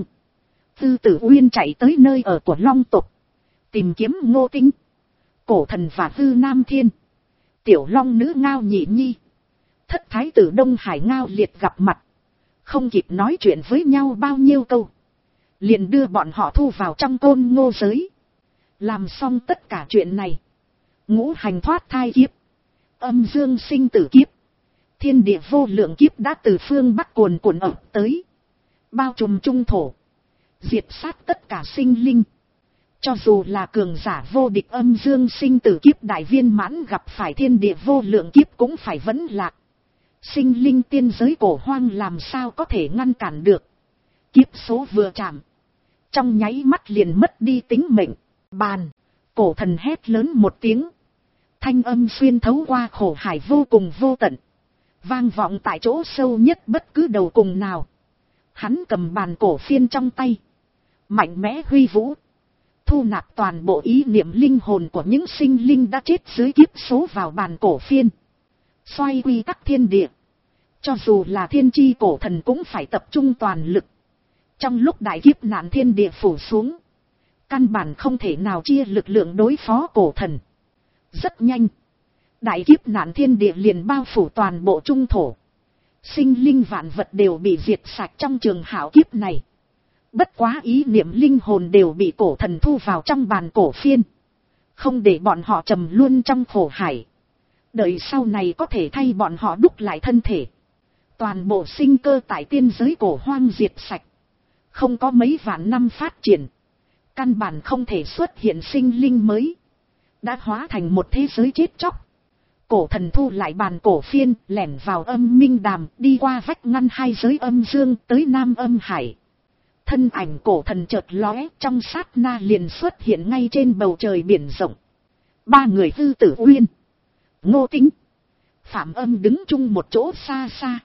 Tư Tử Uyên chạy tới nơi ở của Long tộc. Tìm kiếm Ngô Tinh, cổ thần và Hư Nam Thiên. Tiểu Long nữ Ngao Nhị Nhi, thất thái tử Đông Hải Ngao Liệt gặp mặt. Không kịp nói chuyện với nhau bao nhiêu câu, liền đưa bọn họ thu vào trong Côn Ngô giới. Làm xong tất cả chuyện này, ngũ hành thoát thai kiếp, âm dương sinh tử kiếp, thiên địa vô lượng kiếp đã từ phương Bắc cuồn cuộn ập tới, bao trùm trung thổ, diệt sát tất cả sinh linh. Cho dù là cường giả vô địch âm dương sinh tử kiếp đại viên mãn gặp phải thiên địa vô lượng kiếp cũng phải vẫn lạc. Sinh linh tiên giới cổ hoang làm sao có thể ngăn cản được. Kiếp số vừa chạm, trong nháy mắt liền mất đi tính mệnh. Bàn, cổ thần hét lớn một tiếng. Thanh âm xuyên thấu qua khổ hải vô cùng vô tận. Vang vọng tại chỗ sâu nhất bất cứ đầu cùng nào. Hắn cầm bàn cổ phiên trong tay. Mạnh mẽ huy vũ. Thu nạp toàn bộ ý niệm linh hồn của những sinh linh đã chết dưới kiếp số vào bàn cổ phiên. Xoay quy tắc thiên địa. Cho dù là thiên chi cổ thần cũng phải tập trung toàn lực. Trong lúc đại kiếp nạn thiên địa phủ xuống, căn bản không thể nào chia lực lượng đối phó cổ thần. Rất nhanh, đại kiếp nạn thiên địa liền bao phủ toàn bộ trung thổ. Sinh linh vạn vật đều bị diệt sạch trong trường hảo kiếp này. Bất quá ý niệm linh hồn đều bị cổ thần thu vào trong bàn cổ phiên. Không để bọn họ trầm luôn trong khổ hải. Đợi sau này có thể thay bọn họ đúc lại thân thể. Toàn bộ sinh cơ tại tiên giới cổ hoang diệt sạch. Không có mấy vạn năm phát triển. Căn bản không thể xuất hiện sinh linh mới. Đã hóa thành một thế giới chết chóc. Cổ thần thu lại bàn cổ phiên, lẻn vào âm minh đàm, đi qua vách ngăn hai giới âm dương tới nam âm hải. Thân ảnh cổ thần chợt lóe, trong sát na liền xuất hiện ngay trên bầu trời biển rộng. Ba người Hư Tử Uyên, Ngô Tinh, Phạm Âm đứng chung một chỗ xa xa.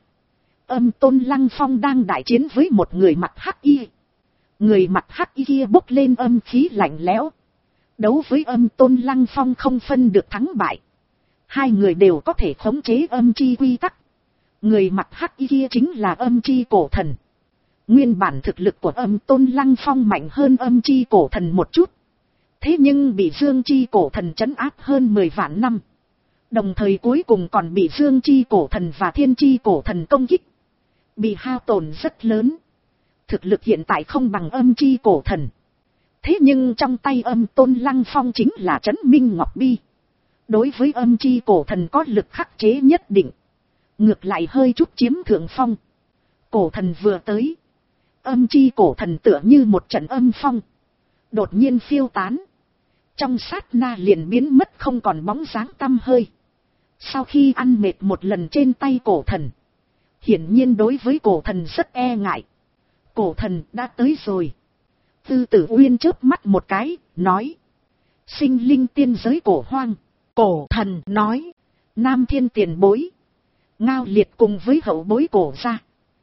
Âm Tôn Lăng Phong đang đại chiến với một người mặc hắc y. Người mặc hắc y kia bốc lên âm khí lạnh lẽo. Đấu với Âm Tôn Lăng Phong không phân được thắng bại. Hai người đều có thể khống chế âm chi quy tắc. Người mặc hắc y kia chính là âm chi cổ thần. Nguyên bản thực lực của Âm Tôn Lăng Phong mạnh hơn âm chi cổ thần một chút. Thế nhưng bị dương chi cổ thần trấn áp hơn mười vạn năm. Đồng thời cuối cùng còn bị dương chi cổ thần và thiên chi cổ thần công kích. Bị hao tổn rất lớn. Thực lực hiện tại không bằng âm chi cổ thần. Thế nhưng trong tay Âm Tôn Lăng Phong chính là Trấn Minh Ngọc Bi. Đối với âm chi cổ thần có lực khắc chế nhất định. Ngược lại hơi chút chiếm thượng phong. Cổ thần vừa tới. Âm chi cổ thần tựa như một trận âm phong. Đột nhiên phiêu tán. Trong sát na liền biến mất không còn bóng dáng tăm hơi. Sau khi ăn mệt một lần trên tay cổ thần, hiển nhiên đối với cổ thần rất e ngại. Cổ thần đã tới rồi. Tư Tử Uyên chớp mắt một cái, nói. Sinh linh tiên giới cổ hoang. Cổ thần nói. Nam thiên tiền bối. Ngao Liệt cùng với hậu bối cổ gia,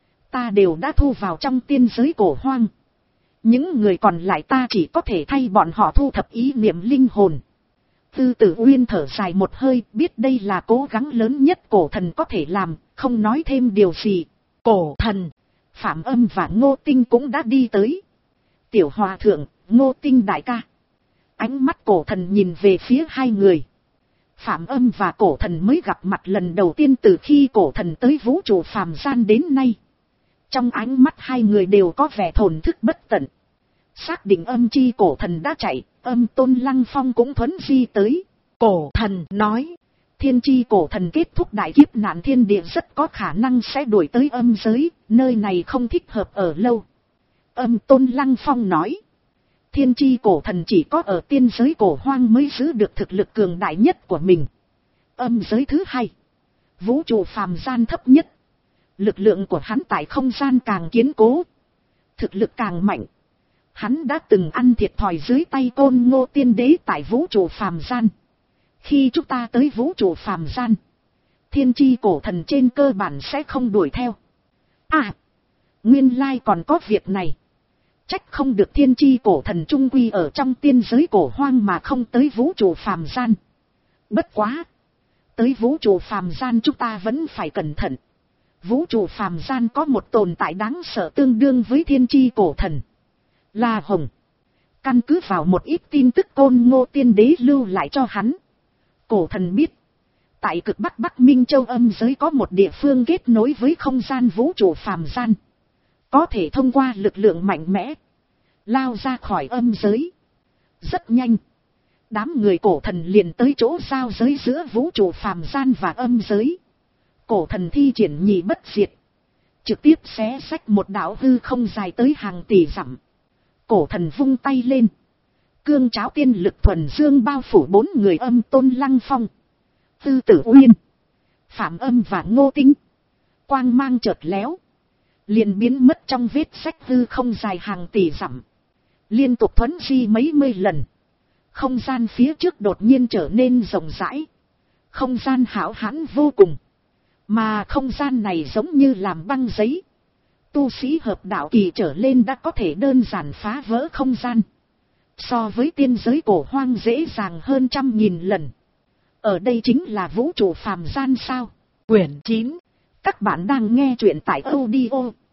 ta đều đã thu vào trong tiên giới cổ hoang. Những người còn lại ta chỉ có thể thay bọn họ thu thập ý niệm linh hồn. Tư Tử Uyên thở dài một hơi, biết đây là cố gắng lớn nhất cổ thần có thể làm, không nói thêm điều gì. Cổ thần, Phạm Âm và Ngô Tinh cũng đã đi tới. Tiểu Hòa Thượng, Ngô Tinh đại ca. Ánh mắt cổ thần nhìn về phía hai người. Phạm Âm và cổ thần mới gặp mặt lần đầu tiên từ khi cổ thần tới vũ trụ phàm gian đến nay. Trong ánh mắt hai người đều có vẻ thổn thức bất tận. Xác định Âm chi cổ thần đã chạy, Âm Tôn Lăng Phong cũng thuấn di tới. Cổ thần nói, thiên chi cổ thần kết thúc đại kiếp nạn thiên địa rất có khả năng sẽ đuổi tới âm giới, nơi này không thích hợp ở lâu. Âm Tôn Lăng Phong nói, thiên chi cổ thần chỉ có ở tiên giới cổ hoang mới giữ được thực lực cường đại nhất của mình. Âm giới thứ hai, vũ trụ phàm gian thấp nhất. Lực lượng của hắn tại không gian càng kiên cố, thực lực càng mạnh. Hắn đã từng ăn thiệt thòi dưới tay Côn Ngô Tiên Đế tại vũ trụ phàm gian. Khi chúng ta tới vũ trụ phàm gian, thiên chi cổ thần trên cơ bản sẽ không đuổi theo. À, nguyên lai còn có việc này. Trách không được thiên chi cổ thần trung quy ở trong tiên giới cổ hoang mà không tới vũ trụ phàm gian. Bất quá, tới vũ trụ phàm gian chúng ta vẫn phải cẩn thận. Vũ trụ phàm gian có một tồn tại đáng sợ tương đương với thiên chi cổ thần, là Hồng. Căn cứ vào một ít tin tức Côn Ngô Tiên Đế lưu lại cho hắn, cổ thần biết, tại cực bắc Bắc Minh Châu âm giới có một địa phương kết nối với không gian vũ trụ phàm gian, có thể thông qua lực lượng mạnh mẽ lao ra khỏi âm giới. Rất nhanh, đám người cổ thần liền tới chỗ giao giới giữa vũ trụ phàm gian và âm giới. Cổ thần thi triển nhị bất diệt, trực tiếp xé xách một đạo hư không dài tới hàng tỷ dặm. Cổ thần vung tay lên, cương cháo tiên lực thuần dương bao phủ bốn người Âm Tôn Lăng Phong, Tư Tử Uyên, Phạm Âm và Ngô Tinh. Quang mang chợt léo, liền biến mất trong vết sách hư không dài hàng tỷ dặm. Liên tục thuấn di mấy mươi lần, không gian phía trước đột nhiên trở nên rộng rãi. Không gian hão hãn vô cùng, mà không gian này giống như làm băng giấy. Tu sĩ hợp đạo kỳ trở lên đã có thể đơn giản phá vỡ không gian, so với tiên giới cổ hoang dễ dàng hơn trăm nghìn lần. Ở đây chính là vũ trụ phàm gian sao? Quyển chín. Các bạn đang nghe truyện tại audio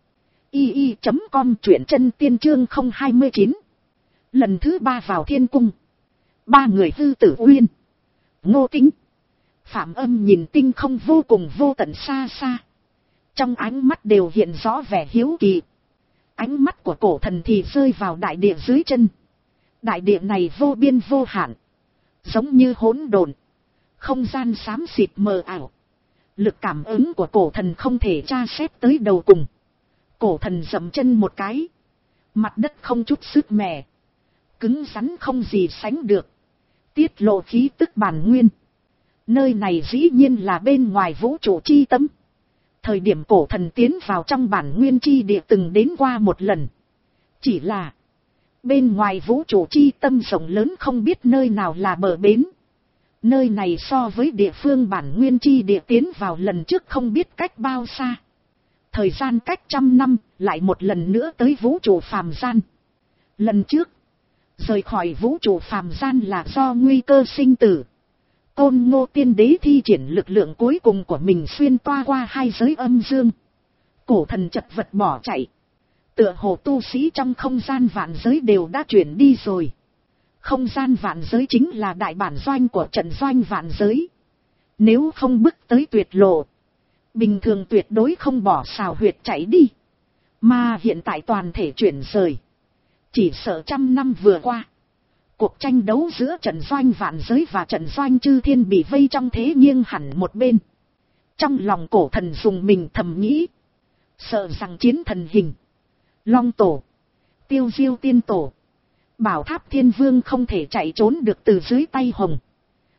i i chấm com, truyện chân tiên chương không hai chín. Lần thứ ba vào thiên cung, ba người Tư Tử Uyên, Ngô Tinh, Phạm Âm nhìn tinh không vô cùng vô tận xa xa. Trong ánh mắt đều hiện rõ vẻ hiếu kỳ. Ánh mắt của cổ thần thì rơi vào đại địa dưới chân. Đại địa này vô biên vô hạn, giống như hỗn độn, không gian xám xịt mờ ảo. Lực cảm ứng của cổ thần không thể tra xét tới đầu cùng. Cổ thần dậm chân một cái, mặt đất không chút sức mẻ, cứng rắn không gì sánh được, tiết lộ khí tức bản nguyên. Nơi này dĩ nhiên là bên ngoài vũ trụ chi tâm. Thời điểm cổ thần tiến vào trong bản nguyên chi địa từng đến qua một lần. Chỉ là bên ngoài vũ trụ chi tâm rộng lớn không biết nơi nào là bờ bến. Nơi này so với địa phương bản nguyên chi địa tiến vào lần trước không biết cách bao xa. Thời gian cách trăm năm, lại một lần nữa tới vũ trụ phàm gian. Lần trước, rời khỏi vũ trụ phàm gian là do nguy cơ sinh tử. Côn Ngô Tiên Đế thi triển lực lượng cuối cùng của mình xuyên toa qua hai giới âm dương. Cổ thần chật vật bỏ chạy. Tựa hồ tu sĩ trong không gian vạn giới đều đã chuyển đi rồi. Không gian vạn giới chính là đại bản doanh của trận doanh vạn giới. Nếu không bước tới tuyệt lộ, bình thường tuyệt đối không bỏ xào huyệt chạy đi. Mà hiện tại toàn thể chuyển rời, chỉ sợ trăm năm vừa qua, cuộc tranh đấu giữa trận doanh vạn giới và trận doanh chư thiên bị vây trong thế nghiêng hẳn một bên. Trong lòng cổ thần dùng mình thầm nghĩ, sợ rằng chiến thần hình, Long Tổ, Tiêu Diêu Tiên Tổ, Bảo Tháp Thiên Vương không thể chạy trốn được từ dưới tay Hồng.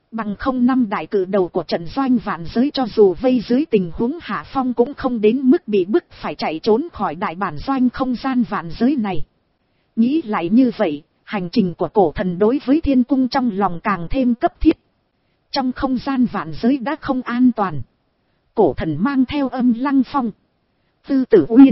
Bằng không năm đại cử đầu của trận doanh vạn giới cho dù vây dưới tình huống hạ phong cũng không đến mức bị bức phải chạy trốn khỏi đại bản doanh không gian vạn giới này. Nghĩ lại như vậy, hành trình của cổ thần đối với thiên cung trong lòng càng thêm cấp thiết. Trong không gian vạn giới đã không an toàn. Cổ thần mang theo Âm Lăng Phong, Tư Tử Uyên,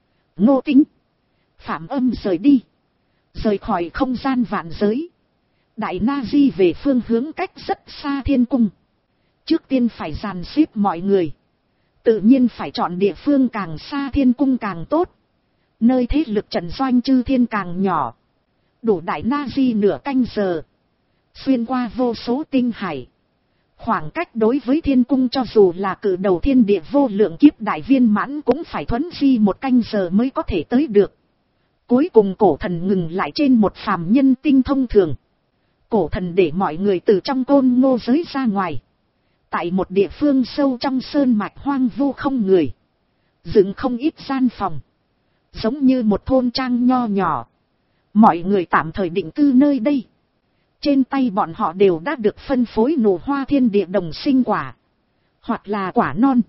Ngô Tĩnh, Phạm Âm rời đi. Rời khỏi không gian vạn giới. Đại Na Di về phương hướng cách rất xa thiên cung. Trước tiên phải dàn xếp mọi người. Tự nhiên phải chọn địa phương càng xa thiên cung càng tốt. Nơi thế lực trận doanh chư thiên càng nhỏ. Đủ Đại Na Di nửa canh giờ. Xuyên qua vô số tinh hải. Khoảng cách đối với thiên cung cho dù là cử đầu thiên địa vô lượng kiếp đại viên mãn cũng phải thuấn di một canh giờ mới có thể tới được. Cuối cùng cổ thần ngừng lại trên một phàm nhân tinh thông thường. Cổ thần để mọi người từ trong côn ngô giới ra ngoài. Tại một địa phương sâu trong sơn mạch hoang vu không người. Dựng không ít gian phòng. Giống như một thôn trang nho nhỏ. Mọi người tạm thời định cư nơi đây. Trên tay bọn họ đều đã được phân phối nụ hoa thiên địa đồng sinh quả. Hoặc là quả non.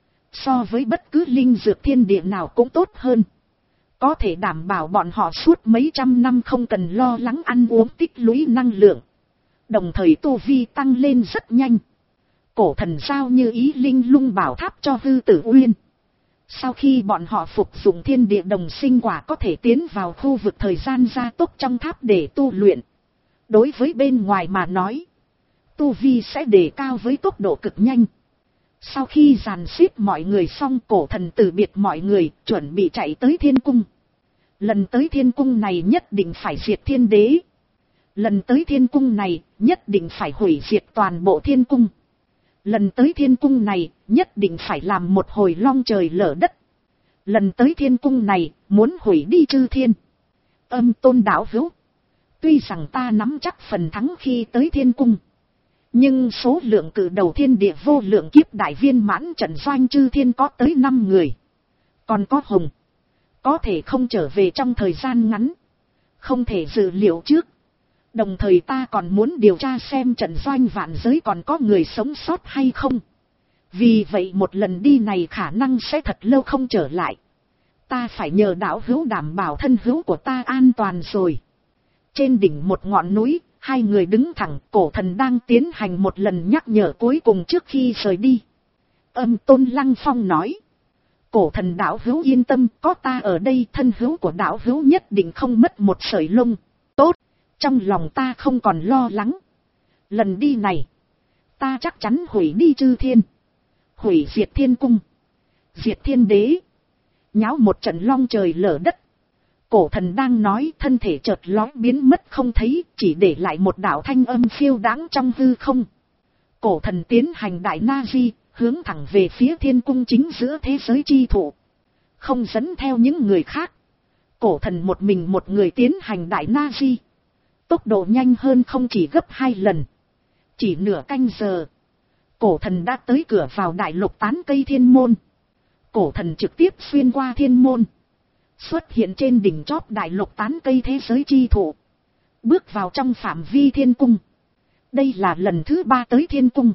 So với bất cứ linh dược thiên địa nào cũng tốt hơn. Có thể đảm bảo bọn họ suốt mấy trăm năm không cần lo lắng ăn uống tích lũy năng lượng. Đồng thời tu vi tăng lên rất nhanh. Cổ thần giao như ý linh lung bảo tháp cho Hư Tử Uyên. Sau khi bọn họ phục dụng thiên địa đồng sinh quả có thể tiến vào khu vực thời gian gia tốc trong tháp để tu luyện. Đối với bên ngoài mà nói, tu vi sẽ đề cao với tốc độ cực nhanh. Sau khi dàn xếp mọi người xong, cổ thần từ biệt mọi người, chuẩn bị chạy tới thiên cung. Lần tới thiên cung này nhất định phải diệt thiên đế. Lần tới thiên cung này nhất định phải hủy diệt toàn bộ thiên cung. Lần tới thiên cung này nhất định phải làm một hồi long trời lở đất. Lần tới thiên cung này muốn hủy đi chư thiên. Âm Tôn đạo hữu, tuy rằng ta nắm chắc phần thắng khi tới thiên cung, nhưng số lượng cử đầu thiên địa vô lượng kiếp đại viên mãn trận doanh chư thiên có tới năm người. Còn có Hồng, có thể không trở về trong thời gian ngắn, không thể dự liệu trước. Đồng thời ta còn muốn điều tra xem trận doanh vạn giới còn có người sống sót hay không. Vì vậy một lần đi này khả năng sẽ thật lâu không trở lại. Ta phải nhờ đạo hữu đảm bảo thân hữu của ta an toàn rồi. Trên đỉnh một ngọn núi, hai người đứng thẳng, cổ thần đang tiến hành một lần nhắc nhở cuối cùng trước khi rời đi. Âm Tôn Lăng Phong nói. Cổ thần đạo hữu yên tâm, có ta ở đây, thân hữu của đạo hữu nhất định không mất một sợi lông. Tốt, trong lòng ta không còn lo lắng. Lần đi này, ta chắc chắn hủy đi chư thiên. Hủy diệt thiên cung. Diệt thiên đế. Nháo một trận long trời lở đất. Cổ thần đang nói, thân thể chợt lóe biến mất không thấy, chỉ để lại một đạo thanh âm phiêu đáng trong hư không. Cổ thần tiến hành đại na di, hướng thẳng về phía thiên cung chính giữa thế giới chi thụ. Không dẫn theo những người khác. Cổ thần một mình một người tiến hành đại na di. Tốc độ nhanh hơn không chỉ gấp hai lần. Chỉ nửa canh giờ. Cổ thần đã tới cửa vào đại lục tán cây thiên môn. Cổ thần trực tiếp xuyên qua thiên môn. Xuất hiện trên đỉnh chóp đại lục tán cây thế giới chi thụ. Bước vào trong phạm vi thiên cung. Đây là lần thứ ba tới thiên cung.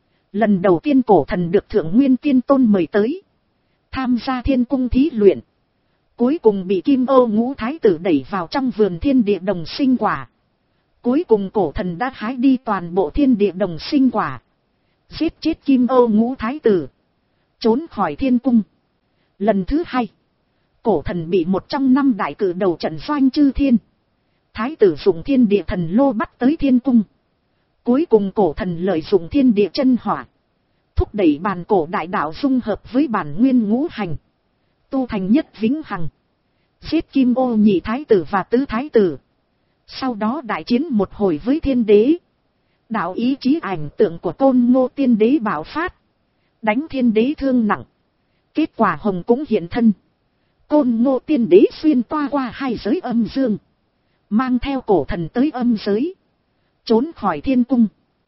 Lần đầu tiên cổ thần được Thượng Nguyên Tiên Tôn mời tới. Tham gia thiên cung thí luyện. Cuối cùng bị Kim Ô Ngũ Thái Tử đẩy vào trong vườn thiên địa đồng sinh quả. Cuối cùng cổ thần đã hái đi toàn bộ thiên địa đồng sinh quả. Giết chết Kim Ô Ngũ Thái Tử. Trốn khỏi thiên cung. Lần thứ hai. Cổ thần bị một trong năm đại cử đầu trận doanh chư thiên. Thái tử dùng thiên địa thần lô bắt tới thiên cung. Cuối cùng cổ thần lợi dụng thiên địa chân hỏa. Thúc đẩy bàn cổ đại đạo dung hợp với bản nguyên ngũ hành. Tu thành nhất vĩnh hằng. Giết Kim Ô nhị thái tử và tứ thái tử. Sau đó đại chiến một hồi với thiên đế. Đạo ý chí ảnh tượng của Côn Ngô tiên đế bạo phát. Đánh thiên đế thương nặng. Kết quả Hồng cũng hiện thân. Côn Ngô tiên đế xuyên toa qua hai giới âm dương. Mang theo cổ thần tới âm giới. Trốn khỏi thiên cung.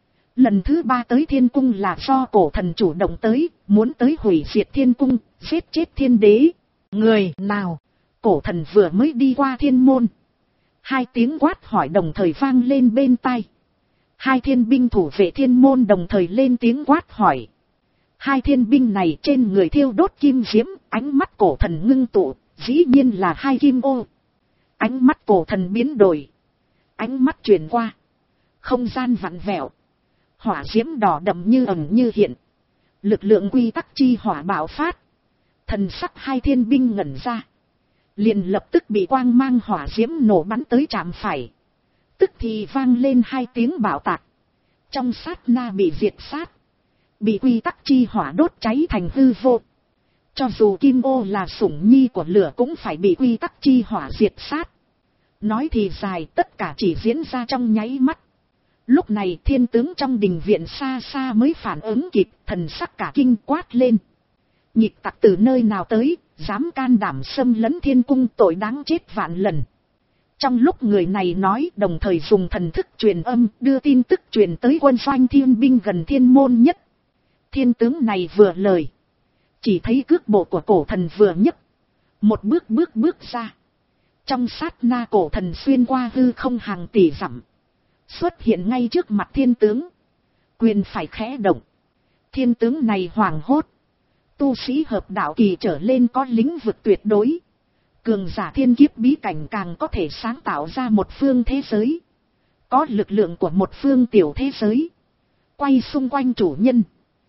Lần thứ ba tới thiên cung là do cổ thần chủ động tới. Muốn tới hủy diệt thiên cung. Giết chết thiên đế. Người nào? Cổ thần vừa mới đi qua thiên môn. Hai tiếng quát hỏi đồng thời vang lên bên tai. Hai thiên binh thủ vệ thiên môn đồng thời lên tiếng quát hỏi. Hai thiên binh này trên người thiêu đốt kim diễm, ánh mắt cổ thần ngưng tụ, dĩ nhiên là hai kim ô. Ánh mắt cổ thần biến đổi. Ánh mắt chuyển qua. Không gian vặn vẹo. Hỏa diễm đỏ đậm như ẩn như hiện. Lực lượng quy tắc chi hỏa bạo phát. Thần sắc hai thiên binh ngẩn ra. Liền lập tức bị quang mang hỏa diễm nổ bắn tới chạm phải. Tức thì vang lên hai tiếng bạo tạc. Trong sát na bị diệt sát. Bị quy tắc chi hỏa đốt cháy thành hư vô. Cho dù kim ô là sủng nhi của lửa cũng phải bị quy tắc chi hỏa diệt sát. Nói thì dài, tất cả chỉ diễn ra trong nháy mắt. Lúc này thiên tướng trong đình viện xa xa mới phản ứng kịp, thần sắc cả kinh quát lên. Nhịp tặc từ nơi nào tới, dám can đảm xâm lấn thiên cung, tội đáng chết vạn lần. Trong lúc người này nói, đồng thời dùng thần thức truyền âm, đưa tin tức truyền tới quân doanh thiên binh gần thiên môn nhất. Thiên tướng này vừa lời. Chỉ thấy cước bộ của cổ thần vừa nhấc. Một bước bước bước ra. Trong sát na cổ thần xuyên qua hư không hàng tỷ dặm. Xuất hiện ngay trước mặt thiên tướng. Quyền phải khẽ động. Thiên tướng này hoảng hốt. Tu sĩ hợp đạo kỳ trở lên có lĩnh vực tuyệt đối. Cường giả thiên kiếp bí cảnh càng có thể sáng tạo ra một phương thế giới. Có lực lượng của một phương tiểu thế giới. Quay xung quanh chủ nhân.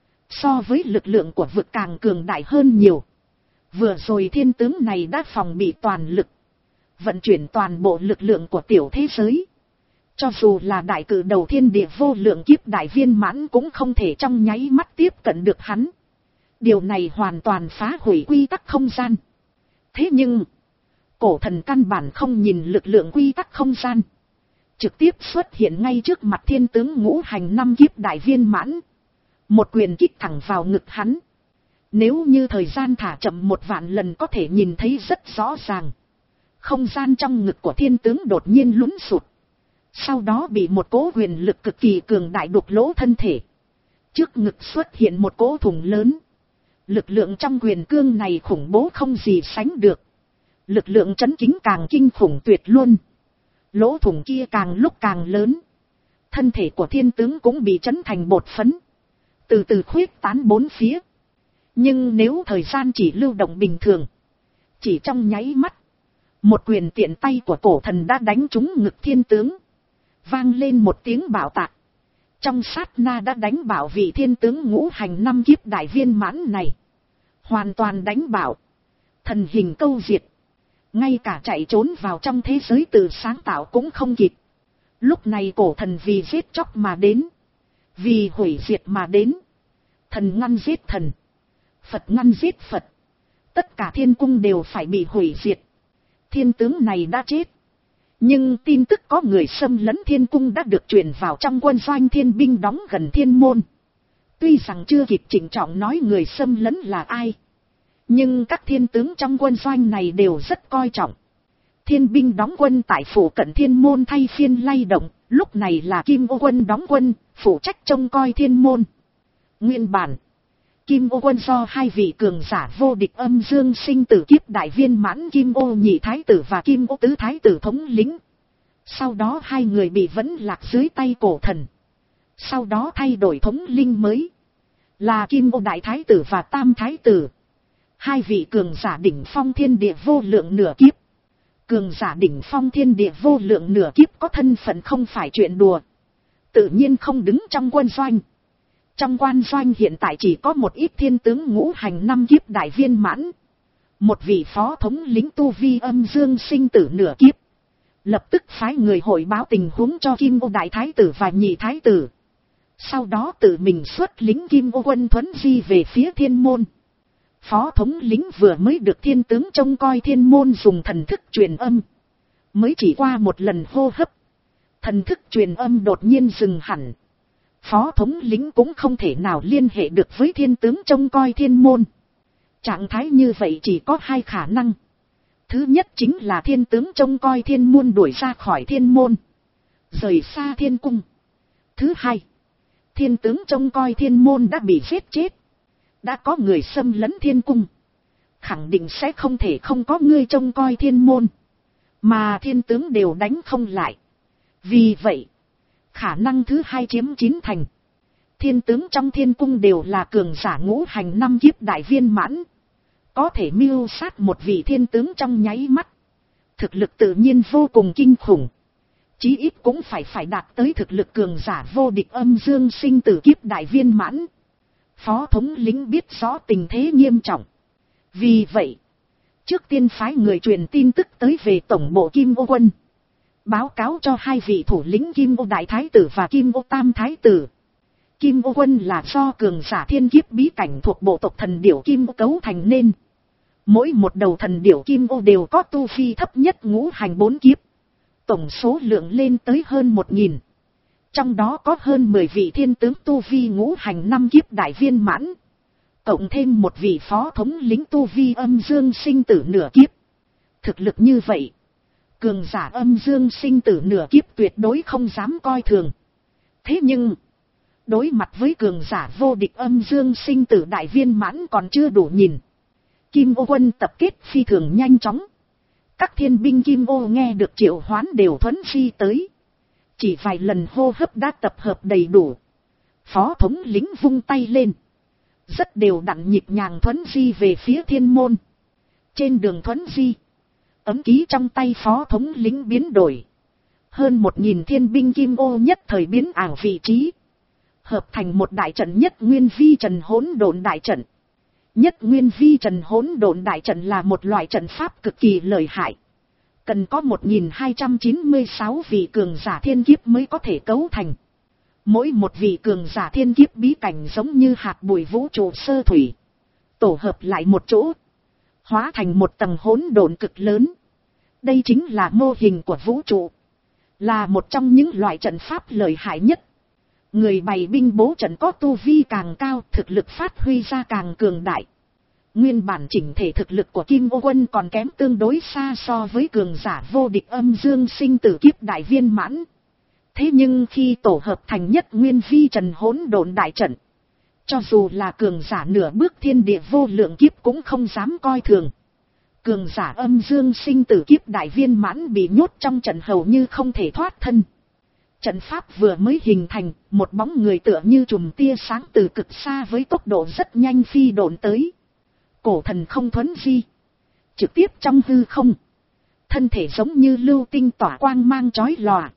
So với lực lượng của vực càng cường đại hơn nhiều. Vừa rồi thiên tướng này đã phòng bị toàn lực. Vận chuyển toàn bộ lực lượng của tiểu thế giới. Cho dù là đại cử đầu thiên địa vô lượng kiếp đại viên mãn cũng không thể trong nháy mắt tiếp cận được hắn. Điều này hoàn toàn phá hủy quy tắc không gian. Thế nhưng, cổ thần căn bản không nhìn lực lượng quy tắc không gian. Trực tiếp xuất hiện ngay trước mặt thiên tướng ngũ hành năm kiếp đại viên mãn. Một quyền kích thẳng vào ngực hắn. Nếu như thời gian thả chậm một vạn lần có thể nhìn thấy rất rõ ràng. Không gian trong ngực của thiên tướng đột nhiên lún sụt. Sau đó bị một cỗ quyền lực cực kỳ cường đại đục lỗ thân thể. Trước ngực xuất hiện một cỗ thủng lớn. Lực lượng trong quyền cương này khủng bố không gì sánh được. Lực lượng chấn kính càng kinh khủng tuyệt luôn. Lỗ thủng kia càng lúc càng lớn. Thân thể của thiên tướng cũng bị chấn thành bột phấn. Từ từ khuyết tán bốn phía. Nhưng nếu thời gian chỉ lưu động bình thường. Chỉ trong nháy mắt. Một quyền tiện tay của cổ thần đã đánh trúng ngực thiên tướng. Vang lên một tiếng bạo tạc. Trong sát na đã đánh bảo vị thiên tướng ngũ hành năm kiếp đại viên mãn này. Hoàn toàn đánh bảo. Thần hình câu diệt. Ngay cả chạy trốn vào trong thế giới từ sáng tạo cũng không kịp. Lúc này cổ thần vì giết chóc mà đến. Vì hủy diệt mà đến. Thần ngăn giết thần. Phật ngăn giết Phật. Tất cả thiên cung đều phải bị hủy diệt. Thiên tướng này đã chết. Nhưng tin tức có người xâm lấn thiên cung đã được truyền vào trong quân doanh thiên binh đóng gần thiên môn. Tuy rằng chưa kịp chỉnh trọng nói người xâm lấn là ai. Nhưng các thiên tướng trong quân doanh này đều rất coi trọng. Thiên binh đóng quân tại phủ cận thiên môn thay phiên lay động. Lúc này là Kim Ô quân đóng quân, phụ trách trông coi thiên môn. Nguyên bản, Kim Ô quân do hai vị cường giả vô địch âm dương sinh tử kiếp đại viên mãn Kim Ô nhị thái tử và Kim Ô tứ thái tử thống lĩnh. Sau đó hai người bị vẫn lạc dưới tay cổ thần. Sau đó thay đổi thống linh mới. Là Kim Ô đại thái tử và tam thái tử. Hai vị cường giả đỉnh phong thiên địa vô lượng nửa kiếp. Cường giả đỉnh phong thiên địa vô lượng nửa kiếp có thân phận không phải chuyện đùa. Tự nhiên không đứng trong quân doanh. Trong quan doanh hiện tại chỉ có một ít thiên tướng ngũ hành năm kiếp đại viên mãn. Một vị phó thống lĩnh tu vi âm dương sinh tử nửa kiếp. Lập tức phái người hội báo tình huống cho Kim Ô đại thái tử và nhị thái tử. Sau đó tự mình xuất lính Kim Ô quân thuấn di về phía thiên môn. Phó thống lĩnh vừa mới được thiên tướng trông coi thiên môn dùng thần thức truyền âm. Mới chỉ qua một lần hô hấp. Thần thức truyền âm đột nhiên dừng hẳn. Phó thống lĩnh cũng không thể nào liên hệ được với thiên tướng trông coi thiên môn. Trạng thái như vậy chỉ có hai khả năng. Thứ nhất chính là thiên tướng trông coi thiên môn đuổi ra khỏi thiên môn. Rời xa thiên cung. Thứ hai. Thiên tướng trông coi thiên môn đã bị giết chết. Đã có người xâm lấn thiên cung. Khẳng định sẽ không thể không có người trông coi thiên môn. Mà thiên tướng đều đánh không lại. Vì vậy, Khả năng thứ hai chiếm chín thành. Thiên tướng trong thiên cung đều là cường giả ngũ hành năm kiếp đại viên mãn. Có thể mưu sát một vị thiên tướng trong nháy mắt. Thực lực tự nhiên vô cùng kinh khủng. Chí ít cũng phải phải đạt tới thực lực cường giả vô địch âm dương sinh tử kiếp đại viên mãn. Phó thống lĩnh biết rõ tình thế nghiêm trọng. Vì vậy, trước tiên phái người truyền tin tức tới về tổng bộ Kim Ô quân. Báo cáo cho hai vị thủ lĩnh Kim Ô Đại Thái Tử và Kim Ô Tam Thái Tử. Kim Ô quân là do cường giả thiên kiếp bí cảnh thuộc bộ tộc thần điểu Kim Ô cấu thành nên. Mỗi một đầu thần điểu Kim Ô đều có tu vi thấp nhất ngũ hành bốn kiếp. Tổng số lượng lên tới hơn một nghìn. Trong đó có hơn mười vị thiên tướng tu vi ngũ hành năm kiếp đại viên mãn. Cộng thêm một vị phó thống lĩnh tu vi âm dương sinh tử nửa kiếp. Thực lực như vậy, cường giả âm dương sinh tử nửa kiếp tuyệt đối không dám coi thường. Thế nhưng, đối mặt với cường giả vô địch âm dương sinh tử đại viên mãn còn chưa đủ nhìn. Kim Ô quân tập kết phi thường nhanh chóng. Các thiên binh Kim Ô nghe được triệu hoán đều thuấn phi tới. Chỉ vài lần hô hấp đã tập hợp đầy đủ. Phó thống lĩnh vung tay lên. Rất đều đặn nhịp nhàng thuấn di về phía thiên môn. Trên đường thuấn di, ấm ký trong tay phó thống lĩnh biến đổi. Hơn một nghìn thiên binh Kim Ô nhất thời biến ảo vị trí. Hợp thành một đại trận nhất nguyên vi trần hỗn độn đại trận. Nhất nguyên vi trần hỗn độn đại trận là một loại trận pháp cực kỳ lợi hại. Cần có một nghìn hai trăm chín mươi sáu vị cường giả thiên kiếp mới có thể cấu thành. Mỗi một vị cường giả thiên kiếp bí cảnh giống như hạt bụi vũ trụ sơ thủy. Tổ hợp lại một chỗ. Hóa thành một tầng hỗn độn cực lớn. Đây chính là mô hình của vũ trụ. Là một trong những loại trận pháp lợi hại nhất. Người bày binh bố trận có tu vi càng cao, thực lực phát huy ra càng cường đại. Nguyên bản chỉnh thể thực lực của Kim Ô quân còn kém tương đối xa so với cường giả vô địch âm dương sinh tử kiếp đại viên mãn. Thế nhưng khi tổ hợp thành nhất nguyên vi trần hỗn độn đại trận, cho dù là cường giả nửa bước thiên địa vô lượng kiếp cũng không dám coi thường. Cường giả âm dương sinh tử kiếp đại viên mãn bị nhốt trong trận hầu như không thể thoát thân. Trận pháp vừa mới hình thành, một bóng người tựa như chùm tia sáng từ cực xa với tốc độ rất nhanh phi độn tới. Cổ thần không thuấn di, trực tiếp trong hư không. Thân thể giống như lưu tinh tỏa quang mang chói lòa.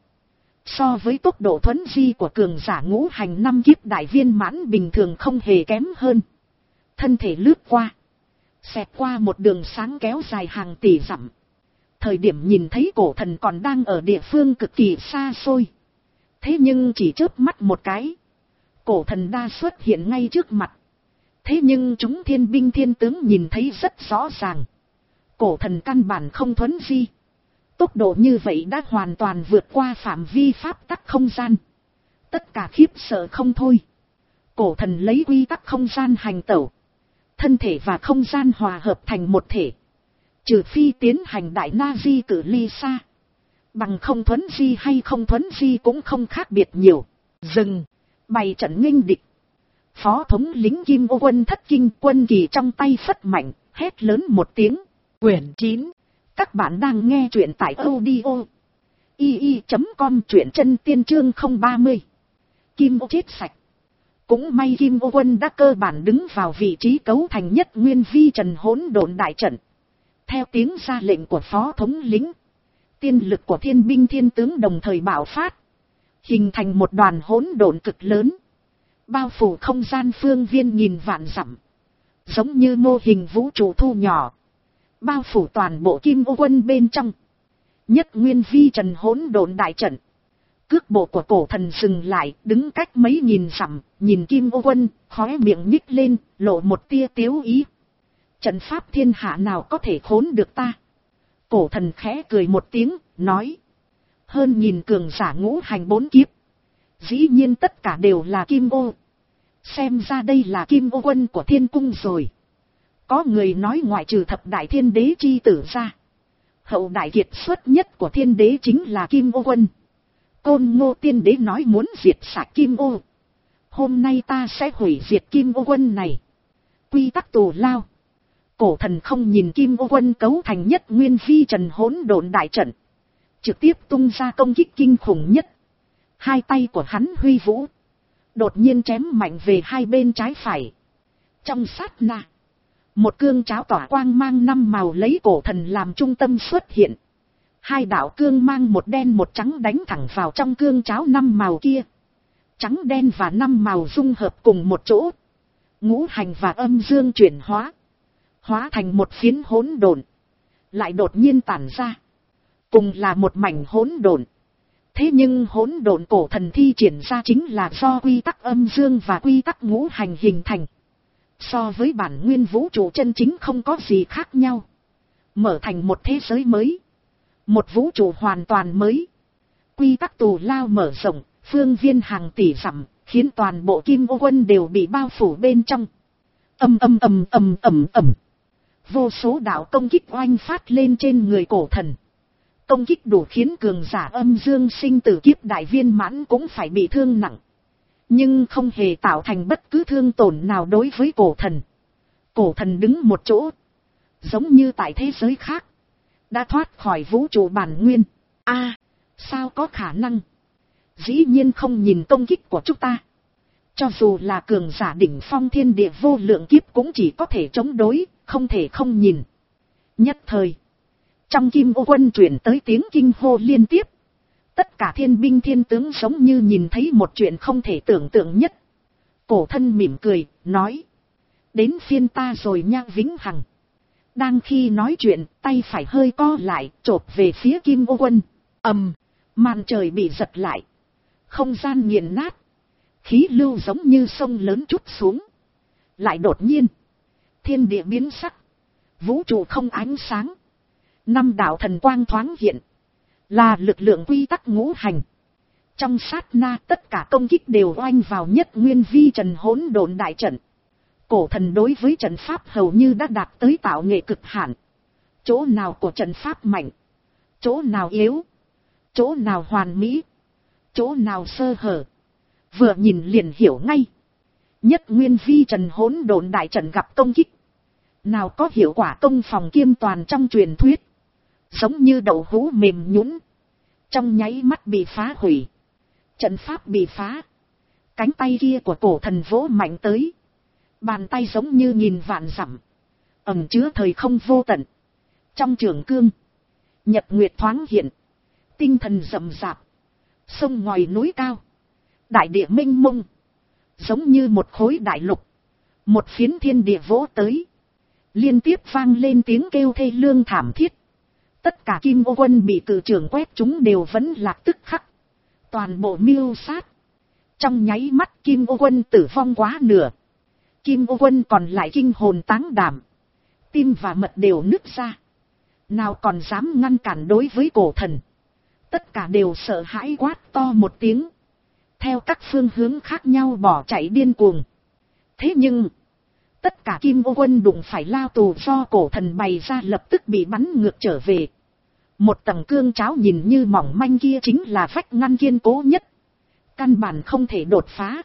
So với tốc độ thuấn di của cường giả ngũ hành năm kiếp đại viên mãn bình thường không hề kém hơn. Thân thể lướt qua, xẹt qua một đường sáng kéo dài hàng tỷ dặm. Thời điểm nhìn thấy cổ thần còn đang ở địa phương cực kỳ xa xôi. Thế nhưng chỉ chớp mắt một cái, cổ thần đã xuất hiện ngay trước mặt. Thế nhưng chúng thiên binh thiên tướng nhìn thấy rất rõ ràng. Cổ thần căn bản không thuấn di. Tốc độ như vậy đã hoàn toàn vượt qua phạm vi pháp tắc không gian. Tất cả khiếp sợ không thôi. Cổ thần lấy quy tắc không gian hành tẩu. Thân thể và không gian hòa hợp thành một thể. Trừ phi tiến hành đại na di cử ly xa. Bằng không thuấn di hay không thuấn di cũng không khác biệt nhiều. Dừng, bày trận nghênh địch. Phó thống lĩnh Kim Ô quân thất kinh, quân kỳ trong tay phất mạnh, hét lớn một tiếng. Quyển chín. Các bạn đang nghe truyện tại audio i i chấm com, truyện chân tiên chương không ba mươi. Kim Ô chết sạch. Cũng may Kim Ô quân đã cơ bản đứng vào vị trí cấu thành nhất nguyên vi trần hỗn độn đại trận. Theo tiếng ra lệnh của phó thống lĩnh, tiên lực của thiên binh thiên tướng đồng thời bạo phát, hình thành một đoàn hỗn độn cực lớn, bao phủ không gian phương viên nghìn vạn dặm, giống như mô hình vũ trụ thu nhỏ, bao phủ toàn bộ Kim Ô quân bên trong. Nhất nguyên vi trần hỗn độn đại trận. Cước bộ của cổ thần dừng lại, đứng cách mấy nghìn dặm, nhìn Kim Ô quân, khóe miệng nhích lên, lộ một tia tiếu ý. Trận pháp thiên hạ nào có thể khốn được ta? Cổ thần khẽ cười một tiếng, nói. Hơn nghìn cường giả ngũ hành bốn kiếp. Dĩ nhiên tất cả đều là Kim Ô. Xem ra đây là Kim Ô quân của thiên cung rồi. Có người nói ngoại trừ thập đại thiên đế chi tử ra, hậu đại kiệt xuất nhất của thiên đế chính là Kim Ô quân. Côn Ngô tiên đế nói muốn diệt sạch Kim Ô. Hôm nay ta sẽ hủy diệt Kim Ô quân này. Quy tắc tù lao. Cổ thần không nhìn Kim Ô quân cấu thành nhất nguyên vi trần hỗn độn đại trận, trực tiếp tung ra công kích kinh khủng nhất. Hai tay của hắn huy vũ, đột nhiên chém mạnh về hai bên trái phải. Trong sát na, một cương cháo tỏa quang mang năm màu lấy cổ thần làm trung tâm xuất hiện. Hai đạo cương mang một đen một trắng đánh thẳng vào trong cương cháo năm màu kia. Trắng đen và năm màu dung hợp cùng một chỗ. Ngũ hành và âm dương chuyển hóa, hóa thành một phiến hỗn độn, lại đột nhiên tản ra. Cùng là một mảnh hỗn độn. Thế nhưng hỗn độn cổ thần thi triển ra chính là do quy tắc âm dương và quy tắc ngũ hành hình thành. So với bản nguyên vũ trụ chân chính không có gì khác nhau. Mở thành một thế giới mới. Một vũ trụ hoàn toàn mới. Quy tắc tù lao mở rộng, phương viên hàng tỷ dặm, khiến toàn bộ Kim Ô Quân đều bị bao phủ bên trong. Ầm ầm ầm ầm ầm ầm. Vô số đạo công kích oanh phát lên trên người cổ thần. Công kích đủ khiến cường giả âm dương sinh tử kiếp đại viên mãn cũng phải bị thương nặng. Nhưng không hề tạo thành bất cứ thương tổn nào đối với cổ thần. Cổ thần đứng một chỗ, giống như tại thế giới khác, đã thoát khỏi vũ trụ bản nguyên. A, à, sao có khả năng? Dĩ nhiên không nhìn công kích của chúng ta. Cho dù là cường giả đỉnh phong thiên địa vô lượng kiếp cũng chỉ có thể chống đối, không thể không nhìn. Nhất thời, trong Kim Ô Quân truyền tới tiếng kinh hô liên tiếp. Tất cả thiên binh thiên tướng giống như nhìn thấy một chuyện không thể tưởng tượng nhất. Cổ thân mỉm cười, nói. Đến phiên ta rồi nha Vĩnh Hằng. Đang khi nói chuyện, tay phải hơi co lại, chộp về phía Kim Ô Quân. Ầm, màn trời bị giật lại. Không gian nghiền nát. Khí lưu giống như sông lớn trút xuống. Lại đột nhiên, thiên địa biến sắc. Vũ trụ không ánh sáng. Năm đạo thần quang thoáng hiện. Là lực lượng quy tắc ngũ hành. Trong sát na tất cả công kích đều oanh vào nhất nguyên vi trần hỗn độn đại trận. Cổ thần đối với trận pháp hầu như đã đạt tới tạo nghệ cực hạn. Chỗ nào của trận pháp mạnh, chỗ nào yếu, chỗ nào hoàn mỹ, chỗ nào sơ hở, vừa nhìn liền hiểu ngay. Nhất nguyên vi trần hỗn độn đại trận gặp công kích, nào có hiệu quả công phòng kiêm toàn trong truyền thuyết. Giống như đậu hũ mềm nhũn, trong nháy mắt bị phá hủy. Trận pháp bị phá. Cánh tay kia của cổ thần vỗ mạnh tới. Bàn tay giống như nghìn vạn dặm, ẩn chứa thời không vô tận. Trong trường cương, nhật nguyệt thoáng hiện. Tinh thần rậm rạp. Sông ngòi núi cao, đại địa mênh mông, giống như một khối đại lục. Một phiến thiên địa vỗ tới, liên tiếp vang lên tiếng kêu thê lương thảm thiết. Tất cả Kim Ô Quân bị cự trường quét chúng đều vẫn lạc tức khắc. Toàn bộ miêu sát. Trong nháy mắt Kim Ô Quân tử vong quá nửa. Kim Ô Quân còn lại kinh hồn táng đảm. Tim và mật đều nứt ra. Nào còn dám ngăn cản đối với cổ thần. Tất cả đều sợ hãi quát to một tiếng. Theo các phương hướng khác nhau bỏ chạy điên cuồng. Thế nhưng, tất cả Kim Ô Quân đụng phải lao tù do cổ thần bày ra lập tức bị bắn ngược trở về. Một tầng cương cháo nhìn như mỏng manh kia chính là vách ngăn kiên cố nhất. Căn bản không thể đột phá.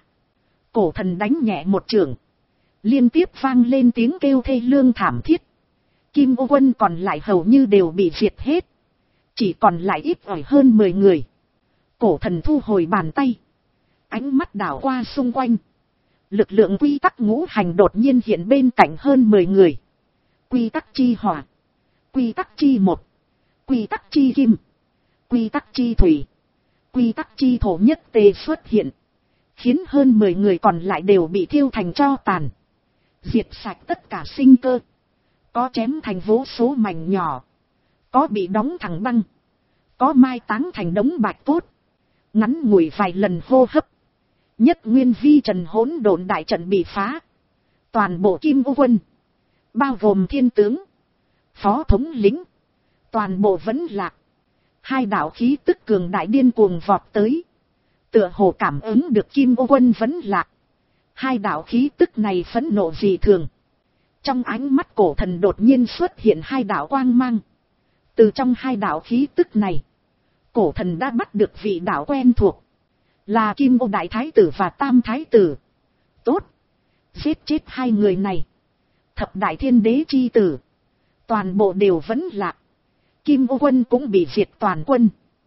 Cổ thần đánh nhẹ một chưởng. Liên tiếp vang lên tiếng kêu thê lương thảm thiết. Kim Ô Quân còn lại hầu như đều bị diệt hết. Chỉ còn lại ít ỏi hơn mười người. Cổ thần thu hồi bàn tay. Ánh mắt đảo qua xung quanh. Lực lượng quy tắc ngũ hành đột nhiên hiện bên cạnh hơn mười người. Quy tắc chi hỏa, quy tắc chi một, quy tắc chi kim, quy tắc chi thủy, quy tắc chi thổ nhất tề xuất hiện. Khiến hơn mười người còn lại đều bị thiêu thành tro tàn. Diệt sạch tất cả sinh cơ. Có chém thành vô số mảnh nhỏ. Có bị đóng thẳng băng. Có mai táng thành đống bạch cốt. Ngắn ngủi vài lần hô hấp. Nhất nguyên vi trần hỗn độn đại trận bị phá. Toàn bộ Kim Ô Quân, bao gồm thiên tướng, phó thống lĩnh, toàn bộ vẫn lạc. Hai đạo khí tức cường đại điên cuồng vọt tới. Tựa hồ cảm ứng được Kim Ô Quân vẫn lạc. Hai đạo khí tức này phẫn nộ dị thường. Trong ánh mắt cổ thần đột nhiên xuất hiện hai đạo quang mang. Từ trong hai đạo khí tức này, cổ thần đã bắt được vị đạo quen thuộc. Là Kim Ô Đại Thái Tử và Tam Thái Tử. Tốt, giết chết hai người này. Thập Đại Thiên Đế chi tử, toàn bộ đều vẫn lạc. Kim Ô Quân cũng bị diệt toàn quân.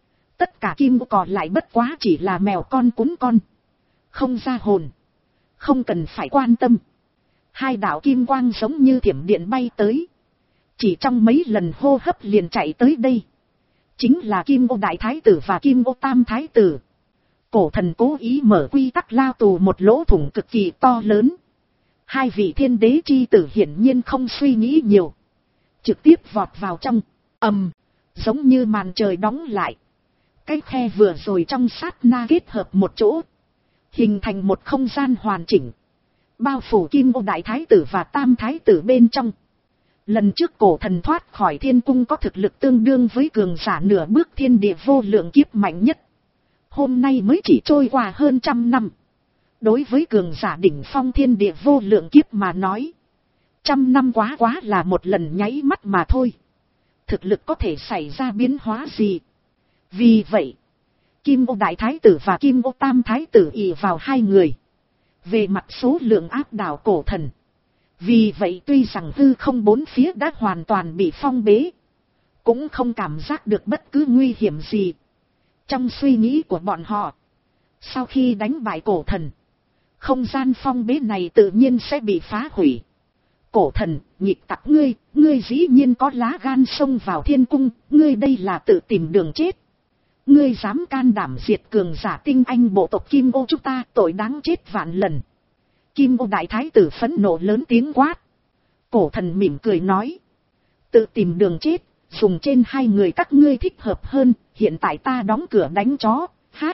tất cả kim ô còn lại bất quá chỉ là mèo con cún con. Không ra hồn. Không cần phải quan tâm. Hai đạo kim quang giống như thiểm điện bay tới. Chỉ trong mấy lần hô hấp liền chạy tới đây. Chính là kim ô đại thái tử và kim ô tam thái tử. Cổ thần cố ý mở quy tắc lao tù một lỗ thủng cực kỳ to lớn. Hai vị thiên đế chi tử hiển nhiên không suy nghĩ nhiều. Trực tiếp vọt vào trong. Ầm, giống như màn trời đóng lại. Cái khe vừa rồi trong sát na kết hợp một chỗ. Hình thành một không gian hoàn chỉnh. Bao phủ kim ô đại thái tử và tam thái tử bên trong. Lần trước cổ thần thoát khỏi thiên cung có thực lực tương đương với cường giả nửa bước thiên địa vô lượng kiếp mạnh nhất. Hôm nay mới chỉ trôi qua hơn trăm năm. Đối với cường giả đỉnh phong thiên địa vô lượng kiếp mà nói. Trăm năm quá quá là một lần nháy mắt mà thôi. Thực lực có thể xảy ra biến hóa gì. Vì vậy, kim ô đại thái tử và kim ô tam thái tử ỷ vào hai người. Về mặt số lượng áp đảo cổ thần. Vì vậy tuy rằng hư không bốn phía đã hoàn toàn bị phong bế. Cũng không cảm giác được bất cứ nguy hiểm gì. Trong suy nghĩ của bọn họ. Sau khi đánh bại cổ thần. Không gian phong bế này tự nhiên sẽ bị phá hủy. Cổ thần, nhịp tặc ngươi, ngươi dĩ nhiên có lá gan xông vào thiên cung. Ngươi đây là tự tìm đường chết. Ngươi dám can đảm diệt cường giả tinh anh bộ tộc Kim Ô chúng ta, tội đáng chết vạn lần. Kim Ô đại thái tử phẫn nộ lớn tiếng quát. Cổ thần mỉm cười nói. Tự tìm đường chết, dùng trên hai người các ngươi thích hợp hơn, hiện tại ta đóng cửa đánh chó.